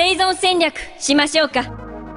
生存戦略しましょうか。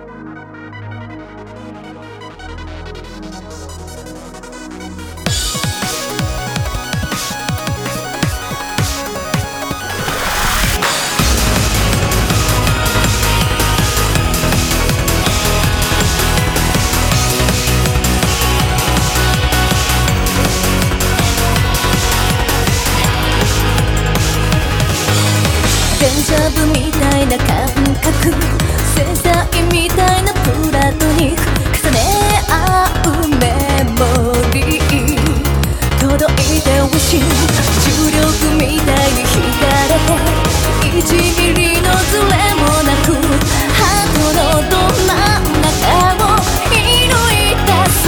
デジャブみたいな感覚、制裁みたいなプラトニック、重ね合うメモリー、届いてほしい重力みたいに引かれて、1ミリのズレもなくハートのど真ん中を射抜いたそう。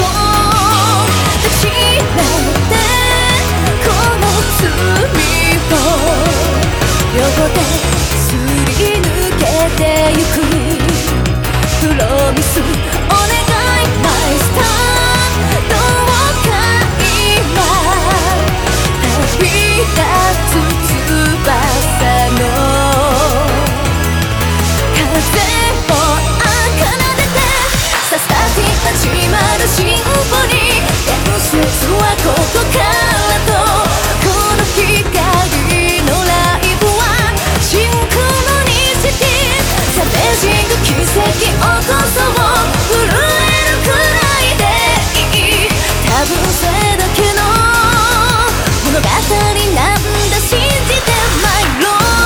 抱きしめてこの罪を両手すり抜けてゆく、プロミスお願いマイスター、どうか今旅立つ翼の風を奏でて、さあスターティン始まるシンフォニー、伝説はここからと、この光のライブはシンクロニシティ、サベージング奇跡起こそう、震えるくらいでいい、多分それだけの物語なんだ、信じてマイロード。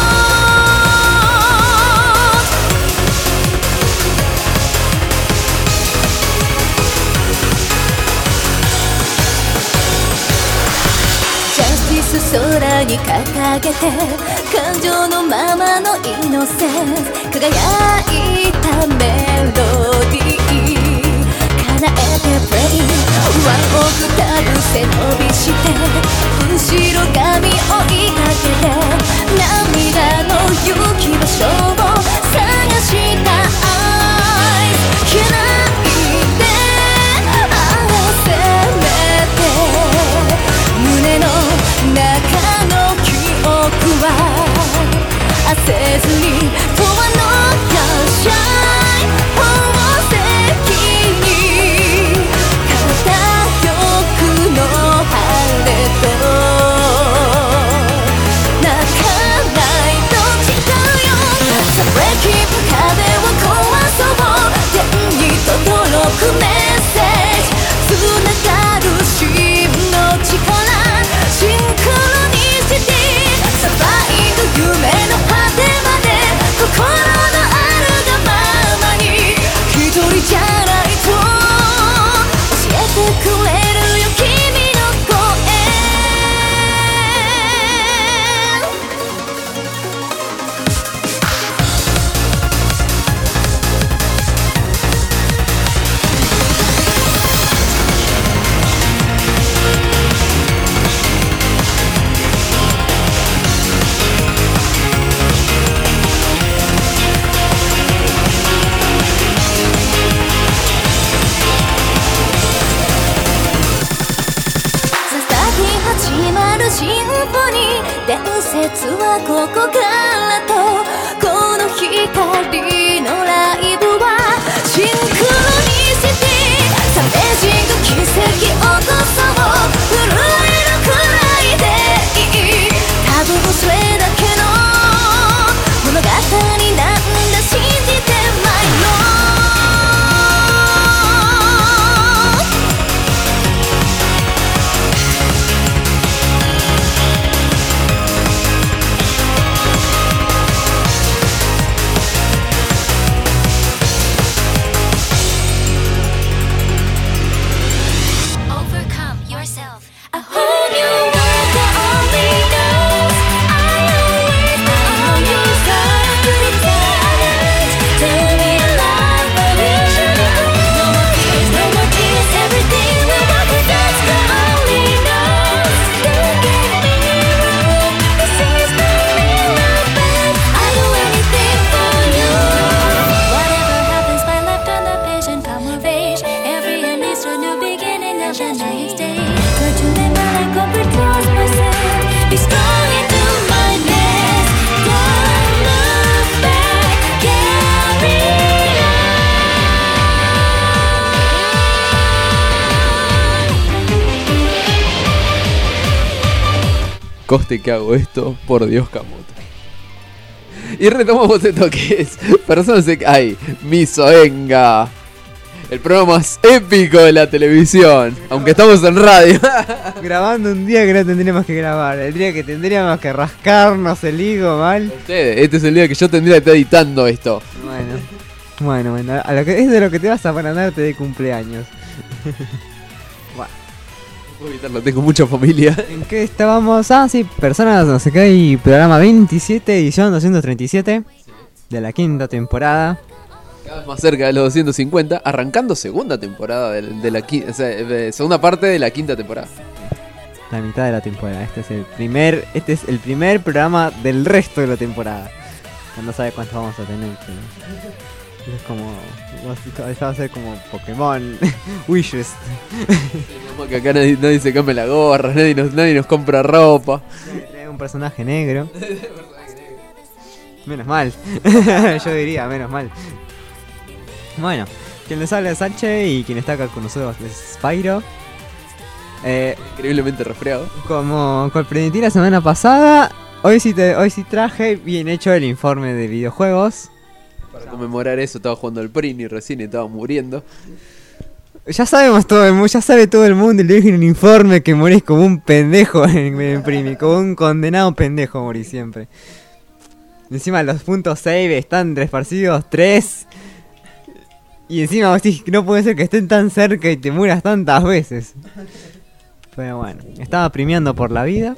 ジャスティス空に掲げて、感情のままのイノセンス、輝いたメロディー叶えてプレイ、ワンオクタブ背伸びして、後ろ髪追いかけて、涙の行き場所を探した愛、消えないでせめて胸の中の記憶は焦ずに永遠の感謝宝石に片翼の晴れと泣かないと誓うよ、さあブレーキング壁を壊そう、天に轟くメッセージ、つながる真の力、シンクロニシティ、サバイブ夢の果てまで、心のあるがままに、一人じゃないと教えてくれるよ君の声。始まるシンフォニー、伝説はここからと、この光のライブはシンクロニシティ、サベージング奇跡起こそう、震えるくらいでいい、多分それだけの物語なんだ、信じてマイロード。 coste que hago esto, por Dios, Camote. Y retomamos esto que es Personas Ay, Misoenga, el programa más épico de la televisión, aunque estamos en radio. Grabando un día que no tendríamos que grabar, el día que tendríamos que rascarnos el higo mal. Ustedes, este es el día que yo tendría que estar editando esto. Bueno, a lo que, es de lo que te vas a ponerte de cumpleaños. Puedo evitarlo, tengo mucha familia. ¿En qué estábamos? Ah, sí, Personas no sé qué, y programa 27, edición 237 de la quinta temporada. Cada vez más cerca de los 250, arrancando segunda temporada de la segunda parte de la quinta temporada. La mitad de la temporada. Este es el primer programa del resto de la temporada. No sabe cuántos vamos a tener, pero es como va a ser como Pokémon Wishes. Que acá nadie se cambia la gorra, nadie nos compra ropa. Trae un personaje negro. Menos mal. Yo diría, menos mal. Bueno, quien les habla es Sánchez y quien está acá con nosotros es Spyro. Increíblemente resfriado. Como comprendí la semana pasada, hoy sí traje bien hecho el informe de videojuegos. Para conmemorar eso estaba jugando al Prini recién y estaba muriendo. Ya sabemos ya sabe todo el mundo y le dije en un informe que morís como un pendejo en Primi, como un condenado pendejo morís siempre. Encima los puntos save están esparcidos 3. Y encima vos decís que no puede ser que estén tan cerca y te mueras tantas veces. Pero bueno, estaba premiando por la vida.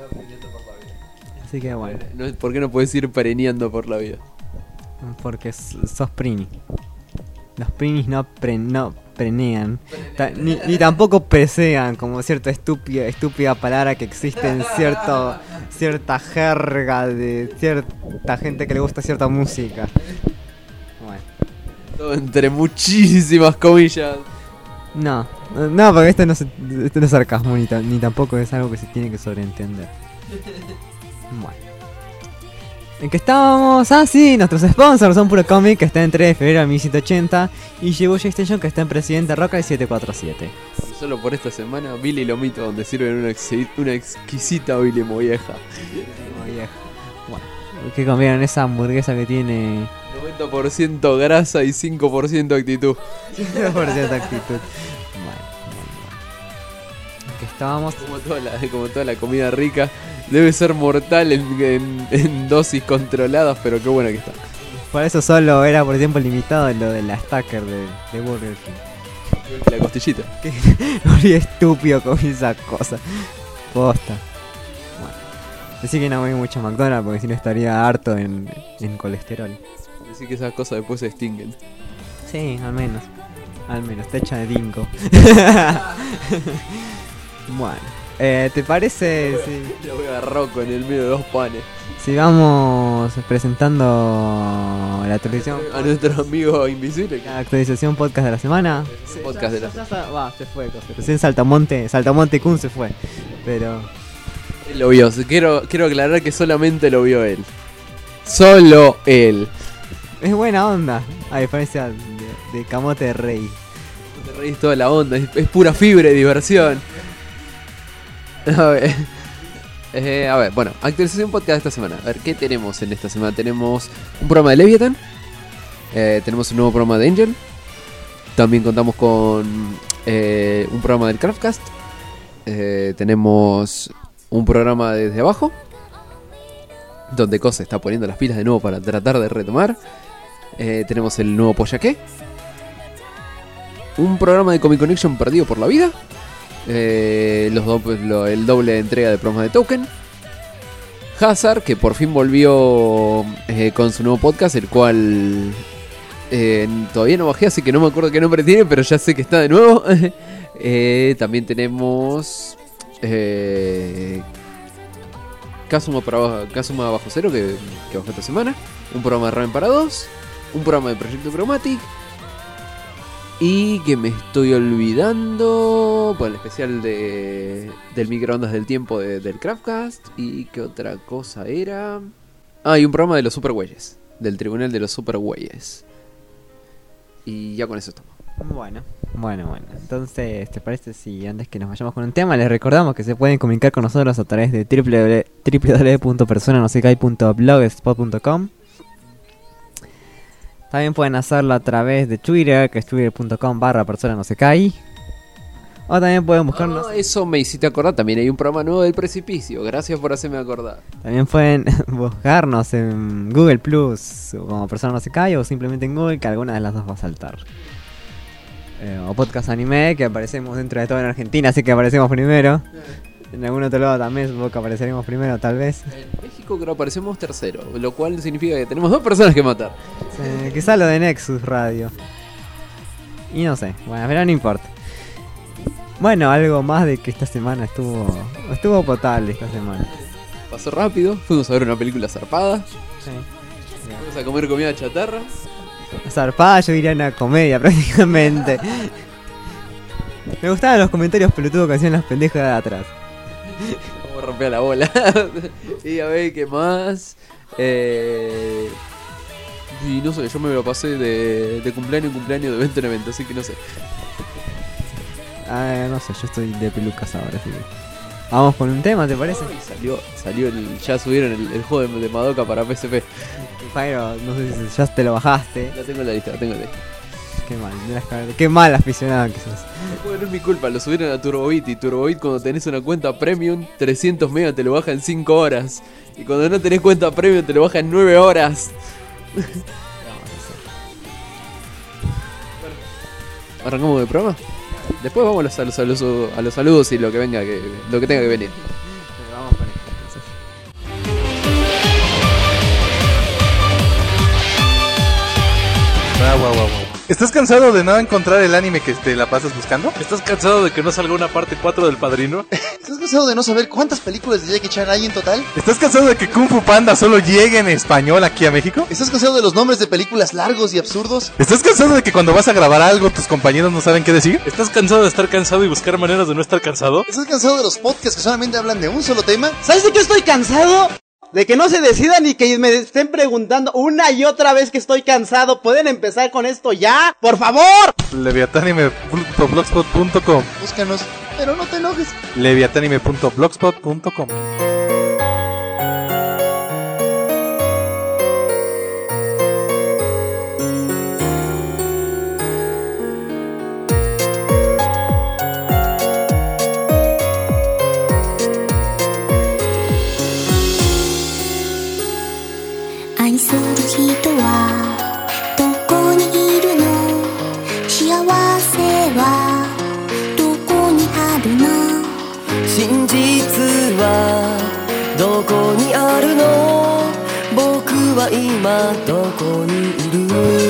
Así que bueno. ¿Por qué no puedes ir pereneando por la vida? Porque sos Prini. Los Prinis no prenean. Ni tampoco presean, como cierta estúpida palabra que existe en cierta jerga de cierta gente que le gusta cierta música. Bueno. Todo entre muchísimas comillas. No, porque esto no es sarcasmo ni tampoco es algo que se tiene que sobreentender. Bueno. ¿En qué estábamos? Ah, sí, nuestros sponsors son Puro Comic, que está en 3 de febrero al 1780, y Shibuya Station, que está en Presidente Roca al 747. Y solo por esta semana, Billy Lomito, donde sirven una exquisita Billy Molleja. Bueno, ¿qué comieron esa hamburguesa que tiene 90% grasa y 5% actitud? 100% actitud. Bueno. ¿En qué estábamos? Como toda la comida rica. Debe ser mortal en dosis controladas, pero qué buena que está. Por eso solo era por tiempo limitado lo de la Stacker de Burger King. La costillita. Qué estúpido con esa cosa. Posta. Bueno. Decí que no voy mucho a McDonald's porque si no estaría harto en colesterol. Decí que esas cosas después se extinguen. Sí, al menos. Te echa de dingo. Bueno. ¿Te parece si Yo veo a Rocco en el medio de 2 panes? Si vamos presentando la actualización A nuestro amigo invisible. la actualización podcast de la semana? Podcast de la se fue. Recién Saltamonte Kun se fue. Pero Él lo vio. Quiero aclarar que solamente lo vio él. Solo él. es buena onda, a diferencia de Camote de Rey. Te reís toda la onda. Es pura fibra y diversión. A ver, bueno, actualización podcast de esta semana. A ver, ¿qué tenemos en esta semana? Tenemos un programa de Leviathan. Tenemos un nuevo programa de Angel. También contamos con un programa del Craftcast. Tenemos un programa de Desde Abajo, donde Cosa está poniendo las pilas de nuevo para tratar de retomar. Tenemos el nuevo Pollaqué. Un programa de Comic Connection perdido por la vida. El doble de entrega de programas de Token. Hazard, que por fin volvió con su nuevo podcast, el cual todavía no bajé, así que no me acuerdo qué nombre tiene, pero ya sé que está de nuevo. También tenemos Kazuma Bajo Cero, que bajó esta semana. Un programa de Ramen para 2. Un programa de Proyecto Chromatic. Y que me estoy olvidando. Bueno, el especial del microondas del tiempo del Craftcast. Y qué otra cosa era. Ah, y un programa de los Supergüeyes. Del Tribunal de los Supergüeyes. Y ya con eso estamos. Bueno. Entonces, ¿te parece si antes que nos vayamos con un tema, les recordamos que se pueden comunicar con nosotros a través de www.personanosekai.blogspot.com. También pueden hacerlo a través de Twitter, que es twitter.com/personanosekai. O también pueden buscarnos. Eso me hiciste acordar. También hay un programa nuevo del Precipicio. Gracias por hacerme acordar. También pueden buscarnos en Google Plus como Persona No Se Cae, o simplemente en Google, que alguna de las dos va a saltar. O Podcast Anime, que aparecemos dentro de todo en Argentina, así que aparecemos primero. En algún otro lado también supongo que apareceremos primero, tal vez. En México creo que aparecemos tercero, lo cual significa que tenemos 2 personas que matar. Quizá lo de Nexus Radio. Y no sé, bueno, pero no importa. Bueno, algo más de que esta semana estuvo potable esta semana. Pasó rápido, fuimos a ver una película zarpada, Sí. fuimos a comer comida chatarra. Zarpada, yo diría una comedia prácticamente. Me gustaban los comentarios pelotudos que hacían las pendejas de atrás. Como rompía la bola. Y a ver qué más. Y no sé, yo me lo pasé de cumpleaños en cumpleaños, de evento en evento, así que no sé. No sé, yo estoy de pelucas ahora, así que... Vamos con un tema, ¿te parece? Y salió ya subieron el juego de Madoka para PSP. Pyro, no sé si ya te lo bajaste. La tengo en la lista, Qué mal aficionado que sos. Bueno, no es mi culpa, lo subieron a Turbobit. Y Turbobit, cuando tenés una cuenta premium, 300 megas te lo baja en 5 horas. Y cuando no tenés cuenta premium, te lo baja en 9 horas. ¿Arrancamos el programa? Después vamos a los saludos y lo que tenga que venir. Vamos con esto, entonces. Wow. ¿Estás cansado de no encontrar el anime que te la pasas buscando? ¿Estás cansado de que no salga una parte 4 del Padrino? ¿Estás cansado de no saber cuántas películas de Jackie Chan hay en total? ¿Estás cansado de que Kung Fu Panda solo llegue en español aquí a México? ¿Estás cansado de los nombres de películas largos y absurdos? ¿Estás cansado de que cuando vas a grabar algo tus compañeros no saben qué decir? ¿Estás cansado de estar cansado y buscar maneras de no estar cansado? ¿Estás cansado de los podcasts que solamente hablan de un solo tema? ¿Sabes de qué estoy cansado? De que no se decidan y que me estén preguntando una y otra vez que estoy cansado. ¿Pueden empezar con esto ya? ¡Por favor! Leviatanime.blogspot.com. Búscanos, pero no te enojes. Leviatanime.blogspot.com. 愛する人はどこにいるの幸せはどこにあるの真実はどこにあるの僕は今どこにいる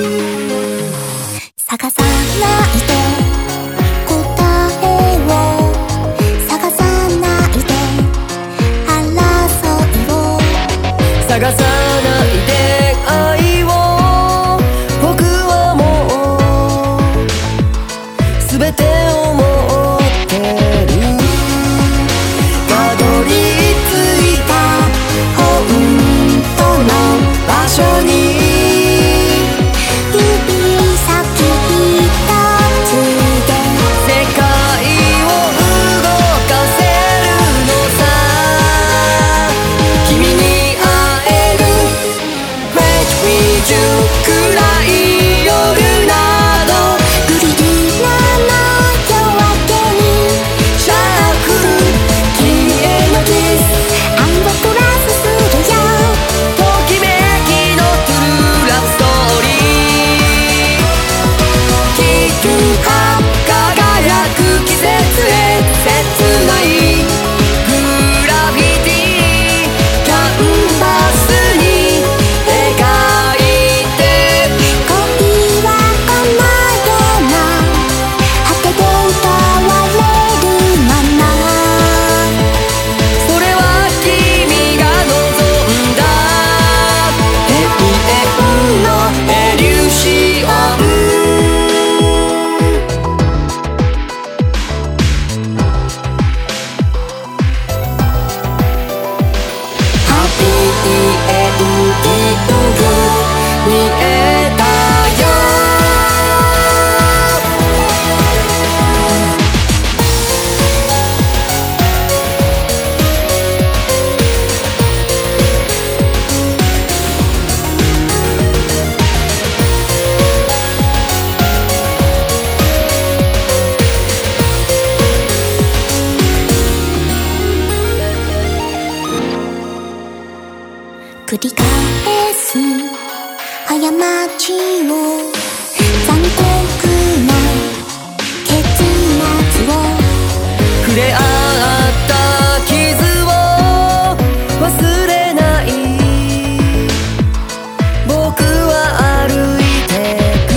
探さないで答えを探さないで争いを探さないで愛を僕はもう全てを持ってるたどり着いた本当の場所に指先一つで世界を動かせるのさ君に会えるり返す過ちを残酷な結末を触れ合った傷を忘れない僕は歩いてく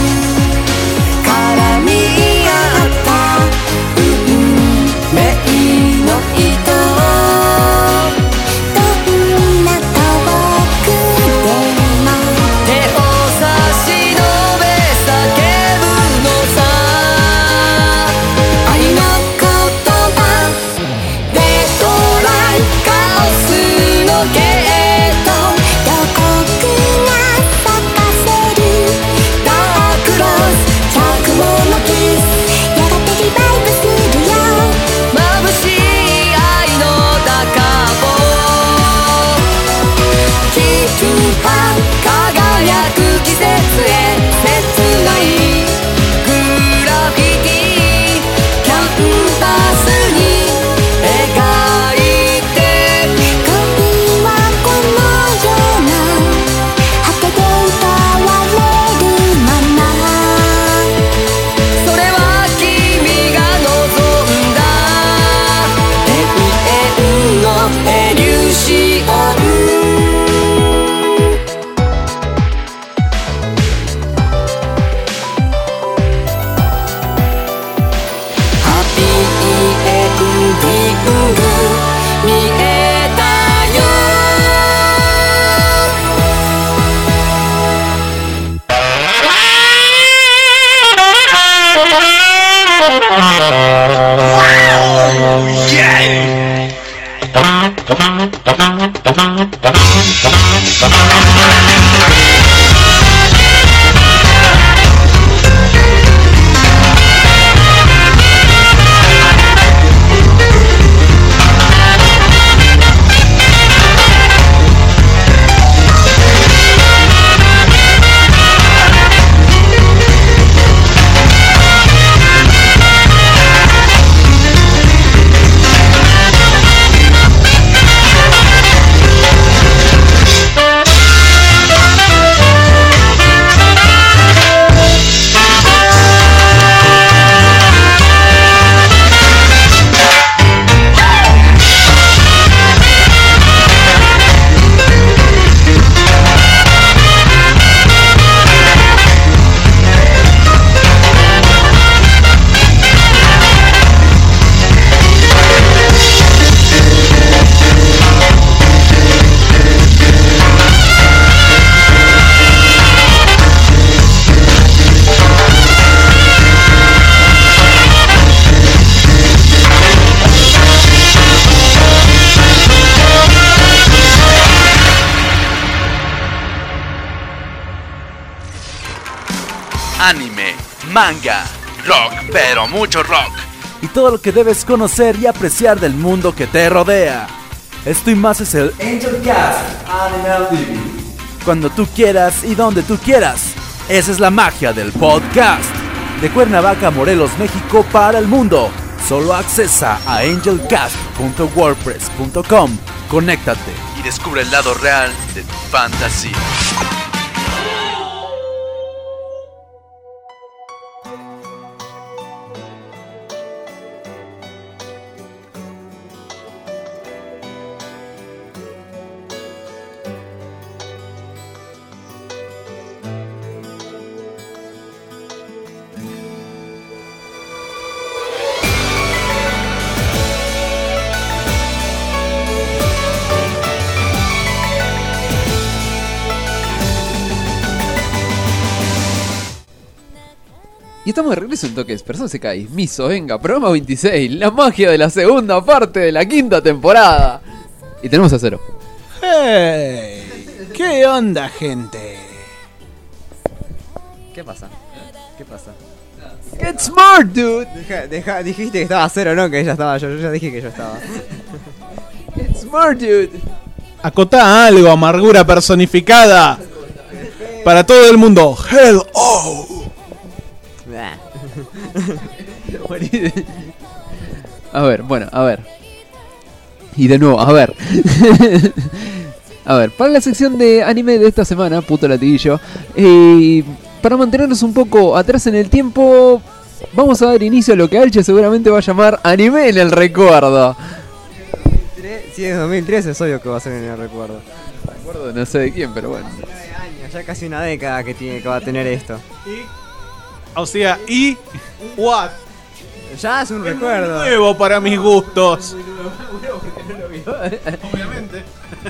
絡み合った運命の糸どんな遠くでも手を差し伸べ叫ぶのさ愛の言葉デッドラインカオスのゲートどこかが咲かせるダークロス百ものキスやがてリバイブするよ眩しい愛の高ぼ気球は輝く季節へ切ないグラフィティキャンパスに描いて恋はこのような果てで歌われるままそれは君が望んだ永遠のエリューシオンハッピーエンディング見えたよ Anime, manga, rock, pero mucho rock. Y todo lo que debes conocer y apreciar del mundo que te rodea. Esto y más es el Angel Cast Anime TV. Cuando tú quieras y donde tú quieras. Esa es la magia del podcast. De Cuernavaca, Morelos, México para el mundo. Solo accesa a angelcast.wordpress.com. Conéctate Y descubre el lado real de tu fantasía. Y estamos de regreso en Toques, Persona Sekai, Miso, venga, programa 26, la magia de la segunda parte de la quinta temporada. Y tenemos a Cero. ¡Hey! ¿Qué onda, gente? ¿Qué pasa? ¿Qué pasa? Get smart, dude. Dijiste que estaba Cero, no, que ya estaba yo ya dije que yo estaba. Get smart, dude. Acotá algo, amargura personificada. Para todo el mundo. Hell oh. A ver, bueno, a ver. Y de nuevo, a ver. A ver, para la sección de anime de esta semana, puto latiguillo, para mantenernos un poco atrás en el tiempo, vamos a dar inicio a lo que Alche seguramente va a llamar anime en el recuerdo. Si es 2003 es obvio que va a ser en el recuerdo. Recuerdo no sé de quién, pero bueno. 9 años, ya casi una década que va a tener esto. O sea, y... What? Ya es un recuerdo. Nuevo para mis gustos. Obviamente.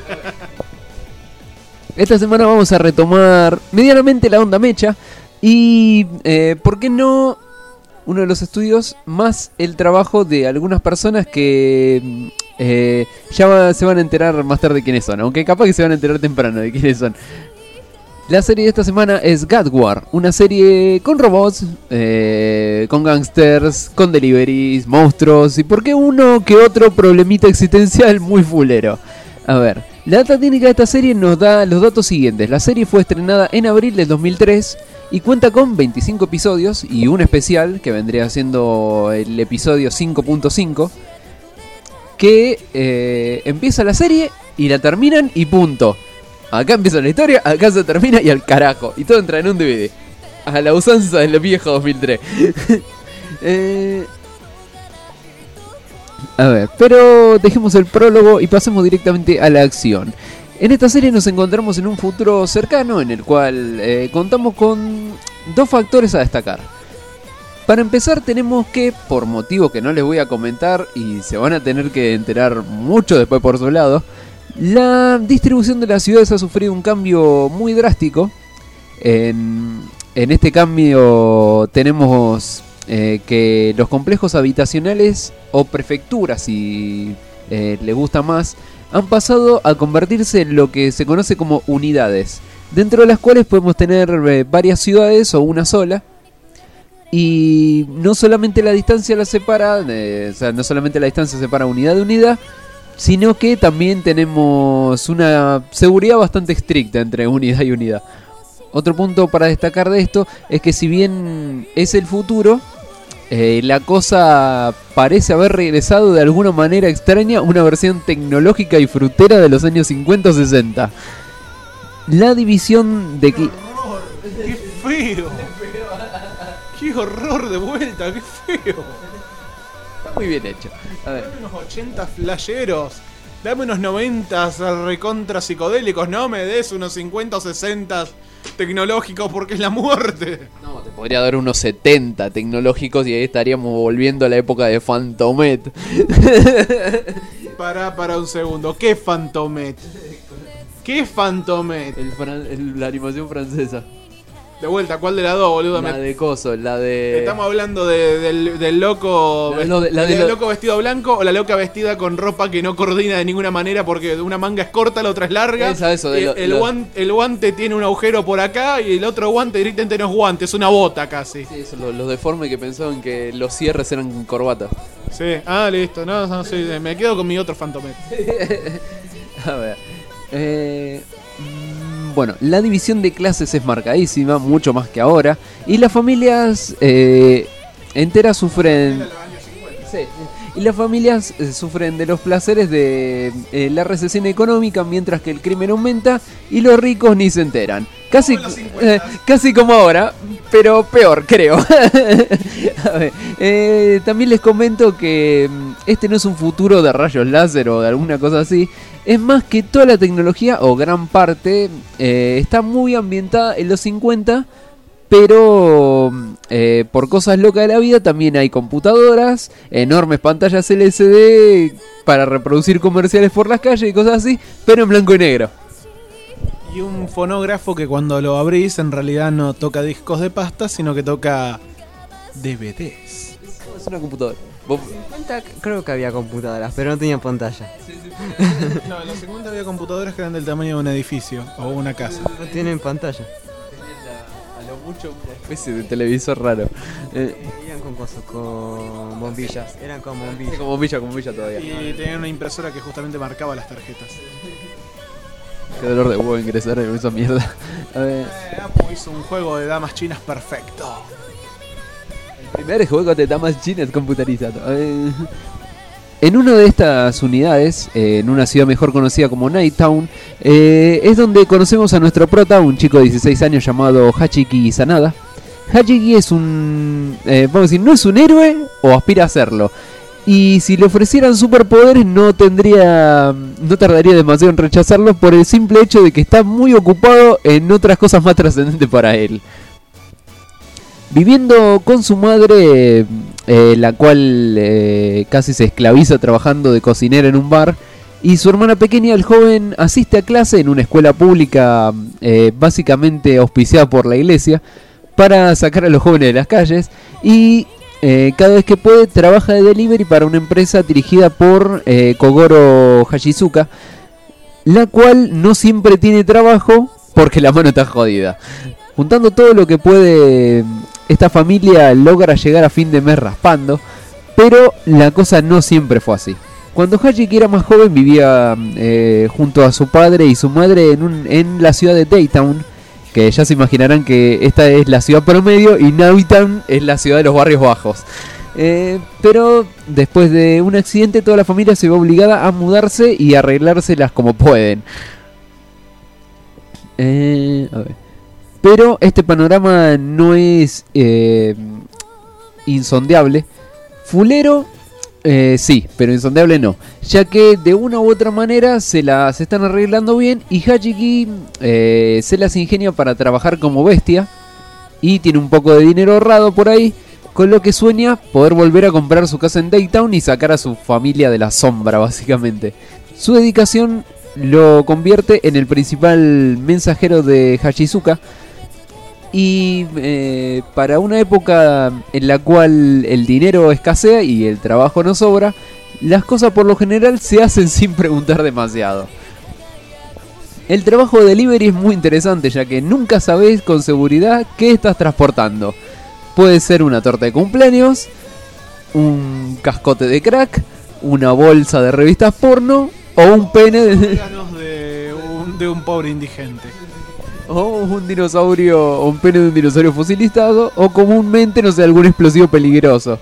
Esta semana vamos a retomar medianamente la onda mecha y, ¿por qué no? Uno de los estudios más el trabajo de algunas personas que se van a enterar más tarde quiénes son, aunque capaz que se van a enterar temprano de quiénes son. La serie de esta semana es God War, una serie con robots, con gangsters, con deliveries, monstruos y por qué uno que otro problemita existencial muy fulero. A ver, la data técnica de esta serie nos da los datos siguientes. La serie fue estrenada en abril del 2003 y cuenta con 25 episodios y un especial que vendría siendo el episodio 5.5, que empieza la serie y la terminan y punto. Acá empieza la historia, acá se termina y al carajo. Y todo entra en un DVD. A la usanza de la vieja 2003. A ver, pero dejemos el prólogo y pasemos directamente a la acción. En esta serie nos encontramos en un futuro cercano en el cual contamos con dos factores a destacar. Para empezar tenemos que, por motivos que no les voy a comentar y se van a tener que enterar mucho después por su lado, la distribución de las ciudades ha sufrido un cambio muy drástico. En este cambio tenemos que los complejos habitacionales o prefecturas, si le gusta más, han pasado a convertirse en lo que se conoce como unidades, dentro de las cuales podemos tener varias ciudades o una sola. Y no solamente la distancia la separa, no solamente la distancia separa unidad de unidad, sino que también tenemos una seguridad bastante estricta entre unidad y unidad. Otro punto para destacar de esto es que si bien es el futuro, la cosa parece haber regresado de alguna manera extraña a una versión tecnológica y frutera de los años 50 o 60. La división de... ¡Qué feo! ¡Qué horror de vuelta! ¡Qué feo! Muy bien hecho. A ver. Dame unos 80 flasheros. Dame unos 90 recontra psicodélicos. No me des unos 50 o 60 tecnológicos porque es la muerte. No, te podría dar unos 70 tecnológicos y ahí estaríamos volviendo a la época de Phantomet. Para un segundo. ¿Qué Phantomet? ¿Qué Phantomet? La animación francesa. De vuelta, ¿cuál de las dos, boludo? La de coso, la de... Estamos hablando del loco... ¿El loco vestido blanco o la loca vestida con ropa que no coordina de ninguna manera porque una manga es corta, la otra es larga? El guante tiene un agujero por acá y el otro guante directamente no es guante, es una bota casi. Sí, eso, los deformes que pensaban que los cierres eran corbata. Sí, listo, no, sí, me quedo con mi otro Phantomet. A ver... Bueno, la división de clases es marcadísima, mucho más que ahora. Y las familias enteras sufren... Sí, y las familias sufren de los placeres de la recesión económica, mientras que el crimen aumenta y los ricos ni se enteran. Casi como ahora, pero peor, creo. A ver, también les comento que este no es un futuro de rayos láser o de alguna cosa así. Es más que toda la tecnología, o gran parte, está muy ambientada en los 50, pero por cosas locas de la vida también hay computadoras, enormes pantallas LCD para reproducir comerciales por las calles y cosas así, pero en blanco y negro. Y un fonógrafo que cuando lo abrís en realidad no toca discos de pasta, sino que toca DVDs. Es una computadora. 50 creo que había computadoras, pero no tenían pantalla. No, en los 50 había computadoras que eran del tamaño de un edificio o una casa. No tienen pantalla. A lo mucho una especie de televisor raro. Eran con bombillas. Eran con bombillas. Sí, con bombilla todavía. Y tenían una impresora que justamente marcaba las tarjetas. Qué dolor de huevo ingresar en esa mierda. A ver. Apple hizo un juego de damas chinas perfecto. El primer juego de damas chinas computarizado. En una de estas unidades, en una ciudad mejor conocida como Night Town, es donde conocemos a nuestro prota, un chico de 16 años llamado Hachiki Sanada. Hachiki es vamos a decir, no es un héroe o aspira a serlo. Y si le ofrecieran superpoderes no tardaría demasiado en rechazarlo por el simple hecho de que está muy ocupado en otras cosas más trascendentes para él. Viviendo con su madre, la cual casi se esclaviza trabajando de cocinera en un bar, y su hermana pequeña, el joven asiste a clase en una escuela pública básicamente auspiciada por la iglesia para sacar a los jóvenes de las calles, y cada vez que puede trabaja de delivery para una empresa dirigida por Kogoro Hashizuka, la cual no siempre tiene trabajo porque la mano está jodida. Juntando todo lo que puede, esta familia logra llegar a fin de mes raspando, pero la cosa no siempre fue así. Cuando Hachiki era más joven vivía junto a su padre y su madre en la ciudad de Daytown, que ya se imaginarán que esta es la ciudad promedio y Nighttown es la ciudad de los barrios bajos. Pero después de un accidente toda la familia se ve obligada a mudarse y arreglárselas como pueden. A ver. Pero este panorama no es insondeable. Fulero, sí, pero insondeable no. Ya que de una u otra manera se las están arreglando bien y Hachiki se las ingenia para trabajar como bestia. Y tiene un poco de dinero ahorrado por ahí, con lo que sueña poder volver a comprar su casa en Daytown y sacar a su familia de la sombra, básicamente. Su dedicación lo convierte en el principal mensajero de Hashizuka. Y para una época en la cual el dinero escasea y el trabajo no sobra, las cosas por lo general se hacen sin preguntar demasiado. El trabajo de delivery es muy interesante, ya que nunca sabes con seguridad qué estás transportando. Puede ser una torta de cumpleaños, un cascote de crack, una bolsa de revistas porno o un pene de un pobre indigente. O un dinosaurio, o un pene de un dinosaurio fosilizado, o comúnmente, no sé, algún explosivo peligroso.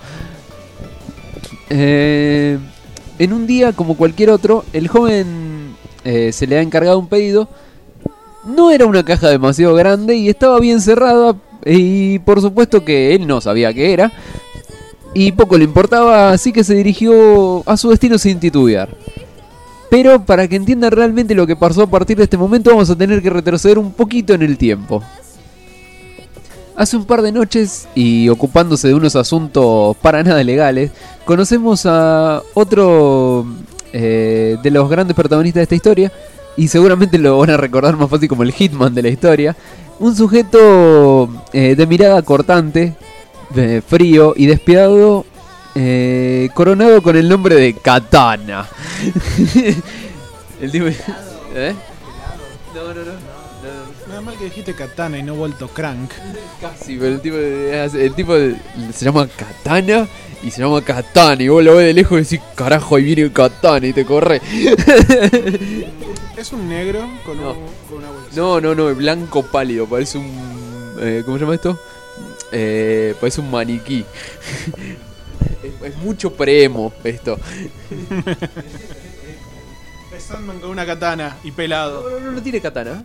En un día como cualquier otro, el joven se le ha encargado un pedido. No era una caja demasiado grande y estaba bien cerrada, y por supuesto que él no sabía qué era, y poco le importaba, así que se dirigió a su destino sin titubear. Pero para que entiendan realmente lo que pasó a partir de este momento, vamos a tener que retroceder un poquito en el tiempo. Hace un par de noches, y ocupándose de unos asuntos para nada legales, conocemos a otro de los grandes protagonistas de esta historia, y seguramente lo van a recordar más fácil como el Hitman de la historia. Un sujeto de mirada cortante, frío y despiadado, coronado con el nombre de Katana. El tipo... No. Nada mal que dijiste Katana y no vuelto Crank. Casi, pero el tipo se llama Katana y se llama Katana. Y vos lo ves de lejos y decís, carajo, ahí viene Katana y te corre. ¿Es un negro con una bolsa? No, es blanco pálido. Parece un... ¿cómo se llama esto? Parece un maniquí. Es mucho premo esto. Es Sandman con una katana y pelado. No tiene katana.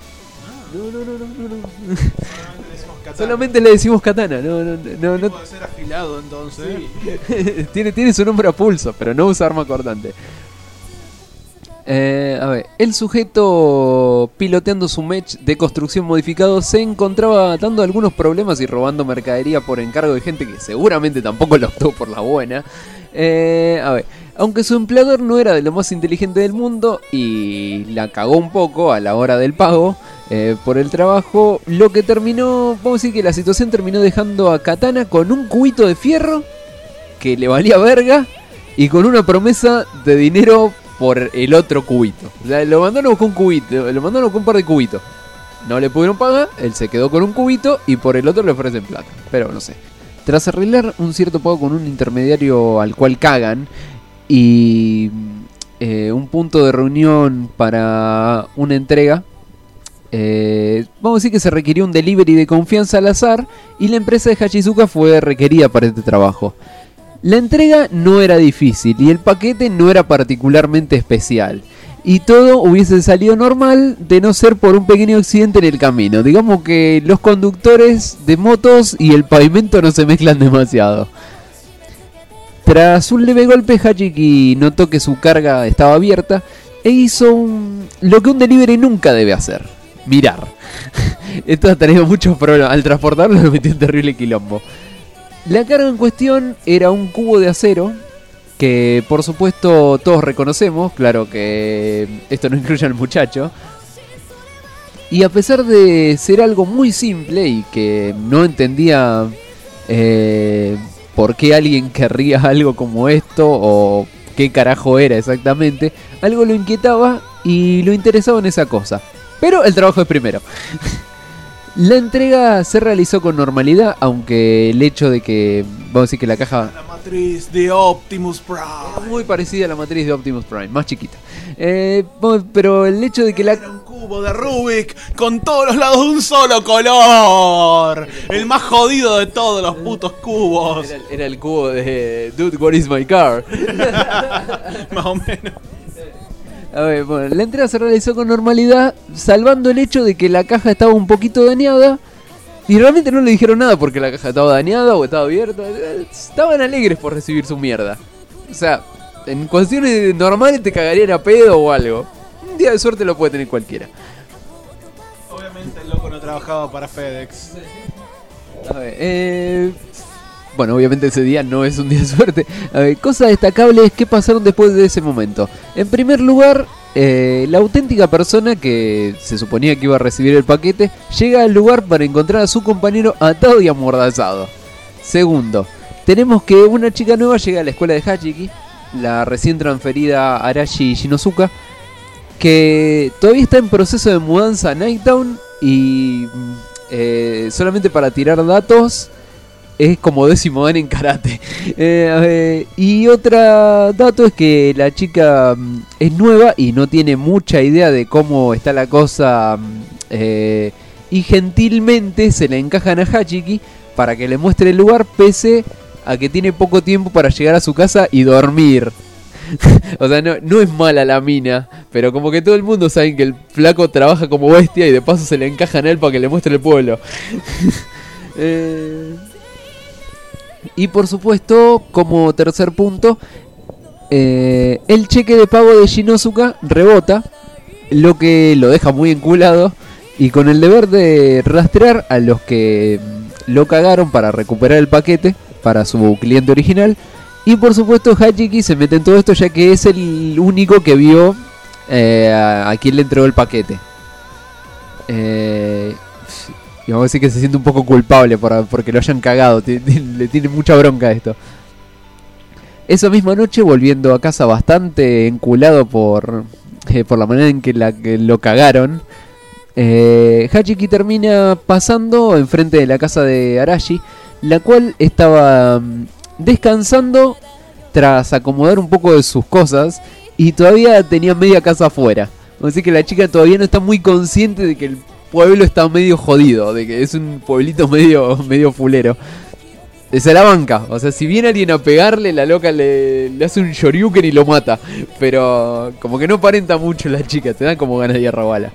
No. Solamente le decimos katana. No puede ser afilado entonces. Sí. tiene su nombre a pulso, pero no usa arma cortante. A ver, el sujeto piloteando su mech de construcción modificado se encontraba dando algunos problemas y robando mercadería por encargo de gente que seguramente tampoco lo optó por la buena. A ver, aunque su empleador no era de lo más inteligente del mundo y la cagó un poco a la hora del pago por el trabajo, lo que terminó, vamos a decir que la situación terminó dejando a Katana con un cubito de fierro que le valía verga y con una promesa de dinero por el otro cubito. O sea, lo mandaron con un cubito, lo mandaron con un par de cubitos. No le pudieron pagar, él se quedó con un cubito y por el otro le ofrecen plata. Pero no sé. Tras arreglar un cierto pago con un intermediario al cual cagan y un punto de reunión para una entrega, vamos a decir que se requirió un delivery de confianza al azar y la empresa de Hashizuka fue requerida para este trabajo. La entrega no era difícil y el paquete no era particularmente especial. Y todo hubiese salido normal de no ser por un pequeño accidente en el camino. Digamos que los conductores de motos y el pavimento no se mezclan demasiado. Tras un leve golpe, Hachiki notó que su carga estaba abierta e hizo lo que un delivery nunca debe hacer: mirar. Esto ha tenido muchos problemas. Al transportarlo lo metió en terrible quilombo. La carga en cuestión era un cubo de acero que por supuesto todos reconocemos, claro que esto no incluye al muchacho. Y a pesar de ser algo muy simple y que no entendía por qué alguien querría algo como esto o qué carajo era exactamente, algo lo inquietaba y lo interesaba en esa cosa. Pero el trabajo es primero. La entrega se realizó con normalidad, aunque el hecho de que, vamos a decir que la caja... La matriz de Optimus Prime. Muy parecida a la matriz de Optimus Prime, más chiquita. Pero el hecho de que la... Era un cubo de Rubik con todos los lados de un solo color. El más jodido de todos los putos cubos. Era el cubo de Dude, what is my car? Más o menos. A ver, bueno, la entrega se realizó con normalidad, salvando el hecho de que la caja estaba un poquito dañada. Y realmente no le dijeron nada porque la caja estaba dañada o estaba abierta. Estaban alegres por recibir su mierda. O sea, en cuestiones normales te cagarían a pedo o algo. Un día de suerte lo puede tener cualquiera. Obviamente el loco no trabajaba para FedEx. A ver, bueno, obviamente ese día no es un día de suerte. A ver, cosas destacables que pasaron después de ese momento. En primer lugar, la auténtica persona que se suponía que iba a recibir el paquete llega al lugar para encontrar a su compañero atado y amordazado. Segundo, tenemos que una chica nueva llega a la escuela de Hachiki, la recién transferida Arashi Shinosuka, que todavía está en proceso de mudanza a Nighttown y solamente para tirar datos es como 10º dan en karate. Y otro dato es que la chica es nueva y no tiene mucha idea de cómo está la cosa. Y gentilmente se le encajan a Hachiki para que le muestre el lugar, pese a que tiene poco tiempo para llegar a su casa y dormir. O sea, no es mala la mina, pero como que todo el mundo sabe que el flaco trabaja como bestia y de paso se le encajan a él para que le muestre el pueblo. Y por supuesto, como tercer punto, el cheque de pago de Shinosuka rebota, lo que lo deja muy enculado y con el deber de rastrear a los que lo cagaron para recuperar el paquete para su cliente original. Y por supuesto Hachiki se mete en todo esto ya que es el único que vio a quien le entregó el paquete. Y vamos a decir que se siente un poco culpable porque lo hayan cagado. Le tiene mucha bronca esto. Esa misma noche, volviendo a casa bastante enculado por la manera en que lo cagaron, Hachiki termina pasando enfrente de la casa de Arashi, la cual estaba descansando tras acomodar un poco de sus cosas y todavía tenía media casa afuera. Así que la chica todavía no está muy consciente de que el pueblo está medio jodido, de que es un pueblito medio fulero. Se la banca, o sea, si viene alguien a pegarle, la loca le hace un shoryuken y lo mata. Pero como que no aparenta mucho la chica, te dan como ganas de ir a robarla.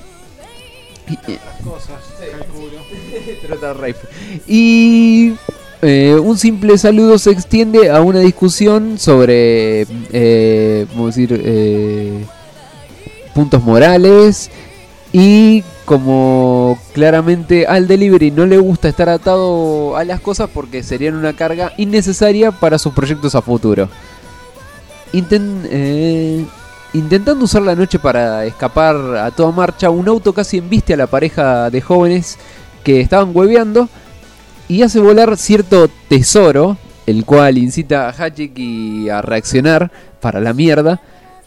Y un simple saludo se extiende a una discusión sobre, vamos a decir, puntos morales. Y como claramente al delivery no le gusta estar atado a las cosas porque serían una carga innecesaria para sus proyectos a futuro. Intentando usar la noche para escapar a toda marcha, un auto casi embiste a la pareja de jóvenes que estaban hueveando y hace volar cierto tesoro, el cual incita a Hachiki a reaccionar para la mierda.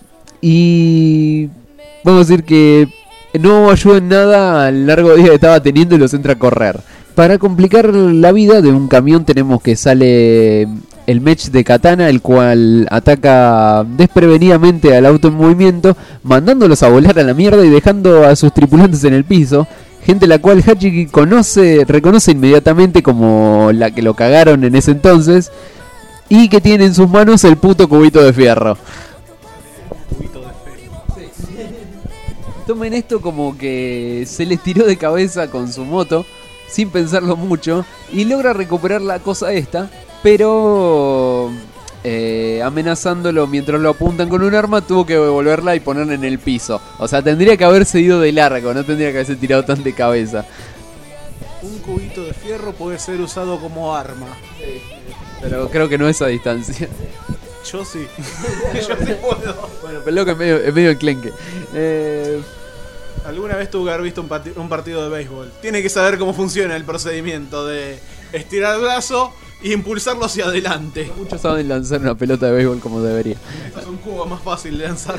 Y vamos a decir que no ayuda en nada al largo día que estaba teniendo y los entra a correr. Para complicar la vida de un camión tenemos que sale el mech de Katana, el cual ataca desprevenidamente al auto en movimiento, mandándolos a volar a la mierda y dejando a sus tripulantes en el piso. Gente la cual Hachiki reconoce inmediatamente como la que lo cagaron en ese entonces. y que tiene en sus manos el puto cubito de fierro. Tomen esto como que se les tiró de cabeza con su moto, sin pensarlo mucho, y logra recuperar la cosa esta, pero amenazándolo mientras lo apuntan con un arma, tuvo que devolverla y ponerla en el piso. O sea, tendría que haberse ido de largo, no tendría que haberse tirado tan de cabeza. Un cubito de fierro puede ser usado como arma. Pero creo que no es a distancia. Yo sí. Yo sí puedo. Bueno, pero loco es medio enclenque. Alguna vez tuve que haber visto un partido de béisbol. Tiene que saber cómo funciona el procedimiento de estirar el brazo e impulsarlo hacia adelante. Muchos saben lanzar una pelota de béisbol como debería. Es un cubo más fácil de lanzar.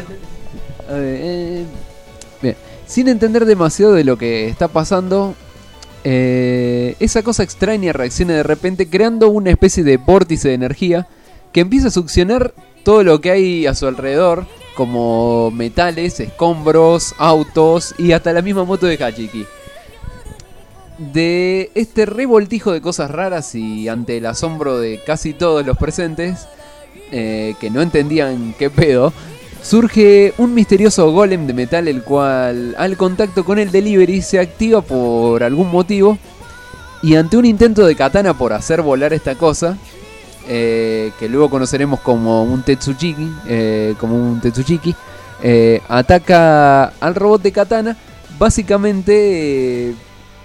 Bien. Sin entender demasiado de lo que está pasando, esa cosa extraña reacciona de repente creando una especie de vórtice de energía que empieza a succionar todo lo que hay a su alrededor, como metales, escombros, autos y hasta la misma moto de Hachiki. De este revoltijo de cosas raras y ante el asombro de casi todos los presentes, que no entendían qué pedo, surge un misterioso golem de metal, el cual al contacto con el delivery se activa por algún motivo, y ante un intento de Katana por hacer volar esta cosa, que luego conoceremos como un Tetsuchiki, ataca al robot de Katana. Básicamente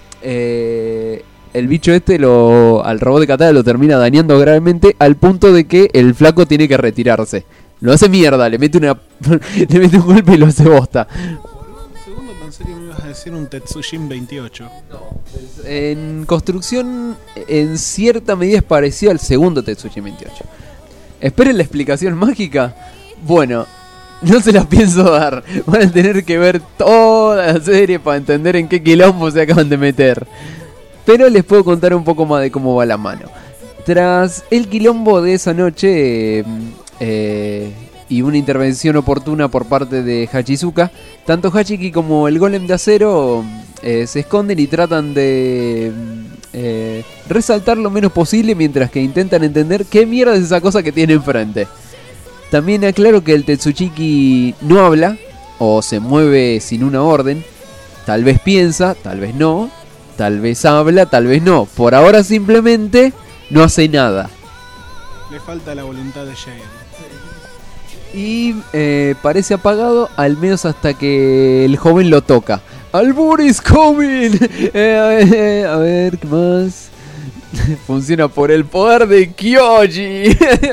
el bicho este al robot de Katana lo termina dañando gravemente, al punto de que el flaco tiene que retirarse. Lo hace mierda, le mete un golpe y lo hace bosta. Por un segundo pensé que me ibas a decir un Tetsujin 28. No. En construcción, en cierta medida es parecido al segundo Tetsujin 28. ¿Esperen la explicación mágica? Bueno, no se las pienso dar. Van a tener que ver toda la serie para entender en qué quilombo se acaban de meter. Pero les puedo contar un poco más de cómo va la mano. Tras el quilombo de esa noche y una intervención oportuna por parte de Hachizuka, tanto Hachiki como el golem de acero se esconden y tratan de resaltar lo menos posible, mientras que intentan entender qué mierda es esa cosa que tiene enfrente. También aclaro que el Tetsuchiki no habla o se mueve sin una orden. Tal vez piensa, tal vez no, tal vez habla, tal vez no. Por ahora simplemente no hace nada. Le falta la voluntad de Jade. Y parece apagado, al menos hasta que el joven lo toca. ¡Albur is coming! A ver, ¿qué más? Funciona por el poder de Kyoji.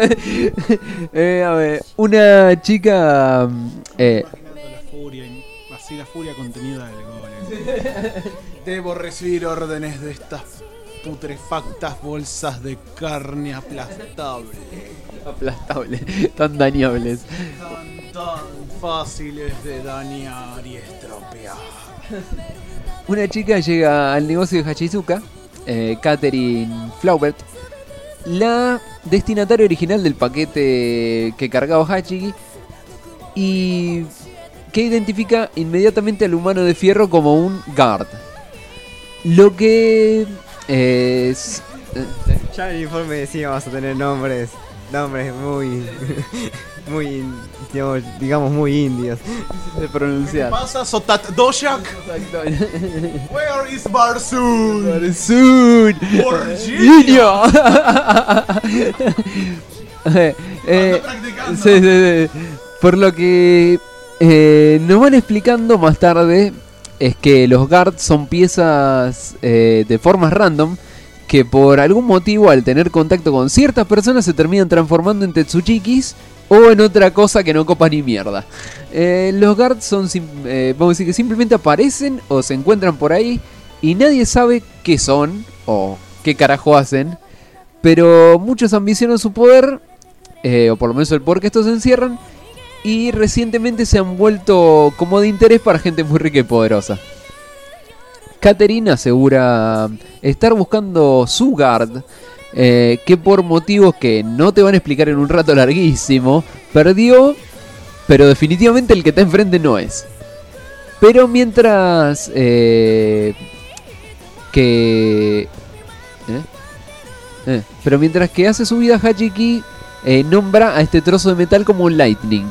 A ver, una chica... la furia contenida del golem. Debo recibir órdenes de estas putrefactas bolsas de carne aplastable. Tan dañables. Tan fáciles de dañar y estropear. Una chica llega al negocio de Hachizuka, Catherine Flaubert, la destinataria original del paquete que cargaba Hachiki, y que identifica inmediatamente al humano de fierro como un guard. Lo que es... Ya en el informe decía vamos a tener nombres muy digamos muy indios de pronunciar. ¿Qué pasa, Sotat Doshak? Where is Barsoon? Barsoon. Virginia. Sí. Por lo que nos van explicando más tarde, es que los guards son piezas de formas random que por algún motivo, al tener contacto con ciertas personas, se terminan transformando en Tetsuchikis o en otra cosa que no copa ni mierda. Los guards son, vamos a decir que simplemente aparecen o se encuentran por ahí y nadie sabe qué son o qué carajo hacen, pero muchos ambicionan su poder, o por lo menos el poder que estos encierran, y recientemente se han vuelto como de interés para gente muy rica y poderosa. Catherine asegura estar buscando su guard, que por motivos que no te van a explicar en un rato larguísimo, perdió, pero definitivamente el que está enfrente no es. Pero mientras que hace su vida Hachiki, nombra a este trozo de metal como Lightning.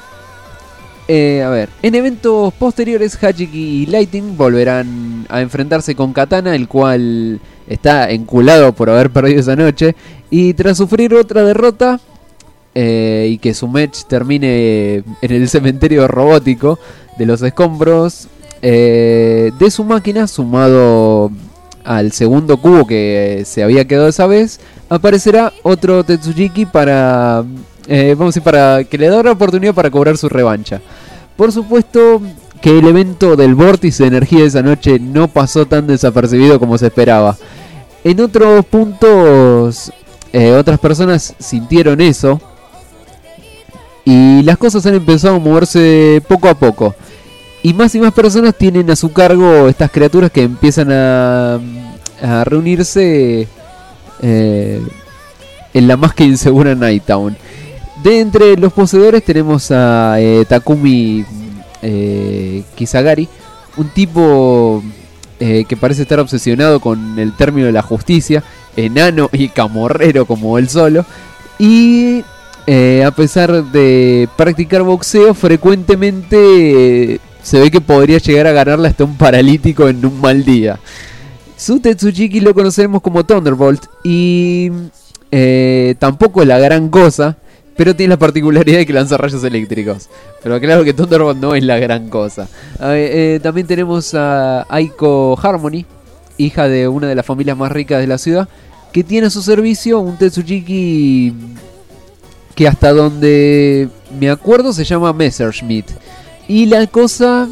En eventos posteriores, Hachiki y Lightning volverán a enfrentarse con Katana, el cual está enculado por haber perdido esa noche. Y tras sufrir otra derrota y que su match termine en el cementerio robótico de los escombros de su máquina, sumado al segundo cubo que se había quedado esa vez, aparecerá otro Tetsujiki para que le da la oportunidad para cobrar su revancha. Por supuesto que el evento del vórtice de energía de esa noche no pasó tan desapercibido como se esperaba. En otros puntos, otras personas sintieron eso y las cosas han empezado a moverse poco a poco. Y más personas tienen a su cargo estas criaturas que empiezan a reunirse en la más que insegura Night Town. De entre los poseedores tenemos a Takumi Kisagari, un tipo que parece estar obsesionado con el término de la justicia, enano y camorrero como él solo, y a pesar de practicar boxeo, frecuentemente se ve que podría llegar a ganarle hasta un paralítico en un mal día. Su Tetsujiki lo conocemos como Thunderbolt y tampoco es la gran cosa, pero tiene la particularidad de que lanza rayos eléctricos. Pero claro que Thunderbolt no es la gran cosa. También tenemos a Aiko Harmony, hija de una de las familias más ricas de la ciudad, que tiene a su servicio un Tetsujiki que hasta donde me acuerdo se llama Messerschmitt. Y la cosa...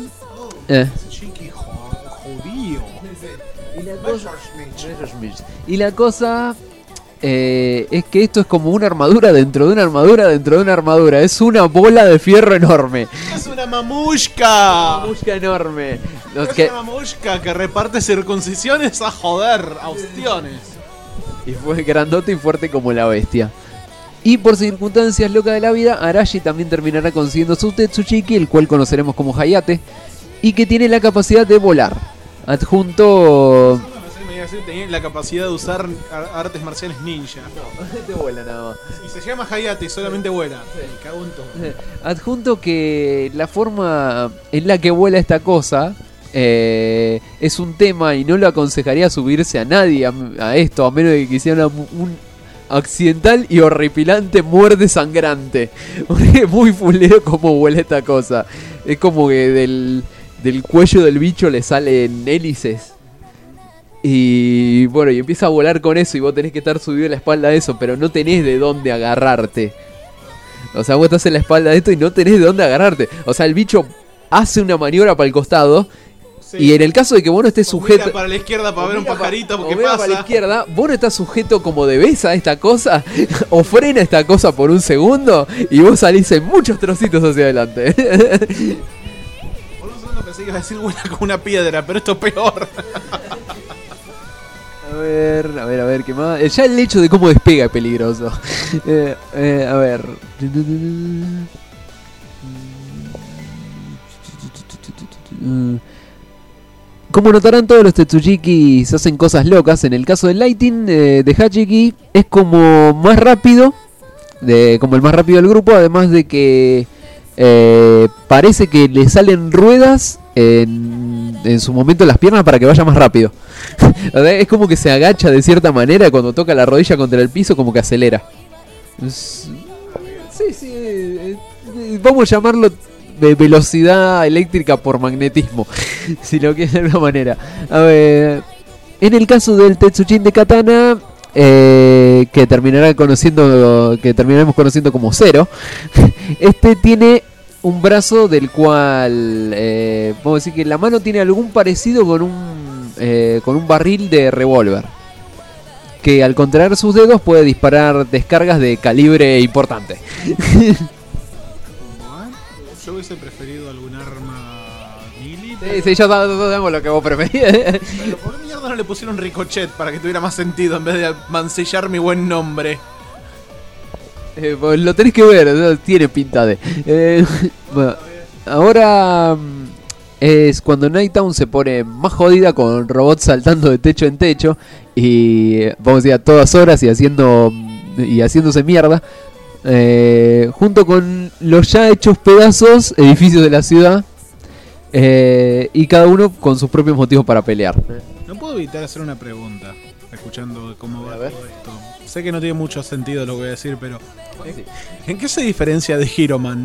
Y la cosa es que esto es como una armadura dentro de una armadura dentro de una armadura. Es una bola de fierro enorme. Es una mamushka. Una mamushka enorme. Una mamushka que reparte circuncisiones a joder, a ostiones. Y fue grandote y fuerte como la bestia. Y por circunstancias locas de la vida, Arashi también terminará consiguiendo su Tetsujiki, el cual conoceremos como Hayate, y que tiene la capacidad de volar. Adjunto... Tenía la capacidad de usar artes marciales ninja. No, te vuela nada más. Y se llama Hayate y solamente vuela. Sí, cago en todo. Adjunto que la forma en la que vuela esta cosa es un tema y no lo aconsejaría subirse a nadie a esto, a menos de que quisiera un accidental y horripilante muerte sangrante. Es muy fulero como vuela esta cosa. Es como que del cuello del bicho le salen hélices. Y bueno, y empieza a volar con eso y vos tenés que estar subido en la espalda de eso, pero no tenés de dónde agarrarte. O sea, vos estás en la espalda de esto y no tenés de dónde agarrarte. O sea, el bicho hace una maniobra para el costado. Sí. Y en el caso de que vos no estés sujeto... Mira para la izquierda para ver un pajarito, ¿qué pasa? Para la izquierda, vos no estás sujeto como debes a esta cosa, o frena esta cosa por un segundo, y vos salís en muchos trocitos hacia adelante. Por un segundo pensé que iba a decir vuela con una piedra, pero esto es peor. A ver, ¿qué más? Ya el hecho de cómo despega es peligroso. A ver. Como notarán, todos los Tetsujikis hacen cosas locas. En el caso del Lighting de Hachiki es como más rápido, como el más rápido del grupo, además de que parece que le salen ruedas en su momento en las piernas para que vaya más rápido. Es como que se agacha de cierta manera y cuando toca la rodilla contra el piso como que acelera. Sí, vamos a llamarlo de velocidad eléctrica por magnetismo, si lo quieren de alguna manera. A ver, en el caso del Tetsujin de Katana, que terminaremos conociendo como Zero, este tiene un brazo del cual vamos a decir que la mano tiene algún parecido con un barril de revólver, que al contraer sus dedos puede disparar descargas de calibre importante. Yo hubiese preferido algún arma melee. Sí, ya sabemos lo que vos preferías. Pero ¿por qué mierda no le pusieron Ricochet para que tuviera más sentido en vez de mancillar mi buen nombre? Pues lo tenés que ver, ¿no? Tiene pinta de... bueno, ahora es cuando Night Town se pone más jodida con robots saltando de techo en techo y vamos a decir a todas horas y haciéndose mierda. junto con los ya hechos pedazos edificios de la ciudad, y cada uno con sus propios motivos para pelear. No puedo evitar hacer una pregunta, escuchando cómo va todo esto. Sé que no tiene mucho sentido lo que voy a decir, pero ¿en qué se diferencia de Hero Man?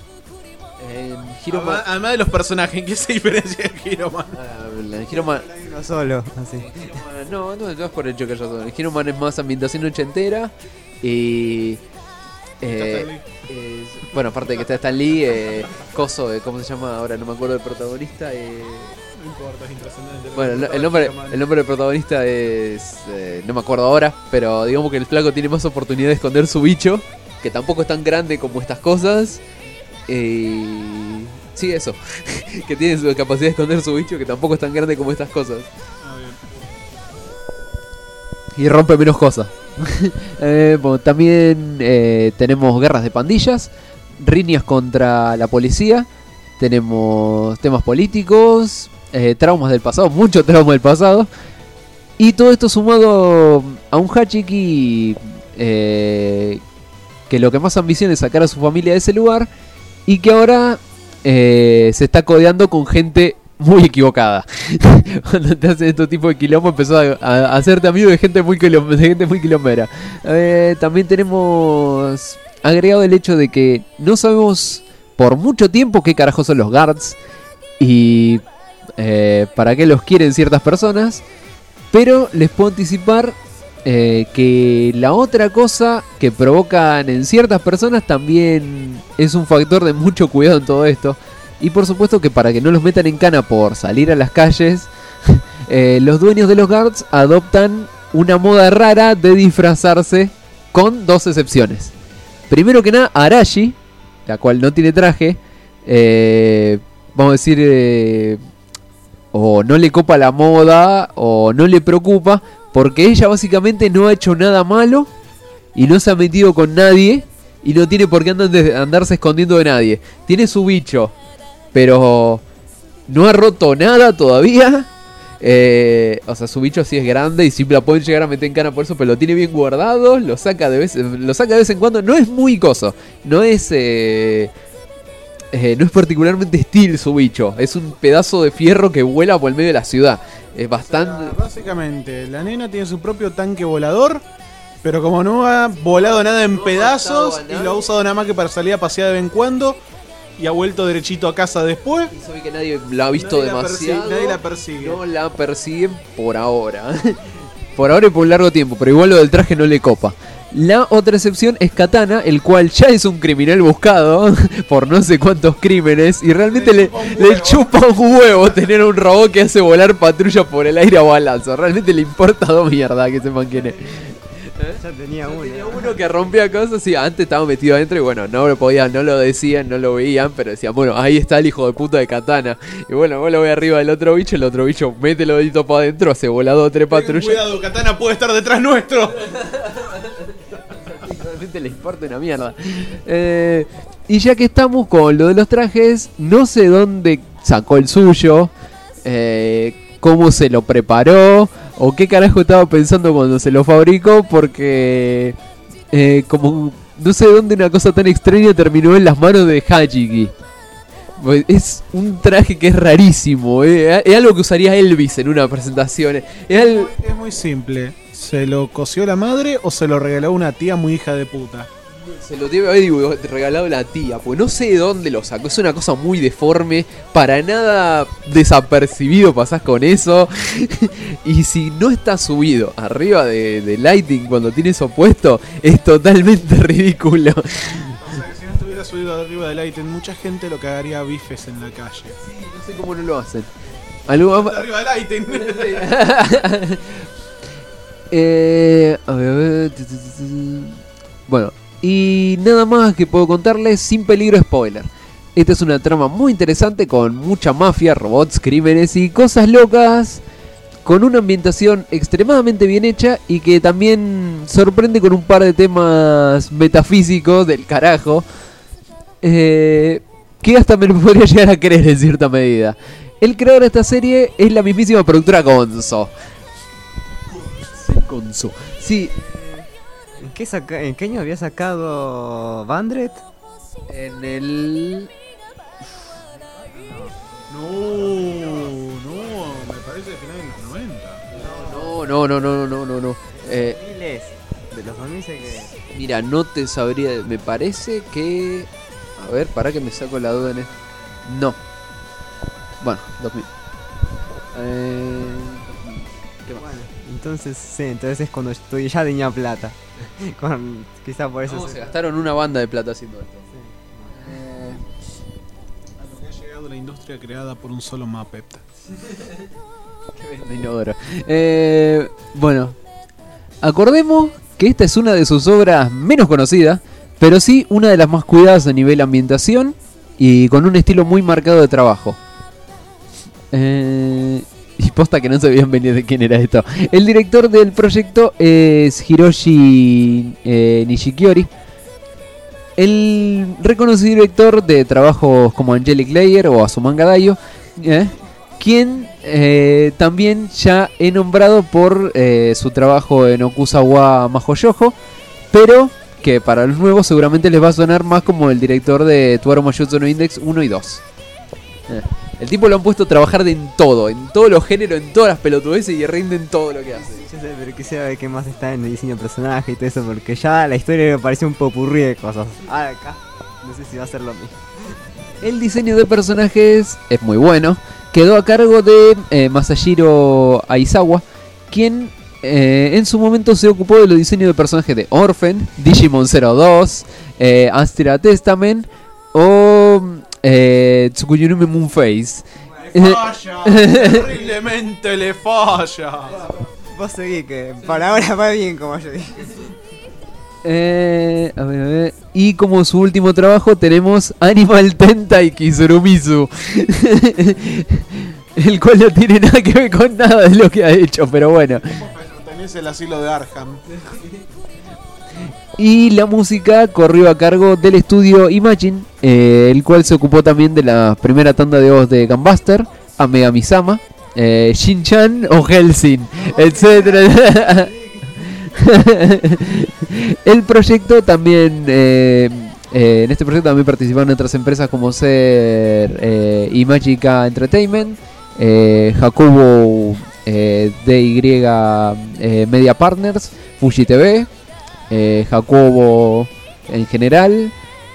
Además de los personajes, ¿en qué se diferencia de Hero Man? Hero Man no solo, así. No es por el hecho que haya solo. El Hero Man es más ambientación ochentera y... bueno, aparte de que está Stan Lee, Coso, ¿cómo se llama? Ahora no me acuerdo del protagonista. No importa, es intrascendente. Bueno, el nombre del protagonista es... no me acuerdo ahora, pero digamos que el flaco tiene más oportunidad de esconder su bicho, que tampoco es tan grande como estas cosas. Sí, eso. Que tiene su capacidad de esconder su bicho, que tampoco es tan grande como estas cosas. Y rompe menos cosas. Bueno, también tenemos guerras de pandillas, riñas contra la policía, tenemos temas políticos, traumas del pasado, mucho trauma del pasado. Y todo esto sumado a un Hachiki que lo que más ambiciona es sacar a su familia de ese lugar, y que ahora se está codeando con gente muy equivocada. Cuando te hacen estos tipos de quilombo, empezó a hacerte amigo de gente muy quilombera. También tenemos agregado el hecho de que no sabemos por mucho tiempo qué carajos son los guards y para qué los quieren ciertas personas, pero les puedo anticipar que la otra cosa que provocan en ciertas personas también es un factor de mucho cuidado en todo esto. Y por supuesto que para que no los metan en cana por salir a las calles, los dueños de los guards adoptan una moda rara de disfrazarse, con dos excepciones. Primero que nada, Arashi, la cual no tiene traje, vamos a decir, o no le copa la moda o no le preocupa, porque ella básicamente no ha hecho nada malo y no se ha metido con nadie y no tiene por qué andarse escondiendo de nadie. Tiene su bicho, pero no ha roto nada todavía. O sea, su bicho sí es grande y sí la pueden llegar a meter en cana por eso, pero lo tiene bien guardado, lo saca de vez en cuando. No es muy coso, no es particularmente steel su bicho. Es un pedazo de fierro que vuela por el medio de la ciudad. Es bastante... O sea, básicamente, la nena tiene su propio tanque volador, pero como no ha volado nada en pedazos y lo ha usado nada más que para salir a pasear de vez en cuando, y ha vuelto derechito a casa después. Y sabe que nadie la ha visto demasiado. Nadie la persigue. No la persiguen por ahora. Por ahora y por un largo tiempo, pero igual lo del traje no le copa. La otra excepción es Katana, el cual ya es un criminal buscado por no sé cuántos crímenes, y realmente le chupa un huevo tener un robot que hace volar patrulla por el aire a balazo. Realmente le importa dos mierdas que sepan quién es. Ya tenía uno que rompía cosas, sí, antes estaba metido adentro y bueno, no lo decían, no lo veían, pero decían, bueno, ahí está el hijo de puta de Katana. Y bueno, vos lo ves arriba del otro bicho, el otro bicho mete los deditos para adentro, hace volado 3 patrullas. Cuidado, Katana puede estar detrás nuestro. Realmente le importa una mierda. Y ya que estamos con lo de los trajes, no sé dónde sacó el suyo, cómo se lo preparó o qué carajo estaba pensando cuando se lo fabricó, porque como no sé dónde una cosa tan extraña terminó en las manos de Hachiki. Es un traje que es rarísimo, es algo que usaría Elvis en una presentación. Es muy simple. ¿Se lo cosió la madre o se lo regaló una tía muy hija de puta? Se lo debe haber regalado la tía, pues no sé de dónde lo sacó. Es una cosa muy deforme, para nada desapercibido pasás con eso. Y si no está subido arriba de Lighting cuando tiene eso puesto, es totalmente ridículo. O sea, que si no estuviera subido arriba de Lighting, mucha gente lo cagaría a bifes en la calle. Sí, no sé cómo no lo hacen. Arriba de Lighting. A ver. Bueno, y nada más que puedo contarles sin peligro spoiler. Esta es una trama muy interesante con mucha mafia, robots, crímenes y cosas locas, con una ambientación extremadamente bien hecha y que también sorprende con un par de temas metafísicos del carajo, que hasta me lo podría llegar a creer en cierta medida. El creador de esta serie es la mismísima productora Gonzo. Sí, ¿En qué año había sacado Bandret? En el... No, me parece que final de los 90. No. De los 2000 sé que... Mira, no te sabría... Me parece que... A ver, para que me saco la duda en esto. No. Bueno, 2000. ¿Qué más? Bueno, entonces es cuando estoy ya tenía plata. Quizá por eso... Se gastaron una banda de plata haciendo esto. A lo que ha llegado la industria creada por un solo Muppet. Qué inodoro. Bueno, acordemos que esta es una de sus obras menos conocidas, pero sí una de las más cuidadas a nivel ambientación y con un estilo muy marcado de trabajo. Y posta que no sabían venir de quién era esto. El director del proyecto es Hiroshi Nishikiori, el reconocido director de trabajos como Angelic Layer o Azumanga Daioh, quien también ya he nombrado por su trabajo en Okusawa Mahou Shoujo, pero que para los nuevos seguramente les va a sonar más como el director de Tuaro Mayutsu no Index 1 y 2. El tipo lo han puesto a trabajar en todos los géneros, en todas las pelotudeces y rinde en todo lo que hace. Yo sé, pero quisiera ver qué más está en el diseño de personaje y todo eso, porque ya la historia me pareció un popurrí de cosas. Acá no sé si va a ser lo mismo. El diseño de personajes es muy bueno. Quedó a cargo de Masahiro Aizawa, quien en su momento se ocupó de los diseños de personajes de Orphan, Digimon 02, Astra Testament o Tsukuyunume Moonface. Le falla, terriblemente le falla. Vos seguí que para ahora va bien como yo dije. A ver. Y como su último trabajo tenemos Animal Tentai Kizurumizu. El cual no tiene nada que ver con nada de lo que ha hecho, pero bueno. Tenés el asilo de Arkham. Y la música corrió a cargo del estudio Imagine, el cual se ocupó también de la primera tanda de voz de Gunbuster, Amegami-sama, Shin-chan o Hellsing, etc. El proyecto también, en este proyecto también participaron otras empresas como ser Imagica Entertainment, Jacobo DY Media Partners, Fuji TV, Jacobo en general,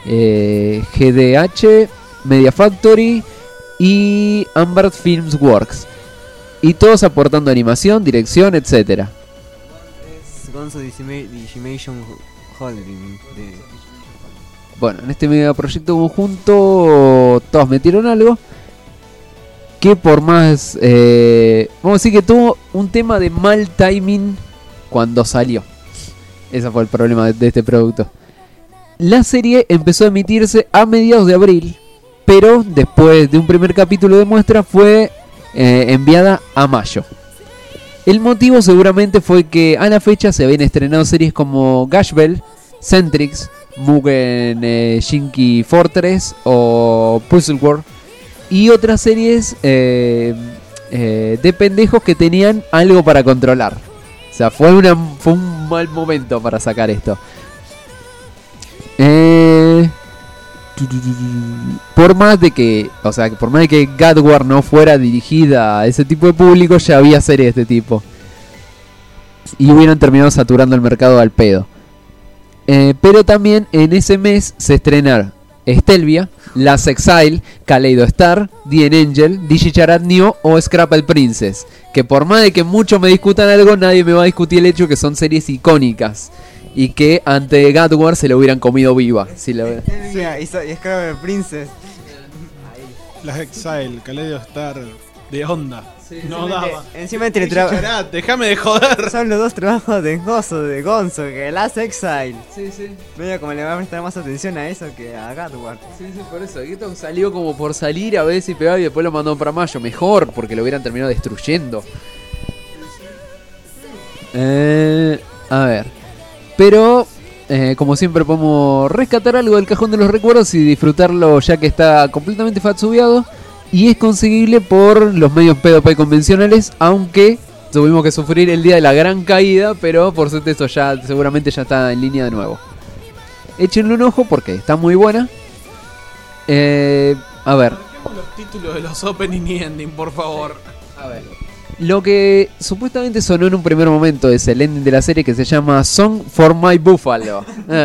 GDH, Media Factory y Ambert Films Works, y todos aportando animación, dirección, etcétera. Gonzo Digimation Holding. Bueno, en este mega proyecto conjunto todos metieron algo que por más vamos a decir que tuvo un tema de mal timing cuando salió. Ese fue el problema de este producto. La serie empezó a emitirse a mediados de abril, pero después de un primer capítulo de muestra fue enviada a mayo. El motivo seguramente fue que a la fecha se habían estrenado series como Gash Bell, Centrix, Mugen Shinki Fortress o Puzzle World y otras series de pendejos que tenían algo para controlar. O sea, fue un mal momento para sacar esto. Por más de que God War no fuera dirigida a ese tipo de público, ya había series de este tipo. Y hubieran terminado saturando el mercado al pedo. Pero también en ese mes se estrenaron Stelvia, Last Exile, Kaleido Star, Dien Angel, Digicharat Neo o Scrapple Princess. Que por más de que muchos me discutan algo, nadie me va a discutir el hecho que son series icónicas. Y que ante God War se lo hubieran comido viva. Si lo... y Scrapple Princess. Las Exile, Kaleido Star, de onda. Sí, no daba. Encima entre trabajos. Déjame de joder. Son los dos trabajos de Gonzo, que Last Exile. Sí. Medio como le va a prestar más atención a eso que a God War. Sí, por eso. Esto salió como por salir a ver si pegaba y después lo mandó para mayo. Mejor, porque lo hubieran terminado destruyendo. A ver. Pero, como siempre, podemos rescatar algo del cajón de los recuerdos y disfrutarlo ya que está completamente fatsubiado. Y es conseguible por los medios P2P convencionales, aunque tuvimos que sufrir el día de la gran caída, pero por suerte esto ya seguramente ya está en línea de nuevo. Échenle un ojo porque está muy buena. A ver. Los títulos de los opening y ending, por favor. A ver. Lo que supuestamente sonó en un primer momento es el ending de la serie, que se llama Song for My Buffalo.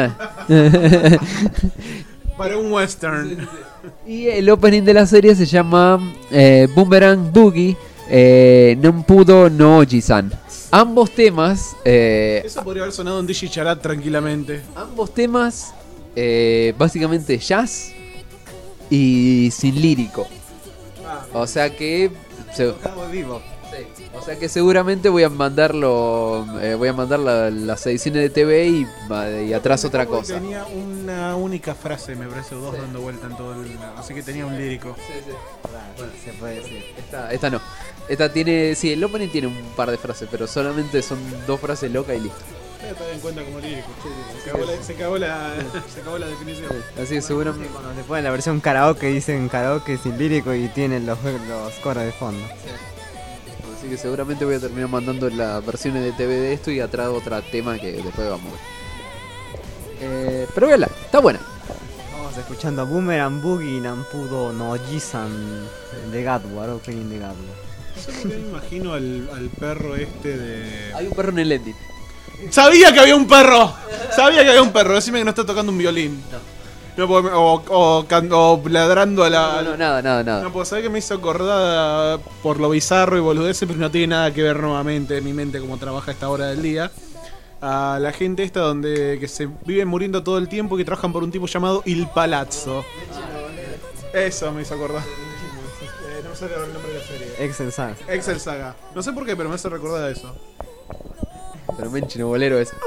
Para un western. Y el opening de la serie se llama Boomerang Boogie Nampudo no Oji-san. Ambos temas... Eso podría haber sonado en DJ Charat tranquilamente. Ambos temas básicamente jazz y sin lírico. O sea que... vivo. O sea que seguramente voy a mandarlo, voy a mandar las ediciones de TV y atrás otra cosa. Tenía una única frase, me parece, dos dando vuelta en todo el... Así que tenía un lírico. Sí. Bueno, se puede decir. Esta no. Esta tiene, sí, el opening tiene un par de frases, pero solamente son 2 frases locas y listo. Está en cuenta como lírico. Se acabó la definición. Así que seguramente cuando te ponen la versión karaoke dicen karaoke sin lírico y tienen los coros de fondo. Sí. Así que seguramente voy a terminar mandando las versiones de TV de esto y atrás otro tema que después vamos a ver. Pero véala, está buena. Estamos escuchando a Boomerang Boogie Nampudo no Oji-san de Gatwa, opening de Gatwa. Solo me imagino al perro este de... Hay un perro en el ending. ¡Sabía que había un perro! Decime que no está tocando un violín. No, o ladrando a la... No, nada. No, pues sabés que me hizo acordar por lo bizarro y boludece, pero no tiene nada que ver nuevamente en mi mente como trabaja a esta hora del día. A la gente esta que se vive muriendo todo el tiempo y que trabajan por un tipo llamado Il Palazzo. Eso me hizo acordar. No sé el nombre de la serie. Excel Saga. No sé por qué, pero me hace recordar a eso. Pero menchino bolero es.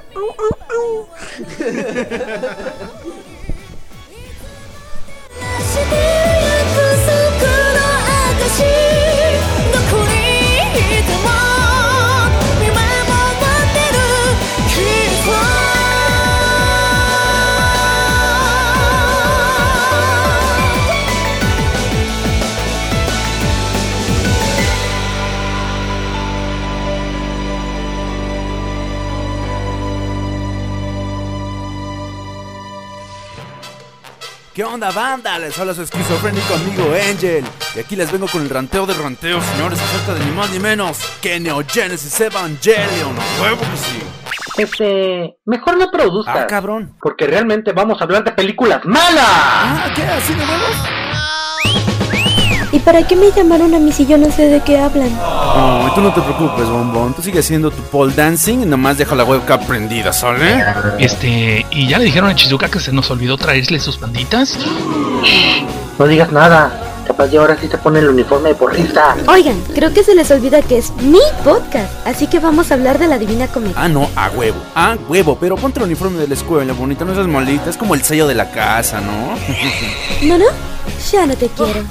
¿Qué onda, banda? Les habla su esquizofrénico amigo Angel. Y aquí les vengo con el ranteo de ranteos, señores, acerca de ni más ni menos que Neo Genesis Evangelion. ¡Huevo que sí! Mejor no produzcas. Ah, cabrón. Porque realmente vamos a hablar de películas malas. Ah, ¿qué? ¿Así de huevos? ¿Y para qué me llamaron a mí si yo no sé de qué hablan? Oh, tú no te preocupes, bombón. Tú sigues haciendo tu pole dancing y nomás deja la webcam prendida, ¿sale? ¿Y ya le dijeron a Chizuka que se nos olvidó traerle sus panditas? No digas nada. Capaz de ahora sí se pone el uniforme de porrista. Oigan, creo que se les olvida que es mi podcast, así que vamos a hablar de la Divina Comedia. Ah, no, a huevo. Pero ponte el uniforme de la escuela, bonita, no seas malita. Es como el sello de la casa, ¿no? ¿No? Ya no te quiero.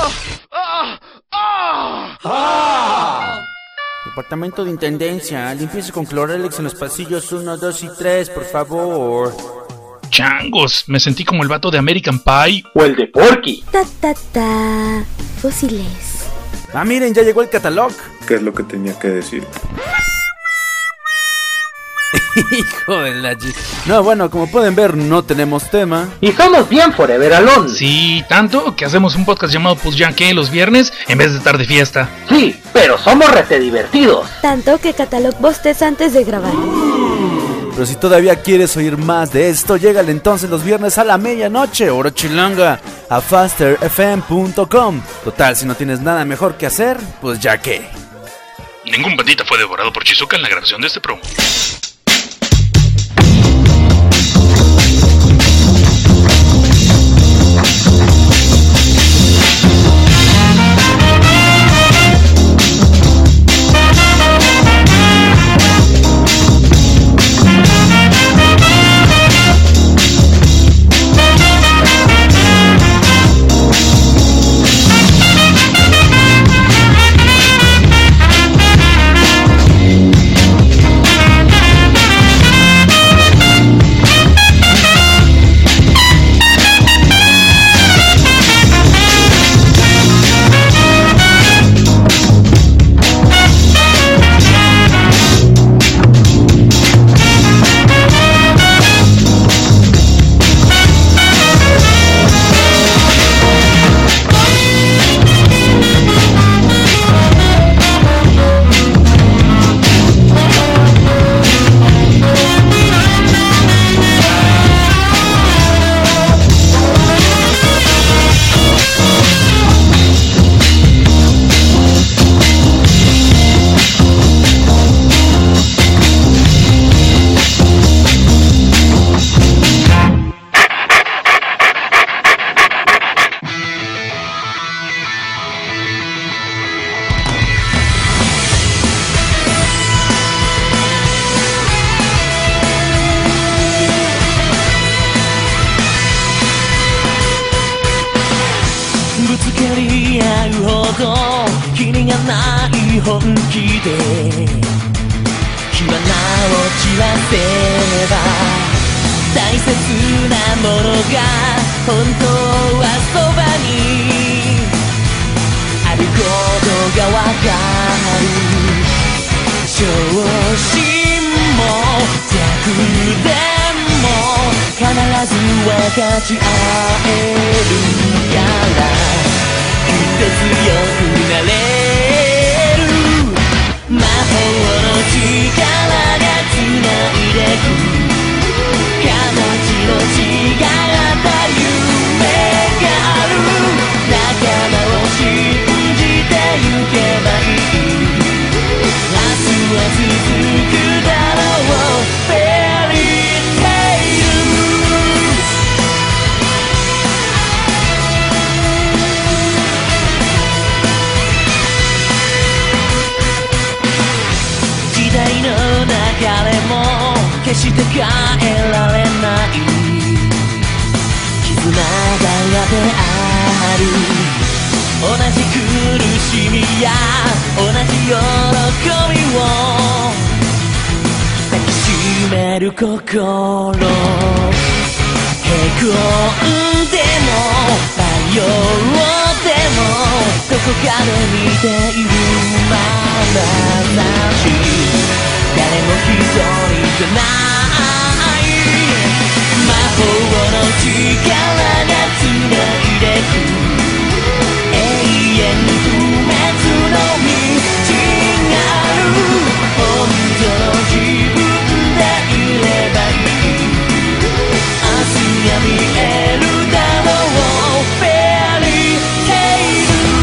Departamento de Intendencia, limpieza con Cloralex en los pasillos 1, 2 y 3, por favor. Changos, me sentí como el vato de American Pie. O el de Porky. Fósiles. Ah, miren, ya llegó el catálogo. ¿Qué es lo que tenía que decir? Hijo de la... No, bueno, como pueden ver, no tenemos tema. Y somos bien Forever Alone. Sí, tanto que hacemos un podcast llamado Pues Ya Que los viernes en vez de estar de fiesta. Sí, pero somos rete divertidos. Tanto que Catalog bosteza antes de grabar. Pero si todavía quieres oír más de esto, llégale entonces los viernes a la medianoche, hora chilanga, a fasterfm.com. Total, si no tienes nada mejor que hacer, pues ya que. Ningún bandita fue devorado por Chizuka en la grabación de este promo. 本気で火花を散らせれば大切なものが本当はそばにあることがわかる昇進も逆でも必ず分かち合えるからきっと強くなれる魔法の力がつないでく形の違った夢がある仲間を信じてゆけばいい明日は続くだろうフェリーテイル時代の流れも決して変えられない絆がある同じ苦しみや同じ喜びを抱きしめる心へこんでも迷ってもどこかで見ているまなざし誰も一人じゃない魔法の力がつないでく永遠不滅の道がある本当の自分でいればいい明日が見えるだろうフェリーテイル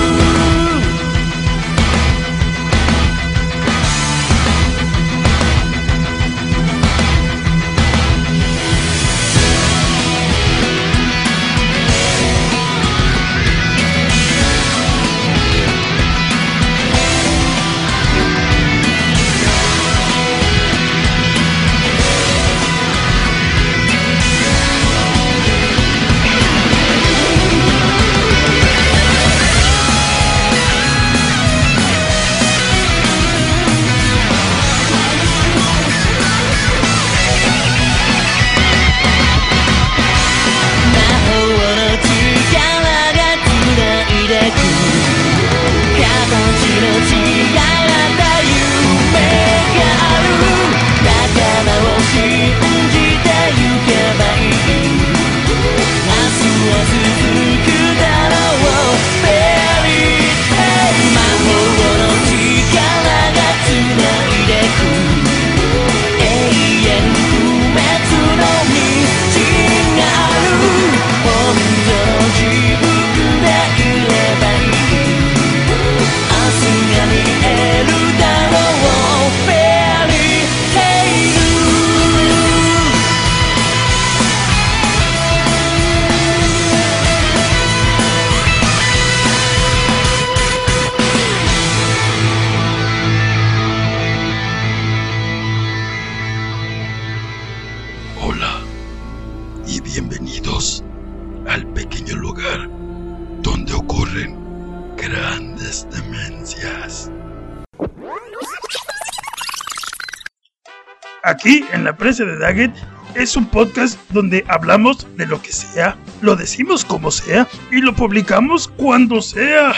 Aquí en la presa de Daggett es un podcast donde hablamos de lo que sea, lo decimos como sea y lo publicamos cuando sea.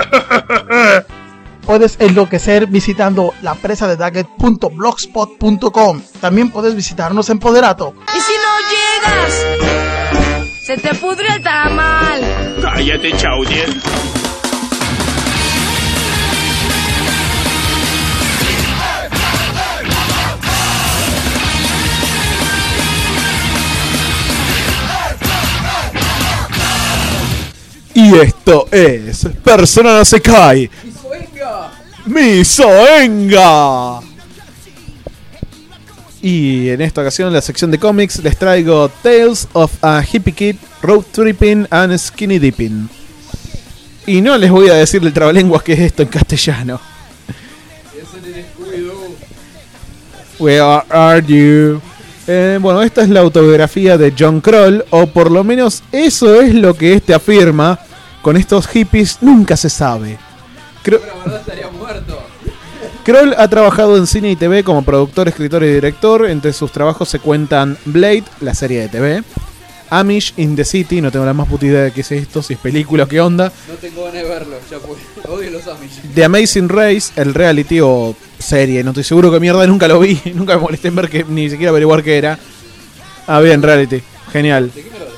Puedes enloquecer visitando lapresadedaggett.blogspot.com. También puedes visitarnos en Poderato. ¿Y si no llegas? ¡Se te pudre el tamal! Cállate, Chaudier. Y esto es Persona no Sekai Misoenga. Y en esta ocasión en la sección de cómics les traigo Tales of a Hippie Kid, Road Tripping and Skinny Dipping. Y no les voy a decir el trabalenguas que es esto en castellano. Where are you? Bueno, esta es la autobiografía de John Kroll, o por lo menos eso es lo que este afirma. Con estos hippies nunca se sabe. estaría muerto. Kroll ha trabajado en cine y TV como productor, escritor y director. Entre sus trabajos se cuentan Blade, la serie de TV, Amish in the City, no tengo la más puta idea de qué es esto, si es película o qué onda. No tengo ganas de verlo, ya fue. Odio los Amish. The Amazing Race, el reality o serie, no estoy seguro qué mierda, nunca lo vi, nunca me molesté en ver que ni siquiera averiguar qué era. Ah, bien, reality, genial. ¿De qué me lo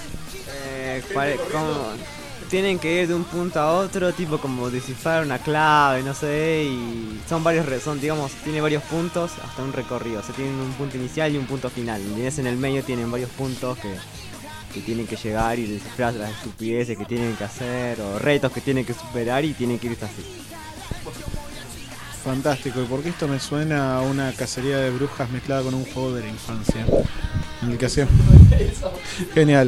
tienen que ir de un punto a otro, tipo como descifrar una clave, no sé, y son varios, digamos, tiene varios puntos hasta un recorrido, o sea, tienen un punto inicial y un punto final, y en el medio tienen varios puntos que tienen que llegar y descifrar las estupideces que tienen que hacer, o retos que tienen que superar y tienen que irse así. Fantástico, y porque esto me suena a una cacería de brujas mezclada con un juego de la infancia. En el que hacía... Genial.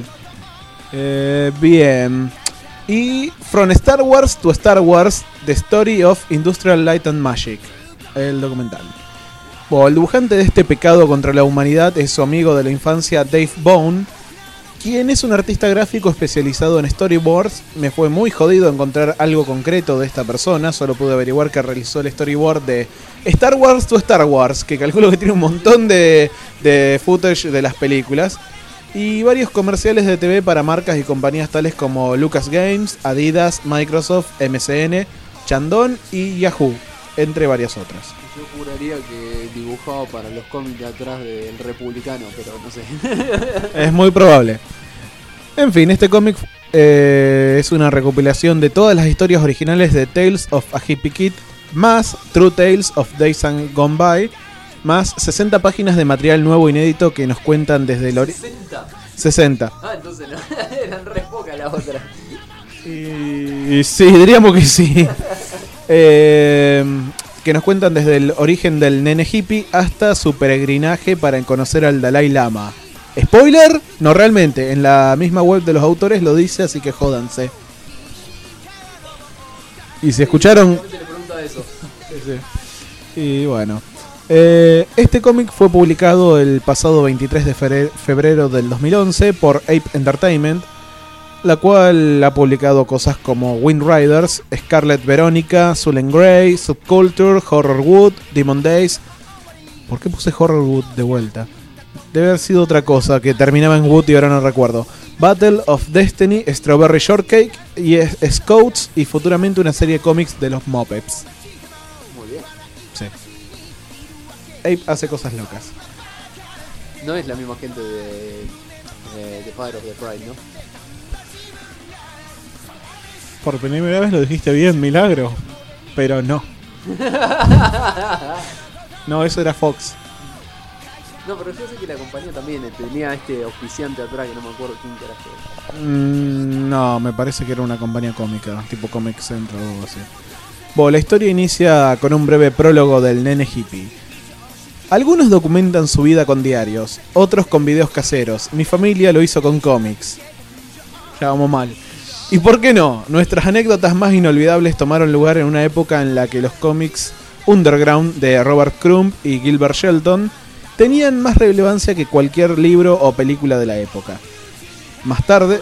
Bien. Y From Star Wars to Star Wars, The Story of Industrial Light and Magic, el documental. Bueno, el dibujante de este pecado contra la humanidad es su amigo de la infancia Dave Bone, quien es un artista gráfico especializado en storyboards. Me fue muy jodido encontrar algo concreto de esta persona, solo pude averiguar que realizó el storyboard de Star Wars to Star Wars, que calculo que tiene un montón de footage de las películas, y varios comerciales de TV para marcas y compañías tales como Lucas Games, Adidas, Microsoft, MSN, Chandon y Yahoo, entre varias otras. Yo juraría que dibujaba para los cómics de atrás del Republicano, pero no sé. Es muy probable. En fin, este cómic es una recopilación de todas las historias originales de Tales of a Hippie Kid, más True Tales of Days Gone By, más 60 páginas de material nuevo inédito que nos cuentan desde el origen. 60. Ah, entonces no, eran re pocas las otras. Y sí, diríamos que sí. Que nos cuentan desde el origen del nene hippie hasta su peregrinaje para conocer al Dalai Lama. ¿Spoiler? No, realmente, en la misma web de los autores lo dice, así que jódanse. Y si escucharon... Y bueno... este cómic fue publicado el pasado 23 de febrero del 2011 por Ape Entertainment, la cual ha publicado cosas como Wind Riders, Scarlet Veronica, Zullen Grey, Subculture, Horror Wood, Demon Days. ¿Por qué puse Horror Wood de vuelta? Debe haber sido otra cosa que terminaba en Wood y ahora no recuerdo. Battle of Destiny, Strawberry Shortcake y Scouts, y futuramente una serie de cómics de los Muppets. Muy bien. Sí. Ape hace cosas locas. No es la misma gente de Father of the Pride, ¿no? Por primera vez lo dijiste bien, milagro. Pero no. No, eso era Fox. No, pero yo sé que la compañía también tenía este auspiciante atrás que no me acuerdo quién carajo. No, me parece que era una compañía cómica, tipo Comic Central o algo así. Bueno, la historia inicia con un breve prólogo del nene hippie. Algunos documentan su vida con diarios, otros con videos caseros. Mi familia lo hizo con cómics. Ya vamos mal. ¿Y por qué no? Nuestras anécdotas más inolvidables tomaron lugar en una época en la que los cómics underground de Robert Crumb y Gilbert Shelton tenían más relevancia que cualquier libro o película de la época. Más tarde...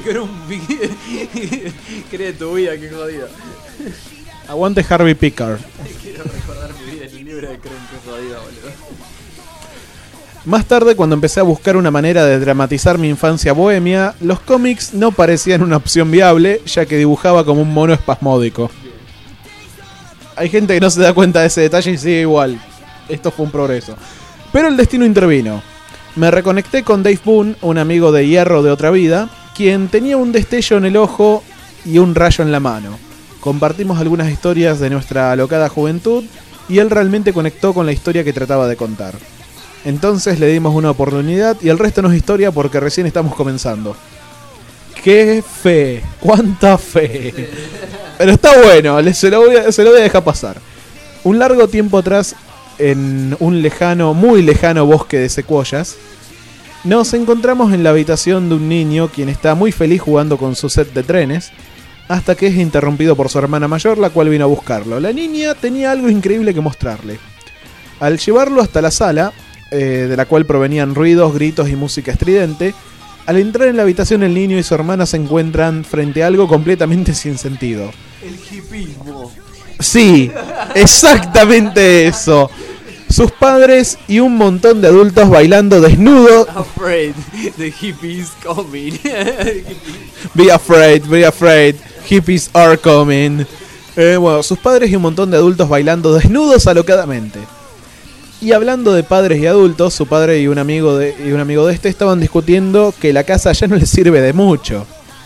Cree tu vida, qué jodido. Aguante Harvey Pickard. Quiero recordar mi vida en el libro de Crumb, qué jodido, boludo. Más tarde, cuando empecé a buscar una manera de dramatizar mi infancia bohemia, los cómics no parecían una opción viable, ya que dibujaba como un mono espasmódico. Hay gente que no se da cuenta de ese detalle y sigue igual. Esto fue un progreso. Pero el destino intervino. Me reconecté con Dave Boone, un amigo de hierro de otra vida, quien tenía un destello en el ojo y un rayo en la mano. Compartimos algunas historias de nuestra alocada juventud y él realmente conectó con la historia que trataba de contar. Entonces le dimos una oportunidad y el resto no es historia porque recién estamos comenzando. ¡Qué fe! ¡Cuánta fe! Pero está bueno, se lo voy a dejar pasar. Un largo tiempo atrás, en un lejano, muy lejano bosque de secuoyas, nos encontramos en la habitación de un niño quien está muy feliz jugando con su set de trenes, hasta que es interrumpido por su hermana mayor, la cual vino a buscarlo. La niña tenía algo increíble que mostrarle. Al llevarlo hasta la sala, de la cual provenían ruidos, gritos y música estridente, al entrar en la habitación el niño y su hermana se encuentran frente a algo completamente sin sentido. El hipismo. Sí, exactamente eso. Sus padres y un montón de adultos bailando desnudos. Afraid, the hippies coming. Be afraid, hippies are coming. Bueno, sus padres y un montón de adultos bailando desnudos alocadamente. Y hablando de padres y adultos, su padre y un amigo de este estaban discutiendo que la casa ya no les sirve de mucho.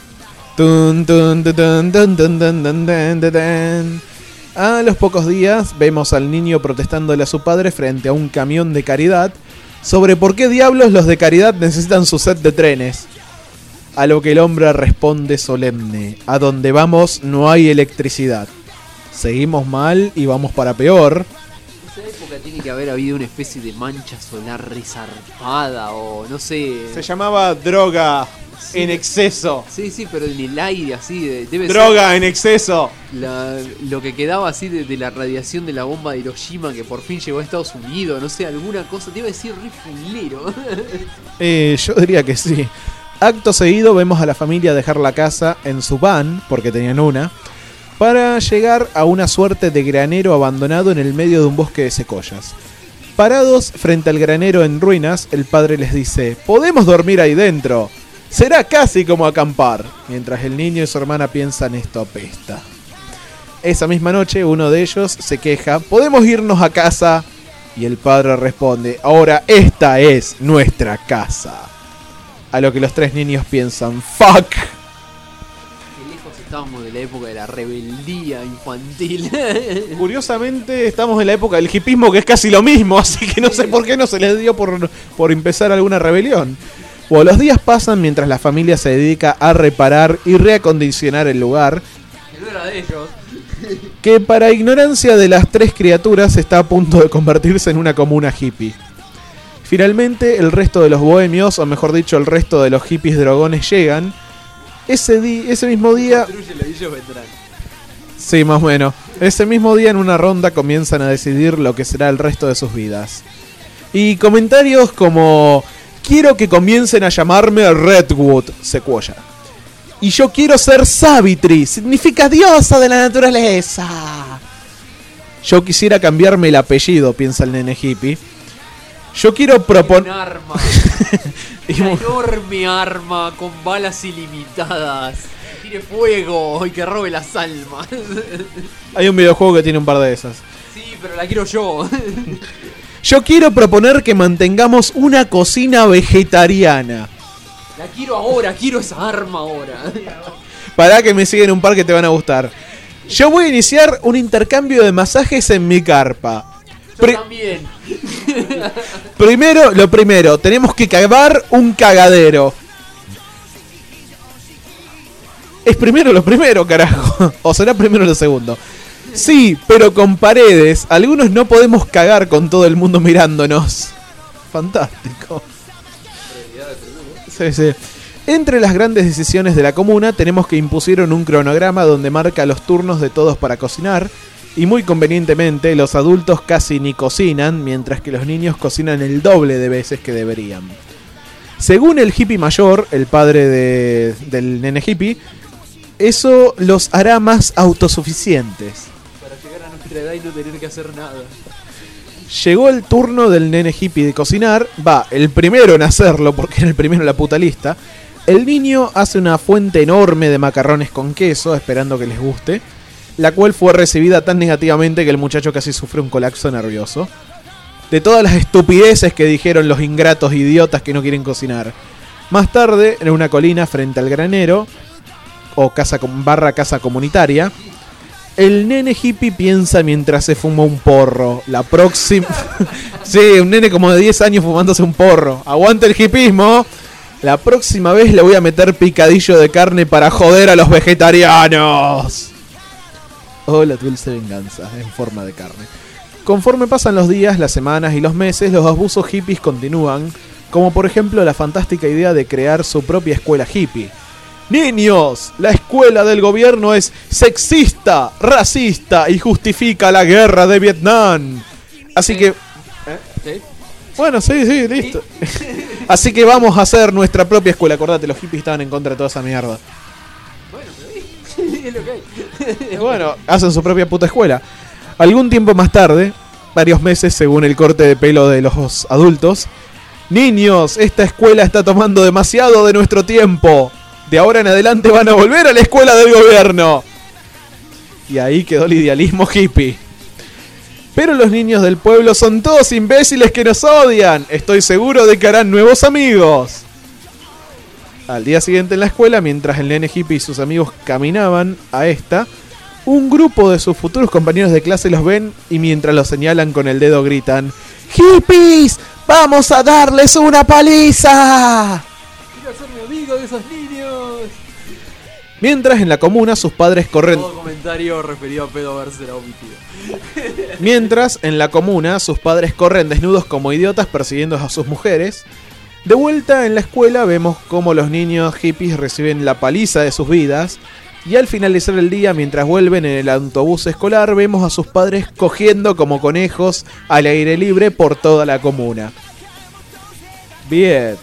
A los pocos días vemos al niño protestándole a su padre frente a un camión de caridad sobre por qué diablos los de caridad necesitan su set de trenes. A lo que el hombre responde solemne: a donde vamos no hay electricidad. Seguimos mal y vamos para peor. En esa época tiene que haber habido una especie de mancha solar resarpada o no sé. Se llamaba droga en exceso. Sí, pero en el aire así. Debe droga ser en exceso. Lo que quedaba así de la radiación de la bomba de Hiroshima que por fin llegó a Estados Unidos. No sé, alguna cosa. Debe ser re fulero. Yo diría que sí. Acto seguido vemos a la familia dejar la casa en su van, porque tenían una, para llegar a una suerte de granero abandonado en el medio de un bosque de secoyas. Parados frente al granero en ruinas, el padre les dice: «Podemos dormir ahí dentro. Será casi como acampar», mientras el niño y su hermana piensan: «Esto apesta». Esa misma noche uno de ellos se queja: «¿Podemos irnos a casa?». Y el padre responde: «Ahora esta es nuestra casa». A lo que los tres niños piensan: «Fuck». Qué lejos estamos de la época de la rebeldía infantil. Curiosamente estamos en la época del hipismo, que es casi lo mismo, así que no sé por qué no se les dio por empezar alguna rebelión. Bueno, los días pasan mientras la familia se dedica a reparar y reacondicionar el lugar, Que no era de ellos. que para ignorancia de las tres criaturas está a punto de convertirse en una comuna hippie. Finalmente el resto de los bohemios, o mejor dicho el resto de los hippies drogones, llegan. Ese mismo día... Sí, más o menos. Ese mismo día en una ronda comienzan a decidir lo que será el resto de sus vidas. Y comentarios como: «Quiero que comiencen a llamarme Redwood, Sequoia. Y yo quiero ser Savitri, significa diosa de la naturaleza. Yo quisiera cambiarme el apellido», piensa el nene hippie. «Yo quiero proponer...» Un arma. Una enorme arma con balas ilimitadas. Que tire fuego y que robe las almas. Hay un videojuego que tiene un par de esas. Sí, pero la quiero yo. «Yo quiero proponer que mantengamos una cocina vegetariana». La quiero ahora, quiero esa arma ahora. Pará que me siguen un par que te van a gustar. «Yo voy a iniciar un intercambio de masajes en mi carpa». Yo también. Lo primero, tenemos que cavar un cagadero. Es primero lo primero, carajo. O será primero lo segundo. Sí, pero con paredes. Algunos no podemos cagar con todo el mundo mirándonos. Fantástico. Sí. Entre las grandes decisiones de la comuna tenemos que impusieron un cronograma donde marca los turnos de todos para cocinar. Y muy convenientemente los adultos casi ni cocinan, mientras que los niños cocinan el doble de veces que deberían. Según el hippie mayor, el padre del nene hippie, eso los hará más autosuficientes. Para llegar a nuestra edad y no tener que hacer nada. Llegó el turno del nene hippie de cocinar. Va, el primero en hacerlo, porque era el primero en la puta lista. El niño hace una fuente enorme de macarrones con queso, esperando que les guste, la cual fue recibida tan negativamente que el muchacho casi sufrió un colapso nervioso. De todas las estupideces que dijeron los ingratos idiotas que no quieren cocinar. Más tarde, en una colina frente al granero, o casa comunitaria, el nene hippie piensa mientras se fuma un porro: la próxima... Sí, un nene como de 10 años fumándose un porro. ¡Aguanta el hippismo! La próxima vez le voy a meter picadillo de carne para joder a los vegetarianos. O la dulce venganza en forma de carne. Conforme pasan los días, las semanas y los meses, los abusos hippies continúan, como por ejemplo la fantástica idea de crear su propia escuela hippie. ¡Niños! La escuela del gobierno es sexista, racista y justifica la guerra de Vietnam. Así que... ¿Sí? Bueno, sí, listo. Así que vamos a hacer nuestra propia escuela. Acordate, los hippies estaban en contra de toda esa mierda. Bueno, pero es lo que hay. Bueno, hacen su propia puta escuela. Algún tiempo más tarde, varios meses según el corte de pelo de los adultos: niños, esta escuela está tomando demasiado de nuestro tiempo. De ahora en adelante van a volver a la escuela del gobierno. Y ahí quedó el idealismo hippie. Pero los niños del pueblo son todos imbéciles que nos odian. Estoy seguro de que harán nuevos amigos. Al día siguiente en la escuela, mientras el nene hippie y sus amigos caminaban a esta, un grupo de sus futuros compañeros de clase los ven y mientras los señalan con el dedo gritan: ¡hippies! ¡Vamos a darles una paliza! Quiero ser mi amigo de esos niños. Mientras en la comuna sus padres corren... Todo comentario referido a pedo verse será omitido. Mientras en la comuna sus padres corren desnudos como idiotas persiguiendo a sus mujeres, de vuelta en la escuela vemos cómo los niños hippies reciben la paliza de sus vidas. Y al finalizar el día, mientras vuelven en el autobús escolar, vemos a sus padres cogiendo como conejos al aire libre por toda la comuna. Bien.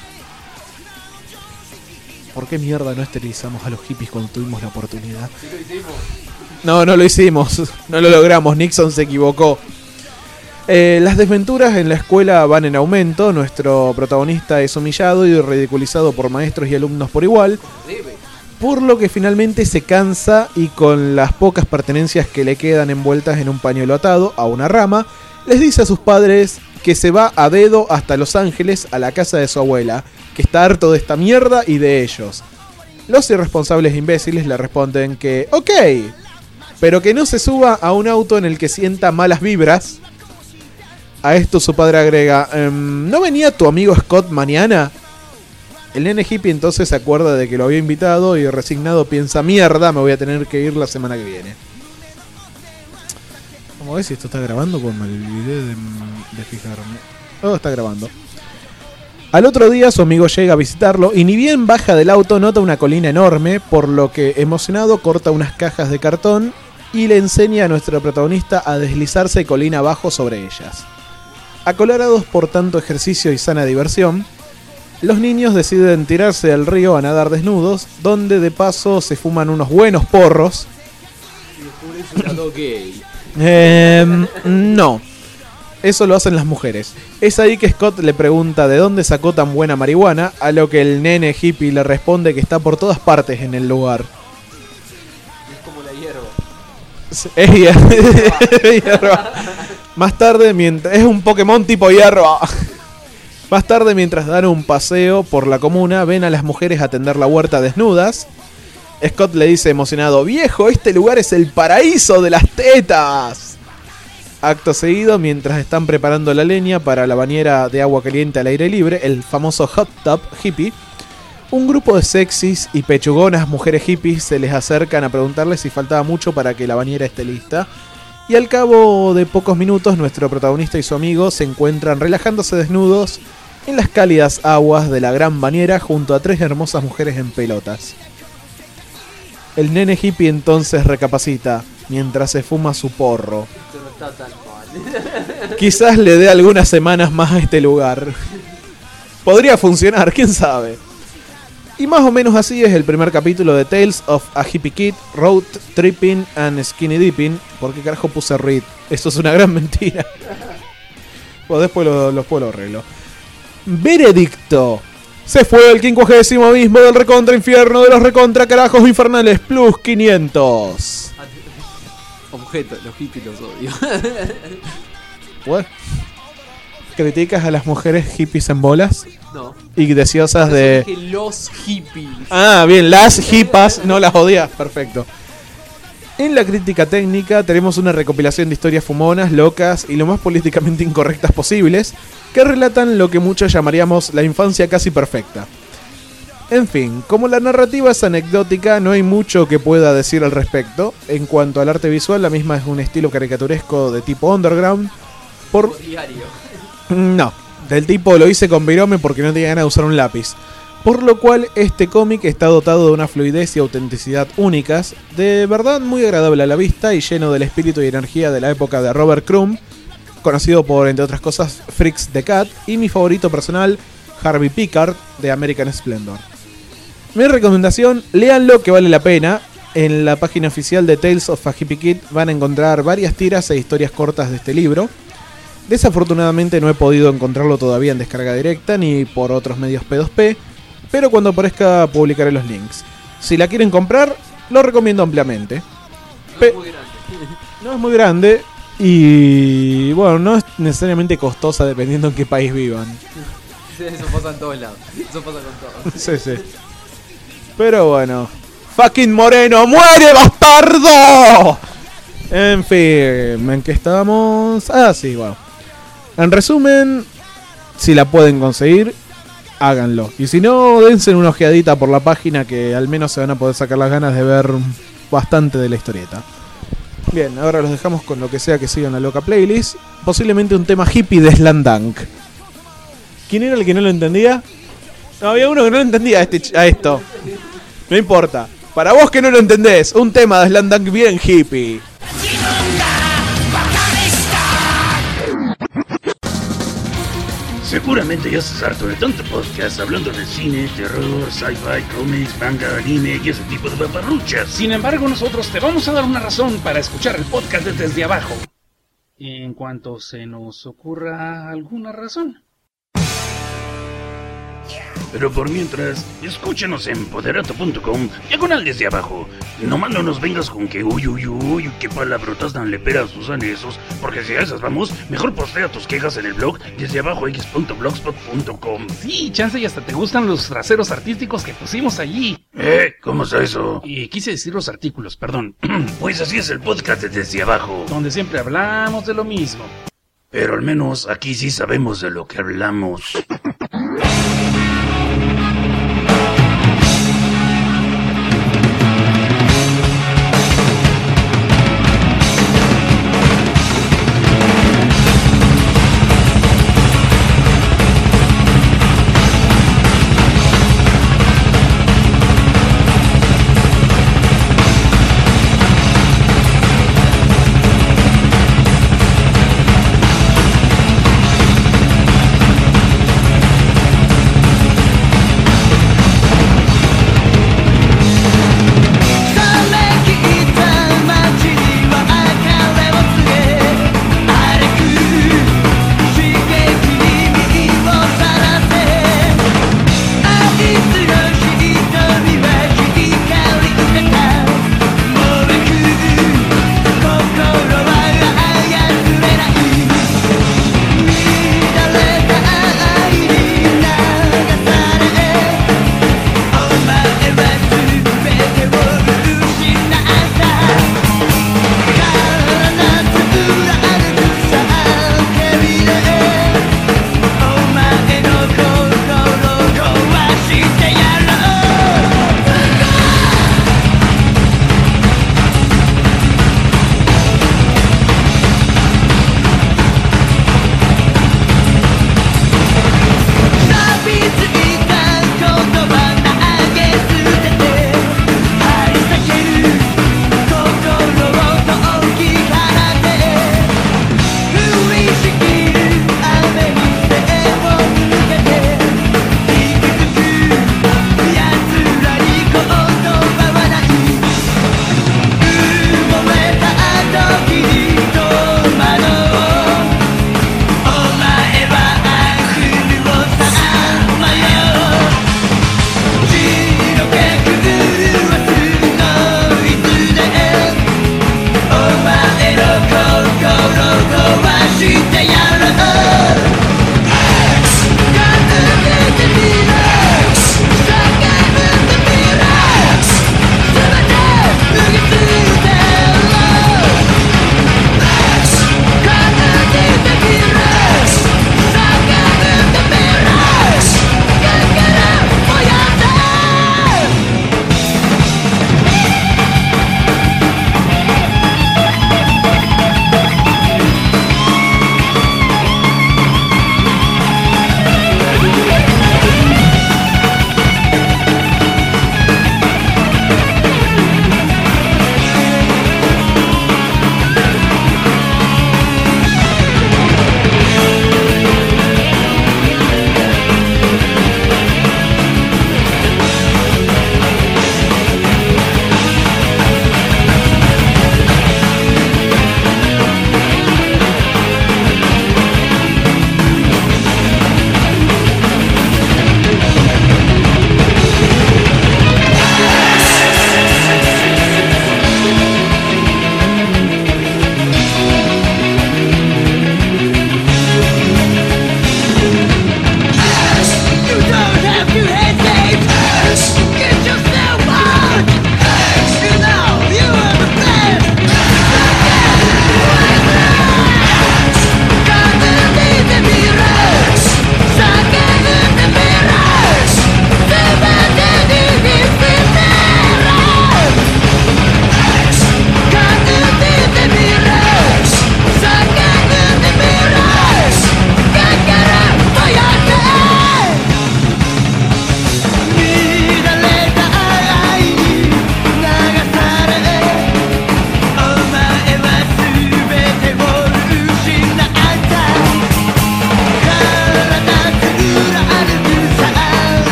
¿Por qué mierda no esterilizamos a los hippies cuando tuvimos la oportunidad? ¿Sí lo hicimos? No, no lo hicimos. No lo logramos. Nixon se equivocó. Las desventuras en la escuela van en aumento. Nuestro protagonista es humillado y ridiculizado por maestros y alumnos por igual. Por lo que finalmente se cansa y con las pocas pertenencias que le quedan envueltas en un pañuelo atado a una rama, les dice a sus padres que se va a dedo hasta Los Ángeles a la casa de su abuela, que está harto de esta mierda y de ellos. Los irresponsables imbéciles le responden que ok, pero que no se suba a un auto en el que sienta malas vibras. A esto su padre agrega: ¿no venía tu amigo Scott mañana? El nene hippie entonces se acuerda de que lo había invitado y resignado piensa: mierda, me voy a tener que ir la semana que viene. Vamos a ver si esto está grabando, pues me olvidé de fijarme. Oh, está grabando. Al otro día su amigo llega a visitarlo y ni bien baja del auto nota una colina enorme, por lo que emocionado corta unas cajas de cartón y le enseña a nuestro protagonista a deslizarse colina abajo sobre ellas. Acolorados por tanto ejercicio y sana diversión, los niños deciden tirarse al río a nadar desnudos, donde de paso se fuman unos buenos porros. Y después un gay. No. Eso lo hacen las mujeres. Es ahí que Scott le pregunta de dónde sacó tan buena marihuana, a lo que el nene hippie le responde que está por todas partes en el lugar. Es como la hierba. Es hierba. Más tarde, es un Pokémon tipo hierba. Más tarde, mientras dan un paseo por la comuna, ven a las mujeres atender la huerta desnudas. Scott le dice emocionado: viejo, este lugar es el paraíso de las tetas. Acto seguido, mientras están preparando la leña para la bañera de agua caliente al aire libre, el famoso hot tub hippie, un grupo de sexys y pechugonas mujeres hippies se les acercan a preguntarles si faltaba mucho para que la bañera esté lista. Y al cabo de pocos minutos, nuestro protagonista y su amigo se encuentran relajándose desnudos en las cálidas aguas de la gran bañera junto a 3 hermosas mujeres en pelotas. El nene hippie entonces recapacita mientras se fuma su porro. Esto no está tan mal. Quizás le dé algunas semanas más a este lugar. Podría funcionar, quién sabe. Y más o menos así es el primer capítulo de Tales of a Hippie Kid, Road Tripping and Skinny Dipping. ¿Por qué carajo puse Read? Eso es una gran mentira. Pues después lo arreglo. Veredicto. Se fue el 50º mismo del recontra infierno de los recontra carajos infernales plus 500. Objeto, los hippies los odio. ¿What? ¿Criticas a las mujeres hippies en bolas? No. Y deseosas de... Dije los hippies. Ah, bien, las hippas, no las odias, perfecto. En la crítica técnica tenemos una recopilación de historias fumonas, locas y lo más políticamente incorrectas posibles, que relatan lo que muchos llamaríamos la infancia casi perfecta. En fin, como la narrativa es anecdótica, no hay mucho que pueda decir al respecto. En cuanto al arte visual, la misma es un estilo caricaturesco de tipo underground. Por diario. No, del tipo lo hice con virome porque no tenía ganas de usar un lápiz. Por lo cual este cómic está dotado de una fluidez y autenticidad únicas, de verdad muy agradable a la vista y lleno del espíritu y energía de la época de Robert Crumb, conocido por, entre otras cosas, Freaks the Cat, y mi favorito personal, Harvey Pickard, de American Splendor. Mi recomendación, léanlo que vale la pena. En la página oficial de Tales of a Hippie Kid van a encontrar varias tiras e historias cortas de este libro. Desafortunadamente no he podido encontrarlo todavía en descarga directa ni por otros medios P2P, pero cuando aparezca publicaré los links. Si la quieren comprar, lo recomiendo ampliamente. No es muy grande y bueno, no es necesariamente costosa dependiendo en qué país vivan. Eso pasa en todos lados. Eso pasa con todos. Sí. Pero bueno. ¡Fucking Moreno! ¡Muere, bastardo! En fin, ¿en qué estábamos? Ah, sí, bueno. En resumen, si la pueden conseguir, háganlo. Y si no, dense una ojeadita por la página que al menos se van a poder sacar las ganas de ver bastante de la historieta. Bien, ahora los dejamos con lo que sea que siga en la loca playlist. Posiblemente un tema hippie de Slam Dunk. ¿Quién era el que no lo entendía? No, había uno que no lo entendía a esto. No importa. Para vos que no lo entendés, un tema de Slam Dunk bien hippie. Seguramente ya estás harto de tanto podcast hablando de cine, terror, sci-fi, cómics, manga, anime y ese tipo de paparruchas. Sin embargo, nosotros te vamos a dar una razón para escuchar el podcast Desde Abajo. En cuanto se nos ocurra alguna razón. Pero por mientras, escúchanos en poderato.com, /desde abajo. Nomás no nos vengas con que uy, qué palabrotas tan leperas usan esos, porque si a esas vamos, mejor postea tus quejas en el blog desdeabajox.blogspot.com. Sí, chance y hasta te gustan los traseros artísticos que pusimos allí. ¿Cómo está eso? Y quise decir los artículos, perdón. Pues así es el podcast de Desde Abajo, donde siempre hablamos de lo mismo. Pero al menos aquí sí sabemos de lo que hablamos.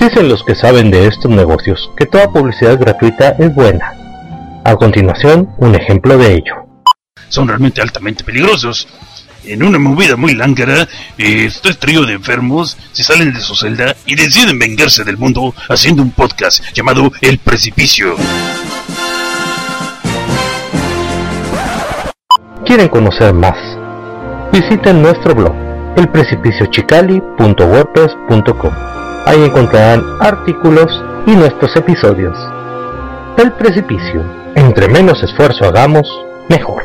Dicen los que saben de estos negocios que toda publicidad gratuita es buena. A continuación, un ejemplo de ello. Son realmente altamente peligrosos. En una movida muy lángara, este trío de enfermos se salen de su celda y deciden vengarse del mundo haciendo un podcast llamado El Precipicio. ¿Quieren conocer más? Visiten nuestro blog, elprecipiciochicali.wordpress.com. Ahí encontrarán artículos y nuestros episodios. El Precipicio. Entre menos esfuerzo hagamos, mejor.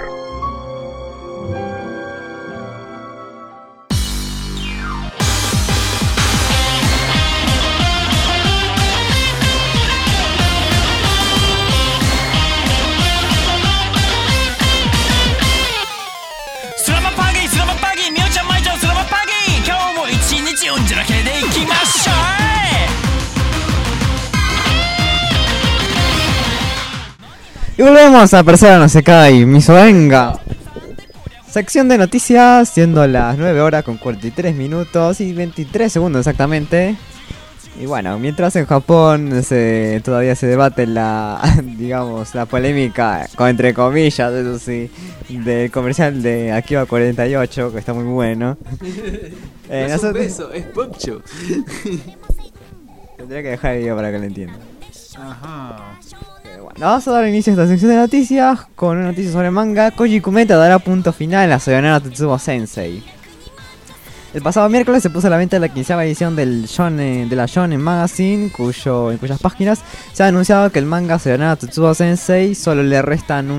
Y volvemos a Persona no se cae, Misoenga. Sección de noticias, siendo las 9 horas con 43 minutos y 23 segundos exactamente. Y bueno, mientras en Japón todavía se debate la, digamos, la polémica, entre comillas, eso sí, del comercial de Akiba 48, que está muy bueno. Es un beso, es Poncho. Tendría que dejar el video para que lo entiendan. Ajá. Bueno, vamos a dar inicio a esta sección de noticias con una noticia sobre manga. Koji Kumeta dará punto final a Sayonara Tetsubo Sensei. El pasado miércoles se puso a la venta la 15ª edición de la Shonen Magazine, en cuyas páginas se ha anunciado que el manga Sayonara Tetsubo Sensei solo le restan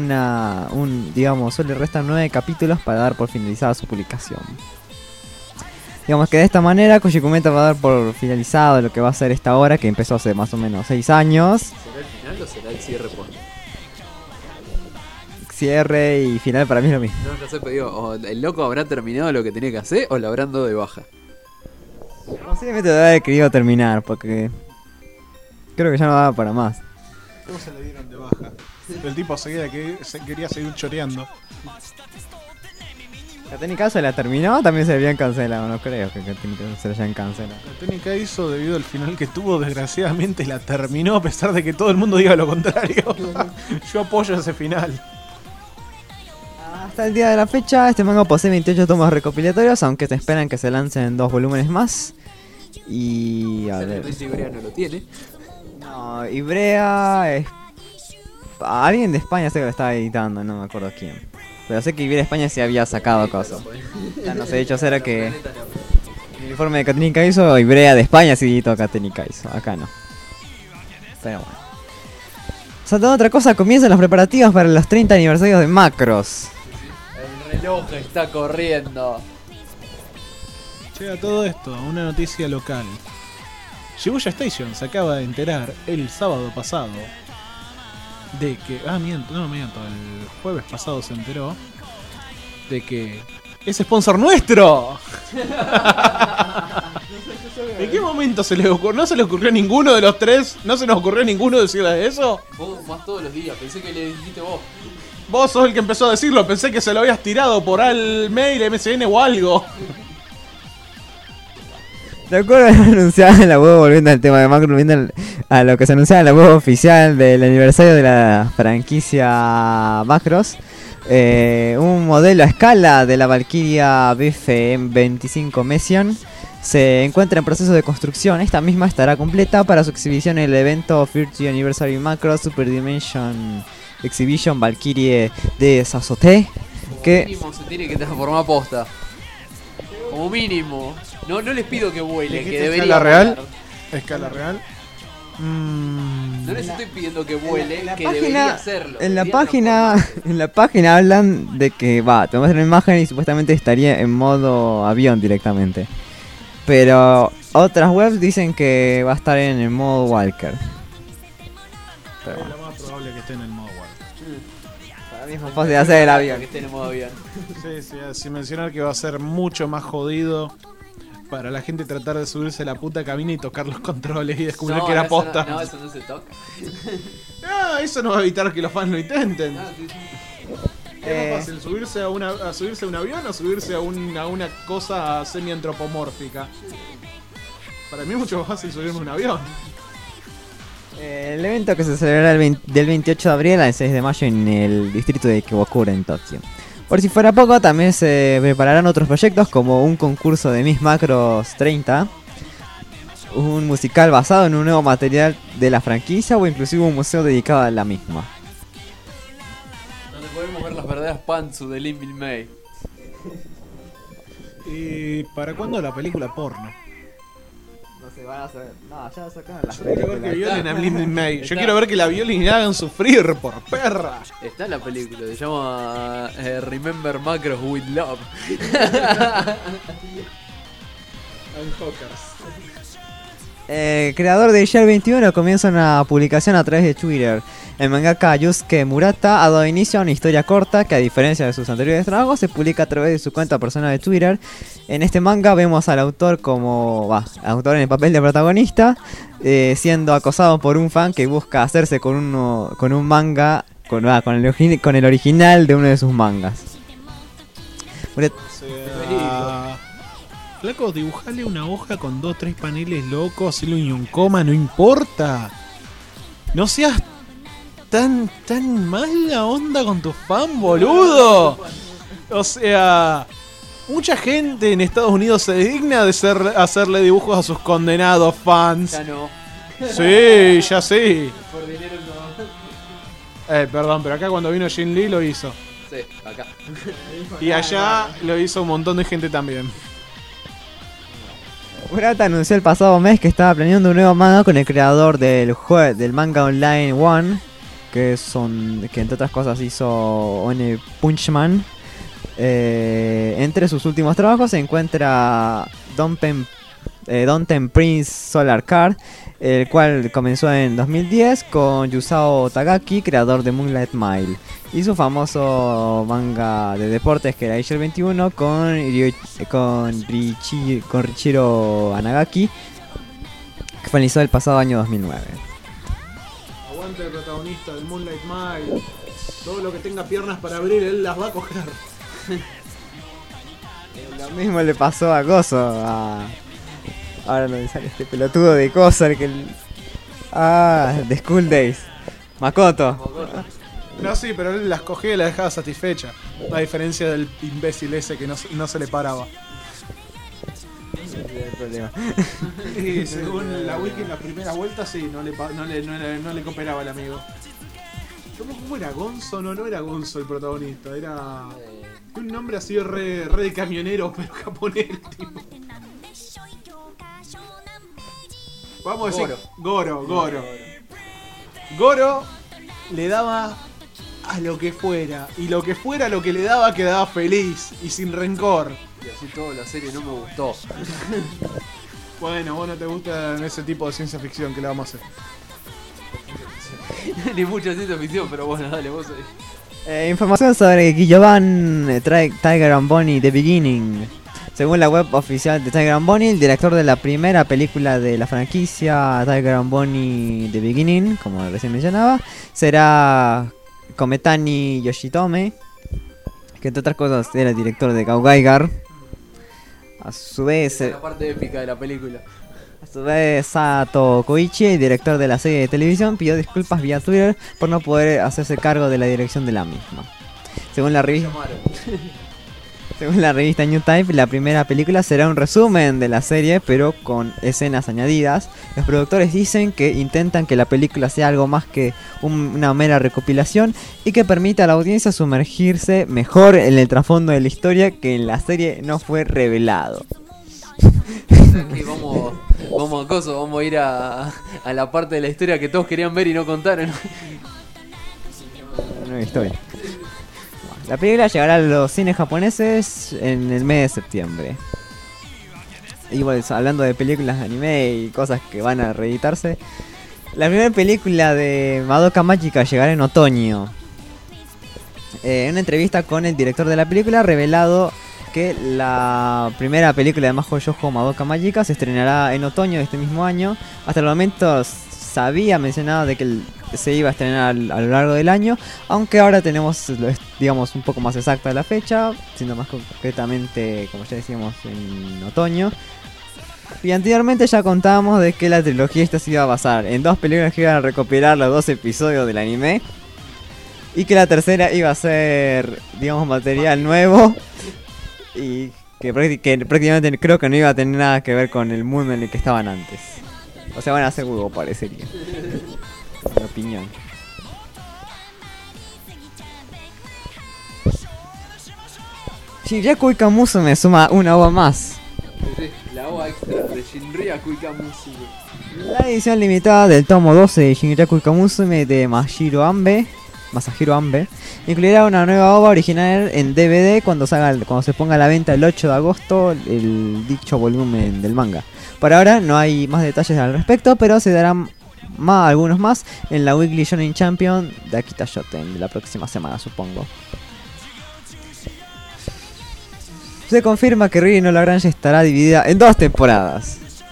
9 capítulos para dar por finalizada su publicación. Digamos que de esta manera Koji Kumeta va a dar por finalizado lo que va a ser esta obra, que empezó hace más o menos 6 años. ¿Será el final o será el cierre post? Cierre y final para mí es lo mismo. No sé, pero digo, o el loco habrá terminado lo que tenía que hacer o lo habrán dado de baja. Posiblemente debe haber querido terminar, porque creo que ya no daba para más. ¿Cómo se le dieron de baja? El tipo quería seguir choreando. ¿Katenika se la terminó? También se le habían cancelado, no creo que Katenika se la hayan cancelado. Katenika hizo, debido al final que tuvo, desgraciadamente la terminó a pesar de que todo el mundo diga lo contrario. Yo apoyo ese final. Hasta el día de la fecha, este manga posee 28 tomos recopilatorios, aunque se esperan que se lancen 2 volúmenes más. Y a ver. Ibrea no lo tiene. No, Ibrea es... Alguien de España sé que lo estaba editando, no me acuerdo quién. Pero sé que Ibrea España sí había sacado cosas. No sé, de hecho era que el informe de Katenika hizo, Ibrea de España sí editó Katenika hizo, acá no. Pero bueno. Saltando otra cosa, comienzan los preparativos para los 30 aniversarios de Macross. El reloj está corriendo. Llega todo esto, una noticia local. Shibuya Station se acaba de enterar el sábado pasado de que... miento, el jueves pasado se enteró de que es sponsor nuestro. ¿En qué momento se le ocurrió? ¿No se le ocurrió a ninguno de los tres? ¿No se nos ocurrió a ninguno decirle eso? Vos más todos los días, pensé que le dijiste vos. Vos sos el que empezó a decirlo, pensé que se lo habías tirado por al mail, MSN o algo. De acuerdo a lo anunciado en la web, volviendo al tema de Macross, volviendo a lo que se anunciaba en la web oficial del aniversario de la franquicia Macross, un modelo a escala de la Valkyria BFM 25 Mission se encuentra en proceso de construcción. Esta misma estará completa para su exhibición en el evento 30th Anniversary Macross Super Dimension Exhibition Valkyrie de Sasote. Que mínimo se tiene que transformar posta. Como mínimo. No les pido que vuele, que debería. ¿Escala real? ¿Escala real? No les estoy pidiendo que vuele, que debería hacerlo. En la página hablan de que te muestran una imagen y supuestamente estaría en modo avión directamente. Pero otras webs dicen que va a estar en el modo Walker. Pero es lo más probable que esté en el modo Walker. Para mí es más fácil de hacer el avión. Que esté en el modo avión. Sí, sin mencionar que va a ser mucho más jodido para la gente tratar de subirse a la puta cabina y tocar los controles y descubrir que era posta. No, eso no se toca. Eso no va a evitar que los fans lo intenten. ¿Qué es más fácil? ¿Subirse a un avión o subirse a una cosa semi-antropomórfica? Para mí es mucho más fácil subirme a un avión. El evento que se celebrará del 28 de abril al 6 de mayo en el distrito de Kamakura en Tokio. Por si fuera poco, también se prepararán otros proyectos como un concurso de Miss Macros 30, un musical basado en un nuevo material de la franquicia o inclusive un museo dedicado a la misma. Donde podemos ver las verdaderas pantsu de Lin May. ¿Y para cuándo la película porno? No se van a hacer. No, ya sacaron las Yo quiero ver que películas. violen a Lin May. Yo quiero ver que la violen y la hagan sufrir por perra. Está en la película, se llama Remember Macros with Love. And Hawkers. Creador de Year 21 comienza una publicación a través de Twitter. El mangaka Yusuke Murata ha dado inicio a una historia corta que, a diferencia de sus anteriores trabajos, se publica a través de su cuenta personal de Twitter. En este manga vemos al autor autor en el papel de protagonista, siendo acosado por un fan que busca hacerse con un manga, con el original de uno de sus mangas. Flaco, dibujale una hoja con 2 o 3 paneles locos, hacerle un coma, no importa. No seas tan mala onda con tu fan, boludo. O sea, mucha gente en Estados Unidos se digna de hacerle dibujos a sus condenados fans. Ya no. Sí, ya sí. Por dinero no. Perdón, pero acá cuando vino Jin Lee lo hizo. Sí, acá. Y allá lo hizo un montón de gente también. Murata anunció el pasado mes que estaba planeando un nuevo manga con el creador del manga online One, que entre otras cosas hizo One Punch Man. Entre sus últimos trabajos se encuentra Don't Prince Solar Card, el cual comenzó en 2010 con Yusao Tagaki, creador de Moonlight Mile, y su famoso manga de deportes que era Year 21 con Richiro Anagaki, que finalizó el pasado año 2009. Aguante el protagonista del Moonlight Mile. Todo lo que tenga piernas para abrir, él las va a coger. Lo mismo le pasó a Gozo, ahora no me sale este pelotudo de Cosa, de School Days. Makoto. No, sí, pero él las cogía y las dejaba satisfecha. A diferencia del imbécil ese que no se le paraba. Y según la wiki en la primera vuelta, sí, no le cooperaba el amigo. ¿Cómo era Gonzo? No era Gonzo el protagonista, era un nombre así re de camionero, pero japonés, tipo. Vamos a decir Goro. Goro le daba a lo que fuera, y lo que fuera lo que le daba quedaba feliz y sin rencor. Y así toda la serie no me gustó. Bueno, vos no te gusta ese tipo de ciencia ficción, que le vamos a hacer. Ni mucha ciencia ficción, pero bueno, dale, vos. Información sobre Giovanni Tiger and Bonnie The Beginning. Según la web oficial de Tiger and Bonnie, el director de la primera película de la franquicia Tiger and Bonnie The Beginning, como recién mencionaba, será Kometani Yoshitome, que entre otras cosas era el director de Gaugaigar. A su vez, la parte épica de la película. A su vez, Sato Koichi, el director de la serie de televisión, pidió disculpas vía Twitter por no poder hacerse cargo de la dirección de la misma. Según la revista New Type, la primera película será un resumen de la serie, pero con escenas añadidas. Los productores dicen que intentan que la película sea algo más que una mera recopilación y que permita a la audiencia sumergirse mejor en el trasfondo de la historia que en la serie no fue revelado. Aquí vamos a ir a la parte de la historia que todos querían ver y no contaron. Una historia. La película llegará a los cines japoneses en el mes de septiembre. Y bueno, hablando de películas de anime y cosas que van a reeditarse, la primera película de Madoka Mágica llegará en otoño. En una entrevista con el director de la película ha revelado que la primera película de Mahou Shoujo Madoka Mágica se estrenará en otoño de este mismo año. Hasta el momento se había mencionado de que se iba a estrenar a lo largo del año, aunque ahora tenemos, digamos, un poco más exacta la fecha, siendo más concretamente, como ya decíamos, en otoño. Y anteriormente ya contábamos de que la trilogía esta se iba a basar en 2 películas que iban a recopilar los 2 episodios del anime. Y que la tercera iba a ser, digamos, material nuevo. Y que prácticamente creo que no iba a tener nada que ver con el mundo en el que estaban antes. O sea, van a ser huevo, parecería. Mi opinión. Shinryaku Ika Musume suma una ova más. La ova extra de Shinryaku Ika Musume. La edición limitada del tomo 12 de Shinryaku Ika Musume de Masahiro Ambe incluirá una nueva ova original en DVD cuando se ponga a la venta el 8 de agosto el dicho volumen del manga. Por ahora no hay más detalles al respecto, pero se darán algunos más en la Weekly Shonen Champion de Akita Shoten de la próxima semana, supongo. Se confirma que Rin no Lagrange estará dividida en 2 temporadas.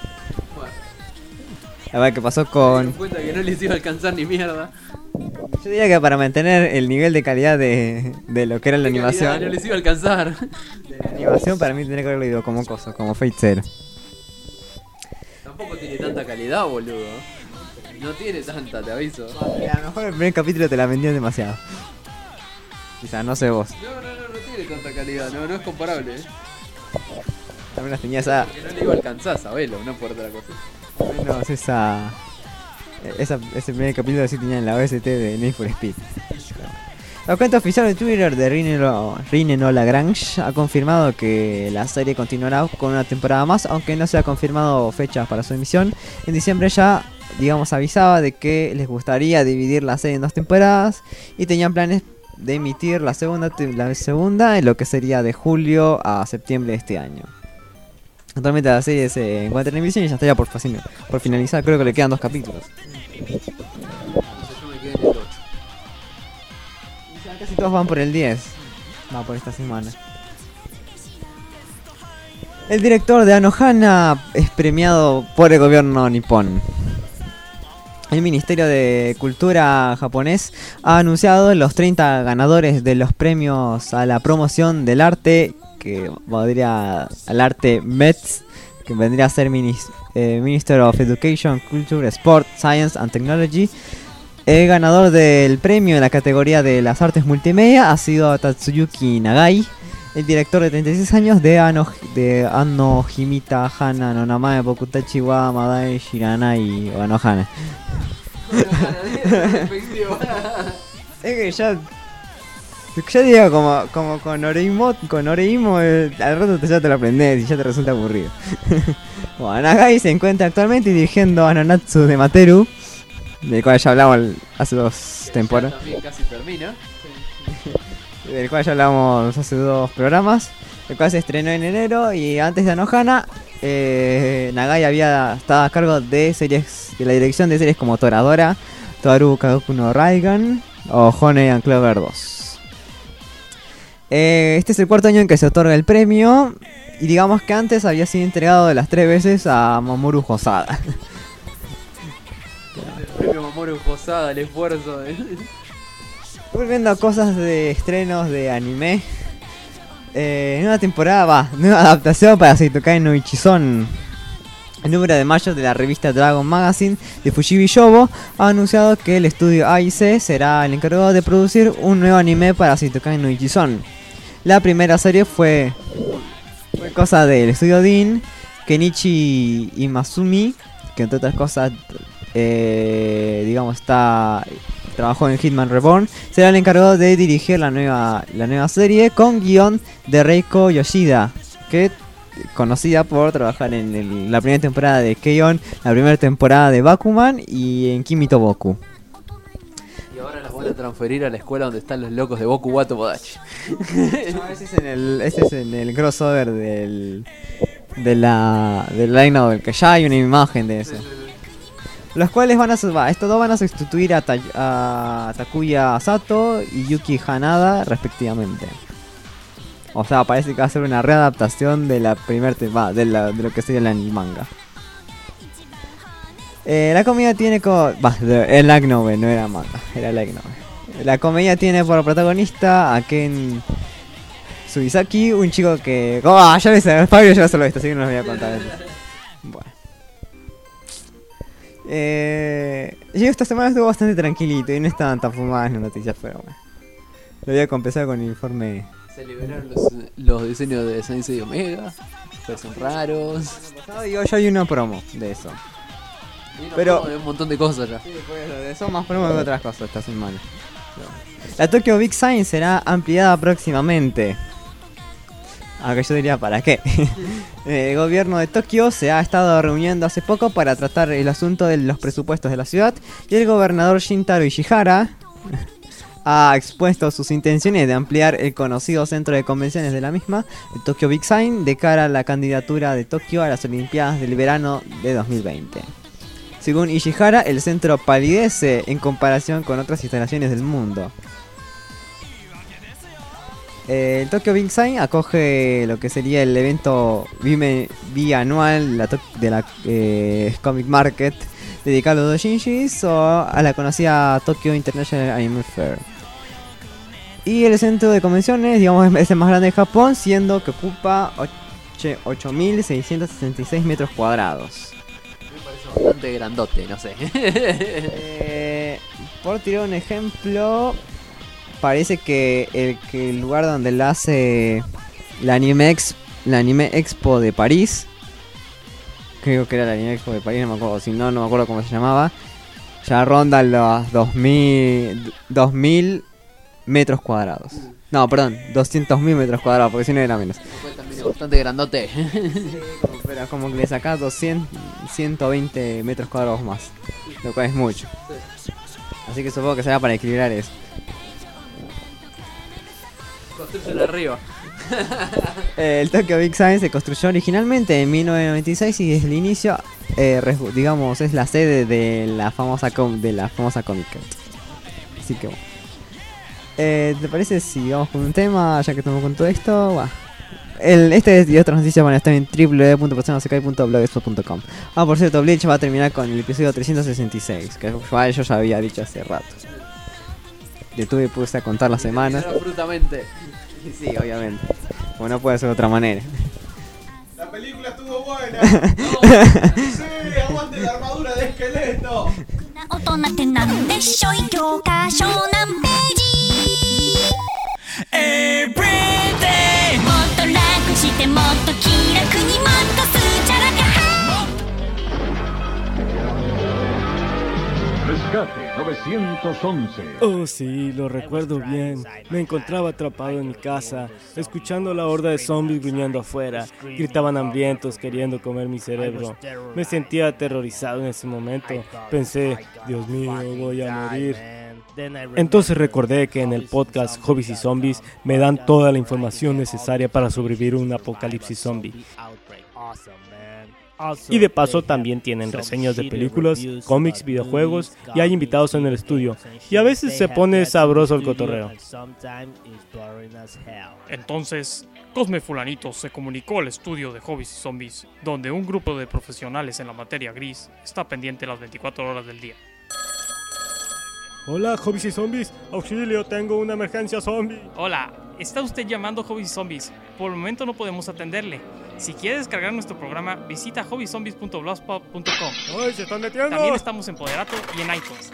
A ver qué pasó con... cuenta que no les iba a alcanzar ni mierda. Yo diría que para mantener el nivel de calidad de lo que era la animación... No les iba a alcanzar. De la animación para mí tendría que haberlo ido como Fate Zero. Tampoco tiene tanta calidad, boludo. No tiene tanta, te aviso. A lo mejor el primer capítulo te la vendían demasiado. Quizás, no sé vos. No tiene tanta calidad, no es comparable. También las tenías a... Porque no le iba a alcanzar, sabelo, no por otra cosa. Al menos ese primer capítulo sí tenía en la OST de Need for Speed. La cuenta oficial de Twitter de Rin no Lagrange ha confirmado que la serie continuará con una temporada más, aunque no se ha confirmado fechas para su emisión. En diciembre ya, digamos, avisaba de que les gustaría dividir la serie en 2 temporadas y tenían planes de emitir la segunda en lo que sería de julio a septiembre de este año. Actualmente la serie se encuentra en emisión y ya estaría por finalizar. Creo que le quedan 2 capítulos. Yo me quedé en el 8. Ya casi todos van por el 10. Va por esta semana. El director de Anohana es premiado por el gobierno nipón. El Ministerio de Cultura japonés ha anunciado los 30 ganadores de los premios a la promoción del arte, que vendría al arte METS, que vendría a ser Minister of Education, Culture, Sport, Science and Technology. El ganador del premio en la categoría de las artes multimedia ha sido Tatsuyuki Nagai, el director de 36 años de Anno Himita Hana no Namae Bokutachi wa Madai Shiranai o Anohana. Es que ya digo, como con Oreimo al rato ya te lo aprendes y ya te resulta aburrido. Bueno, Nagai se encuentra actualmente dirigiendo Anonatsu de Materu, del cual ya hablamos hace 2 temporadas. También casi termina. Del cual ya hablamos hace 2 programas, el cual se estrenó en enero. Y antes de Anohana, Nagai había estado a cargo de la dirección de series como Toradora, Toaru Kagoku no Raigan o Honey and Clover 2. Este es el 4º año en que se otorga el premio, y digamos que antes había sido entregado de las 3 veces a Mamoru Hosoda. El premio Mamoru Hosoda, el esfuerzo de... Volviendo a cosas de estrenos de anime, nueva temporada, nueva adaptación para Seitokai no Ichizon. El número de mayo de la revista Dragon Magazine de Fujibi Shobo ha anunciado que el estudio AIC será el encargado de producir un nuevo anime para Seitokai no Ichizon. La primera serie fue cosa del estudio DIN, Kenichi Imasumi, que entre otras cosas, digamos, trabajó en Hitman Reborn. Será el encargado de dirigir la nueva serie con guión de Reiko Yoshida, que conocida por trabajar en la primera temporada de Keion, la primera temporada de Bakuman y en Kimi to Boku. Y ahora las van a transferir a la escuela donde están los locos de Boku wa Tomodachi. No, ese es en el crossover del Light Novel, que ya hay una imagen de eso. Los cuales estos dos van a sustituir a Takuya Sato y Yuki Hanada respectivamente. O sea, parece que va a ser una readaptación de la primera de lo que sería el manga. La comedia tiene el light novel, no era manga, era light novel. La comedia tiene por protagonista a Ken Suisaki, un chico que... ya ves, Fabio ya solo esto, así que no les voy a contar. Yo esta semana estuvo bastante tranquilito y no estaban tan fumadas las noticias, pero bueno. Lo voy a compensar con el informe. Se liberaron los diseños de Sensei Omega, pues son raros. Digo, yo hay una promo de eso. Pero hay un montón de cosas ya. Sí, pues de eso más promo que otras cosas esta semana. La Tokyo Big Sign será ampliada próximamente. Aunque yo diría, ¿para qué? El gobierno de Tokio se ha estado reuniendo hace poco para tratar el asunto de los presupuestos de la ciudad. Y el gobernador Shintaro Ishihara ha expuesto sus intenciones de ampliar el conocido centro de convenciones de la misma, el Tokyo Big Sign, de cara a la candidatura de Tokio a las Olimpiadas del verano de 2020. Según Ishihara, el centro palidece en comparación con otras instalaciones del mundo. El Tokyo Big Sign acoge lo que sería el evento bianual de la Comic Market dedicado a los doujinshis o a la conocida Tokyo International Anime Fair. Y el centro de convenciones, digamos, es el más grande de Japón, siendo que ocupa 8.666 metros cuadrados. Me parece bastante grandote, no sé. Por tirar un ejemplo, parece que el lugar donde la hace la Anime Expo de París, creo que era la Anime Expo de París, no me acuerdo, si no, no me acuerdo cómo se llamaba, ya ronda los 2.000 metros cuadrados. No, perdón, 200.000 metros cuadrados, porque si no era menos. También es bastante grandote. Pero como que le sacás 120 metros cuadrados más, lo cual es mucho. Así que supongo que será para equilibrar eso. Construyen arriba. El Tokyo Big Sign se construyó originalmente en 1996 y desde el inicio, digamos, es la sede de la famosa Comic Con. Así que bueno. ¿Te parece si vamos con un tema, ya que estamos con todo esto? Bueno. Este y otras noticias van a estar en www.personasekai.blogspot.com. Por cierto, Bleach va a terminar con el episodio 366, que yo ya había dicho hace rato. Puse a contar las semanas. Absolutamente. Sí, obviamente. Como no puede ser de otra manera. La película estuvo buena. No, sí, aguante la armadura de esqueleto. Everyday もっと楽してもっと気楽にもっとスチャラカ Rescate 911. Oh sí, lo recuerdo bien. Me encontraba atrapado en mi casa, escuchando la horda de zombies gruñendo afuera. Gritaban hambrientos, queriendo comer mi cerebro. Me sentía aterrorizado en ese momento. Pensé, Dios mío, voy a morir. Entonces recordé que en el podcast Hobbies y Zombies me dan toda la información necesaria para sobrevivir a un apocalipsis zombie. Y de paso también tienen reseñas de películas, cómics, videojuegos y hay invitados en el estudio. Y a veces se pone sabroso el cotorreo. Entonces, Cosme Fulanito se comunicó al estudio de Hobbies y Zombies, donde un grupo de profesionales en la materia gris está pendiente las 24 horas del día. Hola, Hobbies y Zombies. Auxilio, tengo una emergencia zombie. Hola, está usted llamando a Hobbies y Zombies. Por el momento no podemos atenderle. Si quiere descargar nuestro programa, visita hobbyzombies.blogspot.com. ¡Ay, se están metiendo! También estamos en Poderato y en iTunes.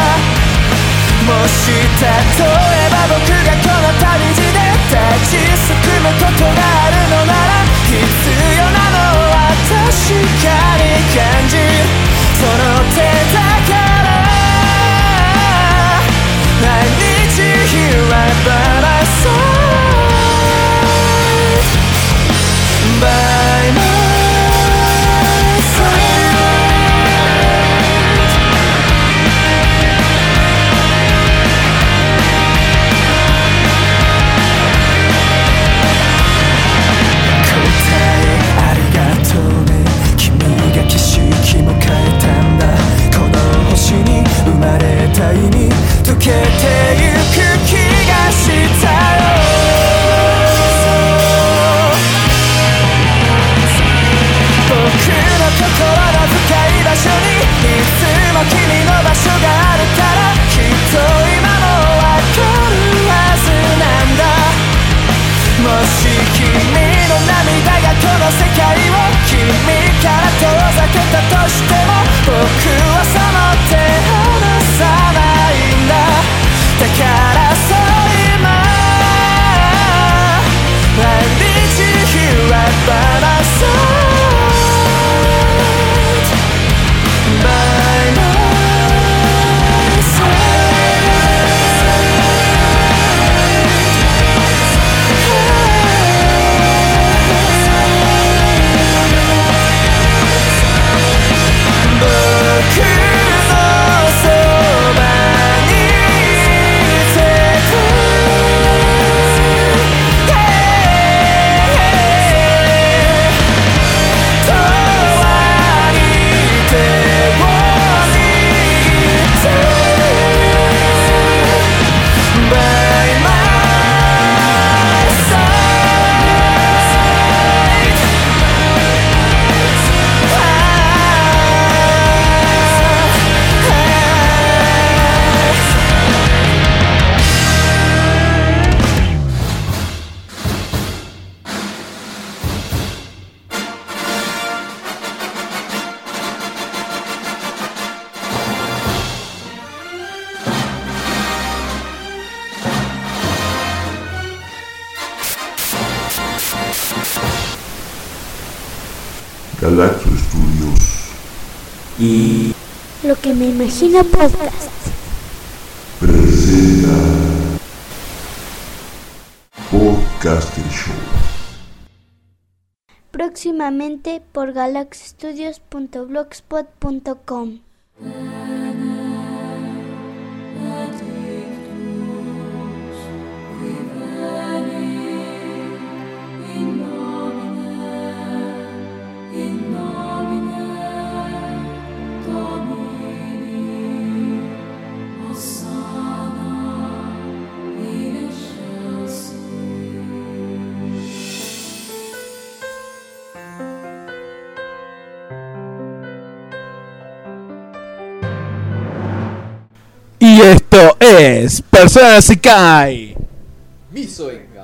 例えば僕がこの旅路で立ち去しい君の涙がこの世界を君から遠ざけたとしても僕はその手離さないんだ。だからそう今 I need you here right by my side by my Galaxo Studios y Lo que me imagino podcast presenta Podcaster Show. Próximamente por galaxstudios.blogspot.com. Y esto es Persona Sekai. Misoenga.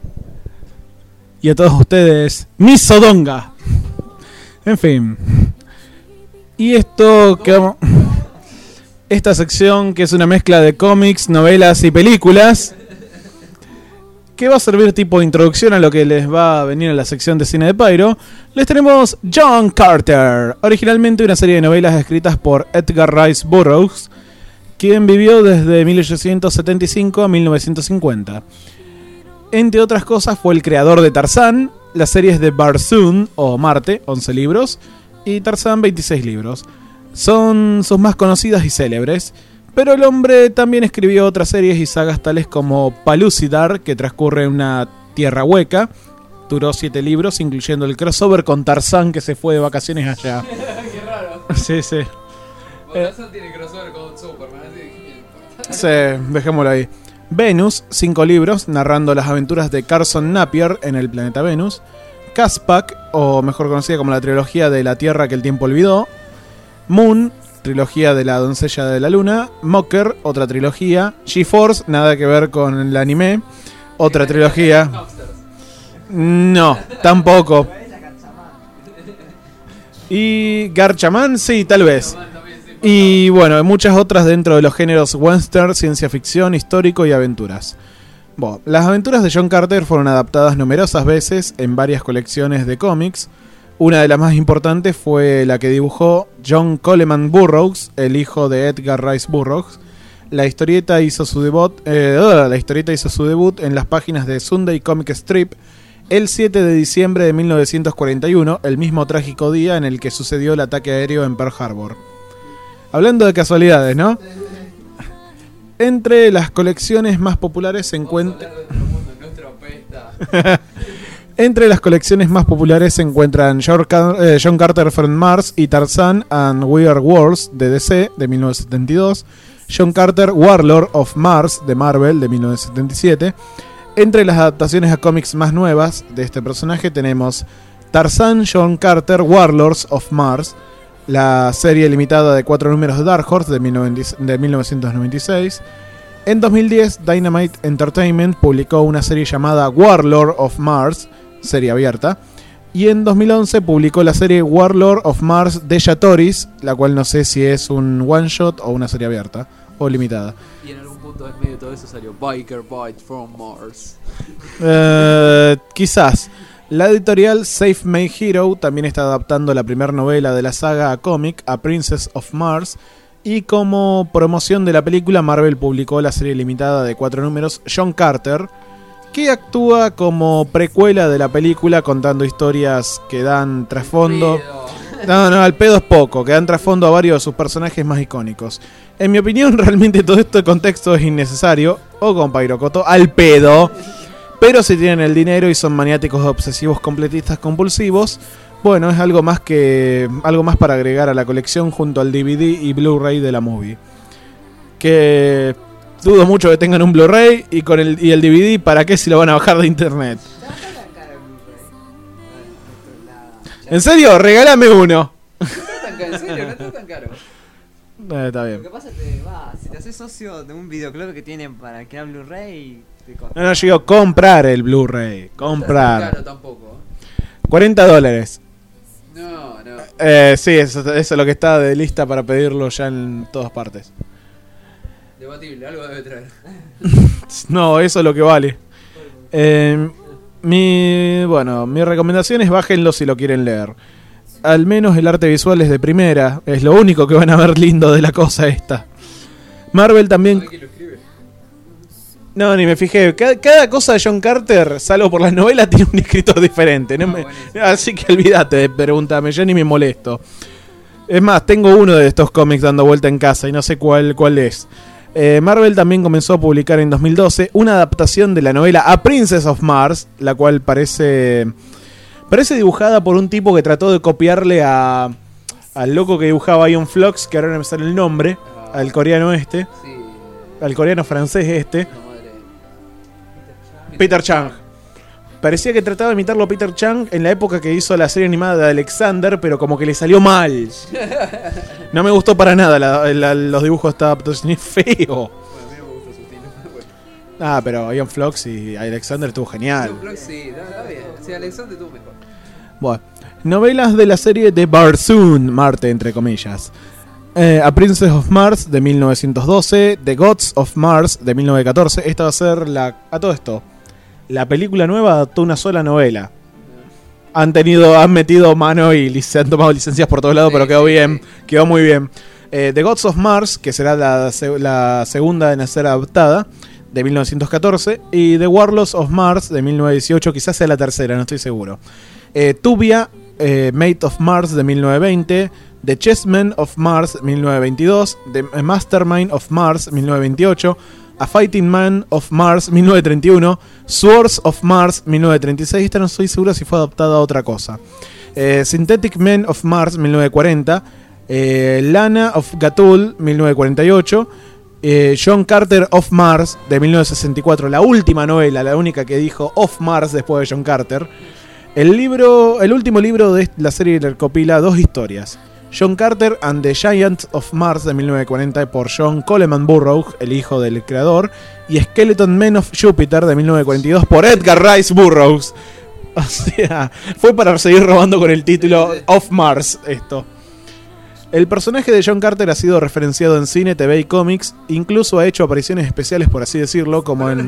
Y a todos ustedes, Misodonga. En fin. Y esto que vamos... Esta sección que es una mezcla de cómics, novelas y películas, que va a servir tipo de introducción a lo que les va a venir en la sección de cine de Pyro. Les tenemos John Carter, originalmente una serie de novelas escritas por Edgar Rice Burroughs, quien vivió desde 1875 a 1950. Entre otras cosas fue el creador de Tarzán, las series de Barsoom o Marte, 11 libros, y Tarzán, 26 libros. Son sus más conocidas y célebres, pero el hombre también escribió otras series y sagas tales como Palucidar, que transcurre en una tierra hueca. Duró 7 libros, incluyendo el crossover con Tarzán, que se fue de vacaciones allá. Qué raro. Sí, sí. Tarzán tiene crossover con Superman. Sí, dejémoslo ahí. Venus, 5 libros, narrando las aventuras de Carson Napier en el planeta Venus. Caspak, o mejor conocida como la trilogía de la Tierra que el tiempo olvidó. Moon, trilogía de la doncella de la luna. Mocker, otra trilogía. G-Force, nada que ver con el anime, otra trilogía. No, tampoco. Y Garchaman, sí, tal vez. Y bueno, muchas otras dentro de los géneros western, ciencia ficción, histórico y aventuras. Bueno, las aventuras de John Carter fueron adaptadas numerosas veces en varias colecciones de cómics. Una de las más importantes fue la que dibujó John Coleman Burroughs, el hijo de Edgar Rice Burroughs. La historieta hizo su debut en las páginas de Sunday Comic Strip el 7 de diciembre de 1941, el mismo trágico día en el que sucedió el ataque aéreo en Pearl Harbor. Hablando de casualidades, ¿no? Entre las colecciones más populares se encuentran... Entre las colecciones más populares se encuentran John Carter from Mars y Tarzan and Weird Worlds de DC de 1972, John Carter Warlord of Mars de Marvel de 1977. Entre las adaptaciones a cómics más nuevas de este personaje tenemos Tarzan John Carter Warlords of Mars, la serie limitada de 4 números de Dark Horse de 1996, En 2010, Dynamite Entertainment publicó una serie llamada Warlord of Mars, serie abierta. Y en 2011 publicó la serie Warlord of Mars de Yatoris, la cual no sé si es un one shot o una serie abierta o limitada. Y en algún punto en medio de todo eso salió Biker Bite from Mars. Quizás. La editorial Safe Made Hero también está adaptando la primera novela de la saga a cómic, A Princess of Mars. Y como promoción de la película, Marvel publicó la serie limitada de 4 números, John Carter, que actúa como precuela de la película contando historias que dan trasfondo. No, al pedo es poco, que dan trasfondo a varios de sus personajes más icónicos. En mi opinión, realmente todo este contexto es innecesario, o con Pairocoto, al pedo. Pero si tienen el dinero y son maniáticos obsesivos completistas compulsivos, bueno, es algo más para agregar a la colección junto al DVD y Blu-ray de la movie. Que dudo mucho que tengan un Blu-ray y el DVD, ¿para qué si lo van a bajar de internet? ¿En serio? Regálame uno. ¿En serio? No está tan caro. Está bien. Lo que pasa es que si te haces socio de un videoclub que tienen para que hable Blu-ray, te costa. No, yo digo comprar el Blu-ray. Comprar. No está tan caro tampoco. $40. No. Sí, eso es lo que está de lista para pedirlo ya en todas partes. Debatible, algo debe traer. No, eso es lo que vale. Mi recomendación es bájenlo si lo quieren leer. Al menos el arte visual es de primera. Es lo único que van a ver lindo de la cosa esta. Marvel también... No, ni me fijé. Cada cosa de John Carter, salvo por las novelas, tiene un escritor diferente. Así que olvídate, pregúntame, yo ni me molesto. Es más, tengo uno de estos cómics dando vuelta en casa y no sé cuál es. Marvel también comenzó a publicar en 2012 una adaptación de la novela A Princess of Mars, la cual parece dibujada por un tipo que trató de copiarle al loco que dibujaba Ion Flux, que ahora no me sale el nombre, al coreano al coreano francés Peter Chang. Parecía que trataba de imitarlo a Peter Chang en la época que hizo la serie animada de Alexander, pero como que le salió mal. No me gustó para nada los dibujos de esta adaptación, es feo. Bueno, a mí no me gusta su estilo. Pero Ion Flux y Alexander estuvo genial. Ion Flux sí, está bien. Sí, Alexander estuvo mejor. Bueno, novelas de la serie de Barsoom, Marte entre comillas. A Princess of Mars de 1912, The Gods of Mars de 1914. Esta va a ser a todo esto. La película nueva adaptó una sola novela. Han metido mano y se han tomado licencias por todos lados, pero quedó bien, quedó muy bien. The Gods of Mars, que será la segunda en ser adaptada, de 1914, y The Warlords of Mars de 1918, quizás sea la tercera, no estoy seguro. Tubia, Mate of Mars de 1920, The Chessmen of Mars 1922, The Mastermind of Mars 1928, A Fighting Man of Mars 1931, Swords of Mars 1936, esta no estoy seguro si fue adaptada a otra cosa. Synthetic Men of Mars 1940, Lana of Gatul 1948, John Carter of Mars de 1964, la última novela, la única que dijo of Mars después de John Carter. El último libro de la serie recopila 2 historias. John Carter and the Giants of Mars de 1940 por John Coleman Burroughs, el hijo del creador, y Skeleton Men of Jupiter de 1942 por Edgar Rice Burroughs. O sea, fue para seguir robando con el título Of Mars esto. El personaje de John Carter ha sido referenciado en cine, TV y cómics, incluso ha hecho apariciones especiales, por así decirlo, como en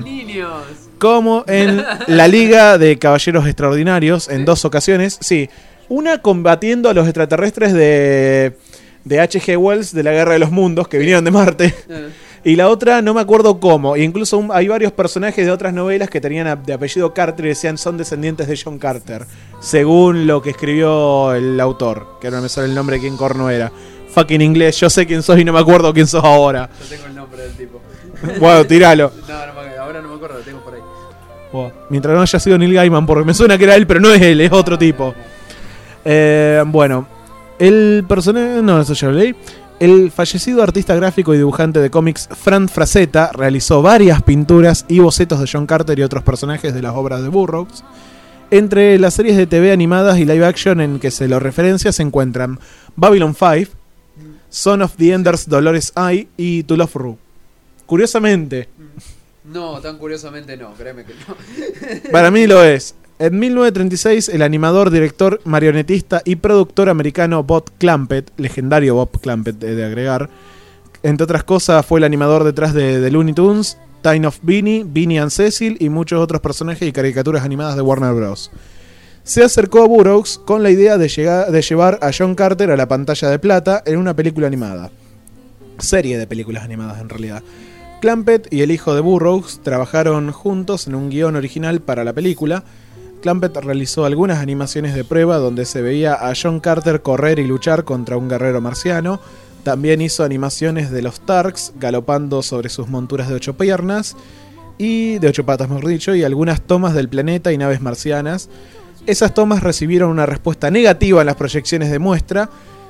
la Liga de Caballeros Extraordinarios en 2 ocasiones. Sí, una combatiendo a los extraterrestres de H.G. Wells de la Guerra de los Mundos, que vinieron de Marte. Y la otra no me acuerdo cómo. E incluso hay varios personajes de otras novelas que tenían de apellido Carter y decían son descendientes de John Carter, según lo que escribió el autor, que no me sale el nombre de quién corno era. Fucking inglés, yo sé quién sos y no me acuerdo quién sos ahora. Yo tengo el nombre del tipo. Bueno, tíralo. Ahora no me acuerdo, lo tengo por ahí. Bueno, mientras no haya sido Neil Gaiman, porque me suena que era él, pero no es él, es otro tipo. Bueno, el personaje... No, eso ya lo leí. El fallecido artista gráfico y dibujante de cómics Fran Frazetta realizó varias pinturas y bocetos de John Carter y otros personajes de las obras de Burroughs. Entre las series de TV animadas y live action en que se lo referencia se encuentran Babylon 5, Son of the Enders Dolores I y To Love Ru. Curiosamente. No, tan curiosamente no, créeme que no. Para mí lo es. En 1936, el animador, director, marionetista y productor americano Bob Clampett, legendario Bob Clampett de agregar, entre otras cosas fue el animador detrás de Looney Tunes, Time of Beanie, Beanie and Cecil y muchos otros personajes y caricaturas animadas de Warner Bros. Se acercó a Burroughs con la idea de llevar a John Carter a la pantalla de plata en una película animada. Serie de películas animadas en realidad. Clampett y el hijo de Burroughs trabajaron juntos en un guión original para la película. Clampett realizó algunas animaciones de prueba donde se veía a John Carter correr y luchar contra un guerrero marciano. También hizo animaciones de los Tarks galopando sobre sus monturas de 8 piernas y de 8 patas, mejor dicho, y algunas tomas del planeta y naves marcianas. Esas tomas recibieron una respuesta negativa en las proyecciones de muestra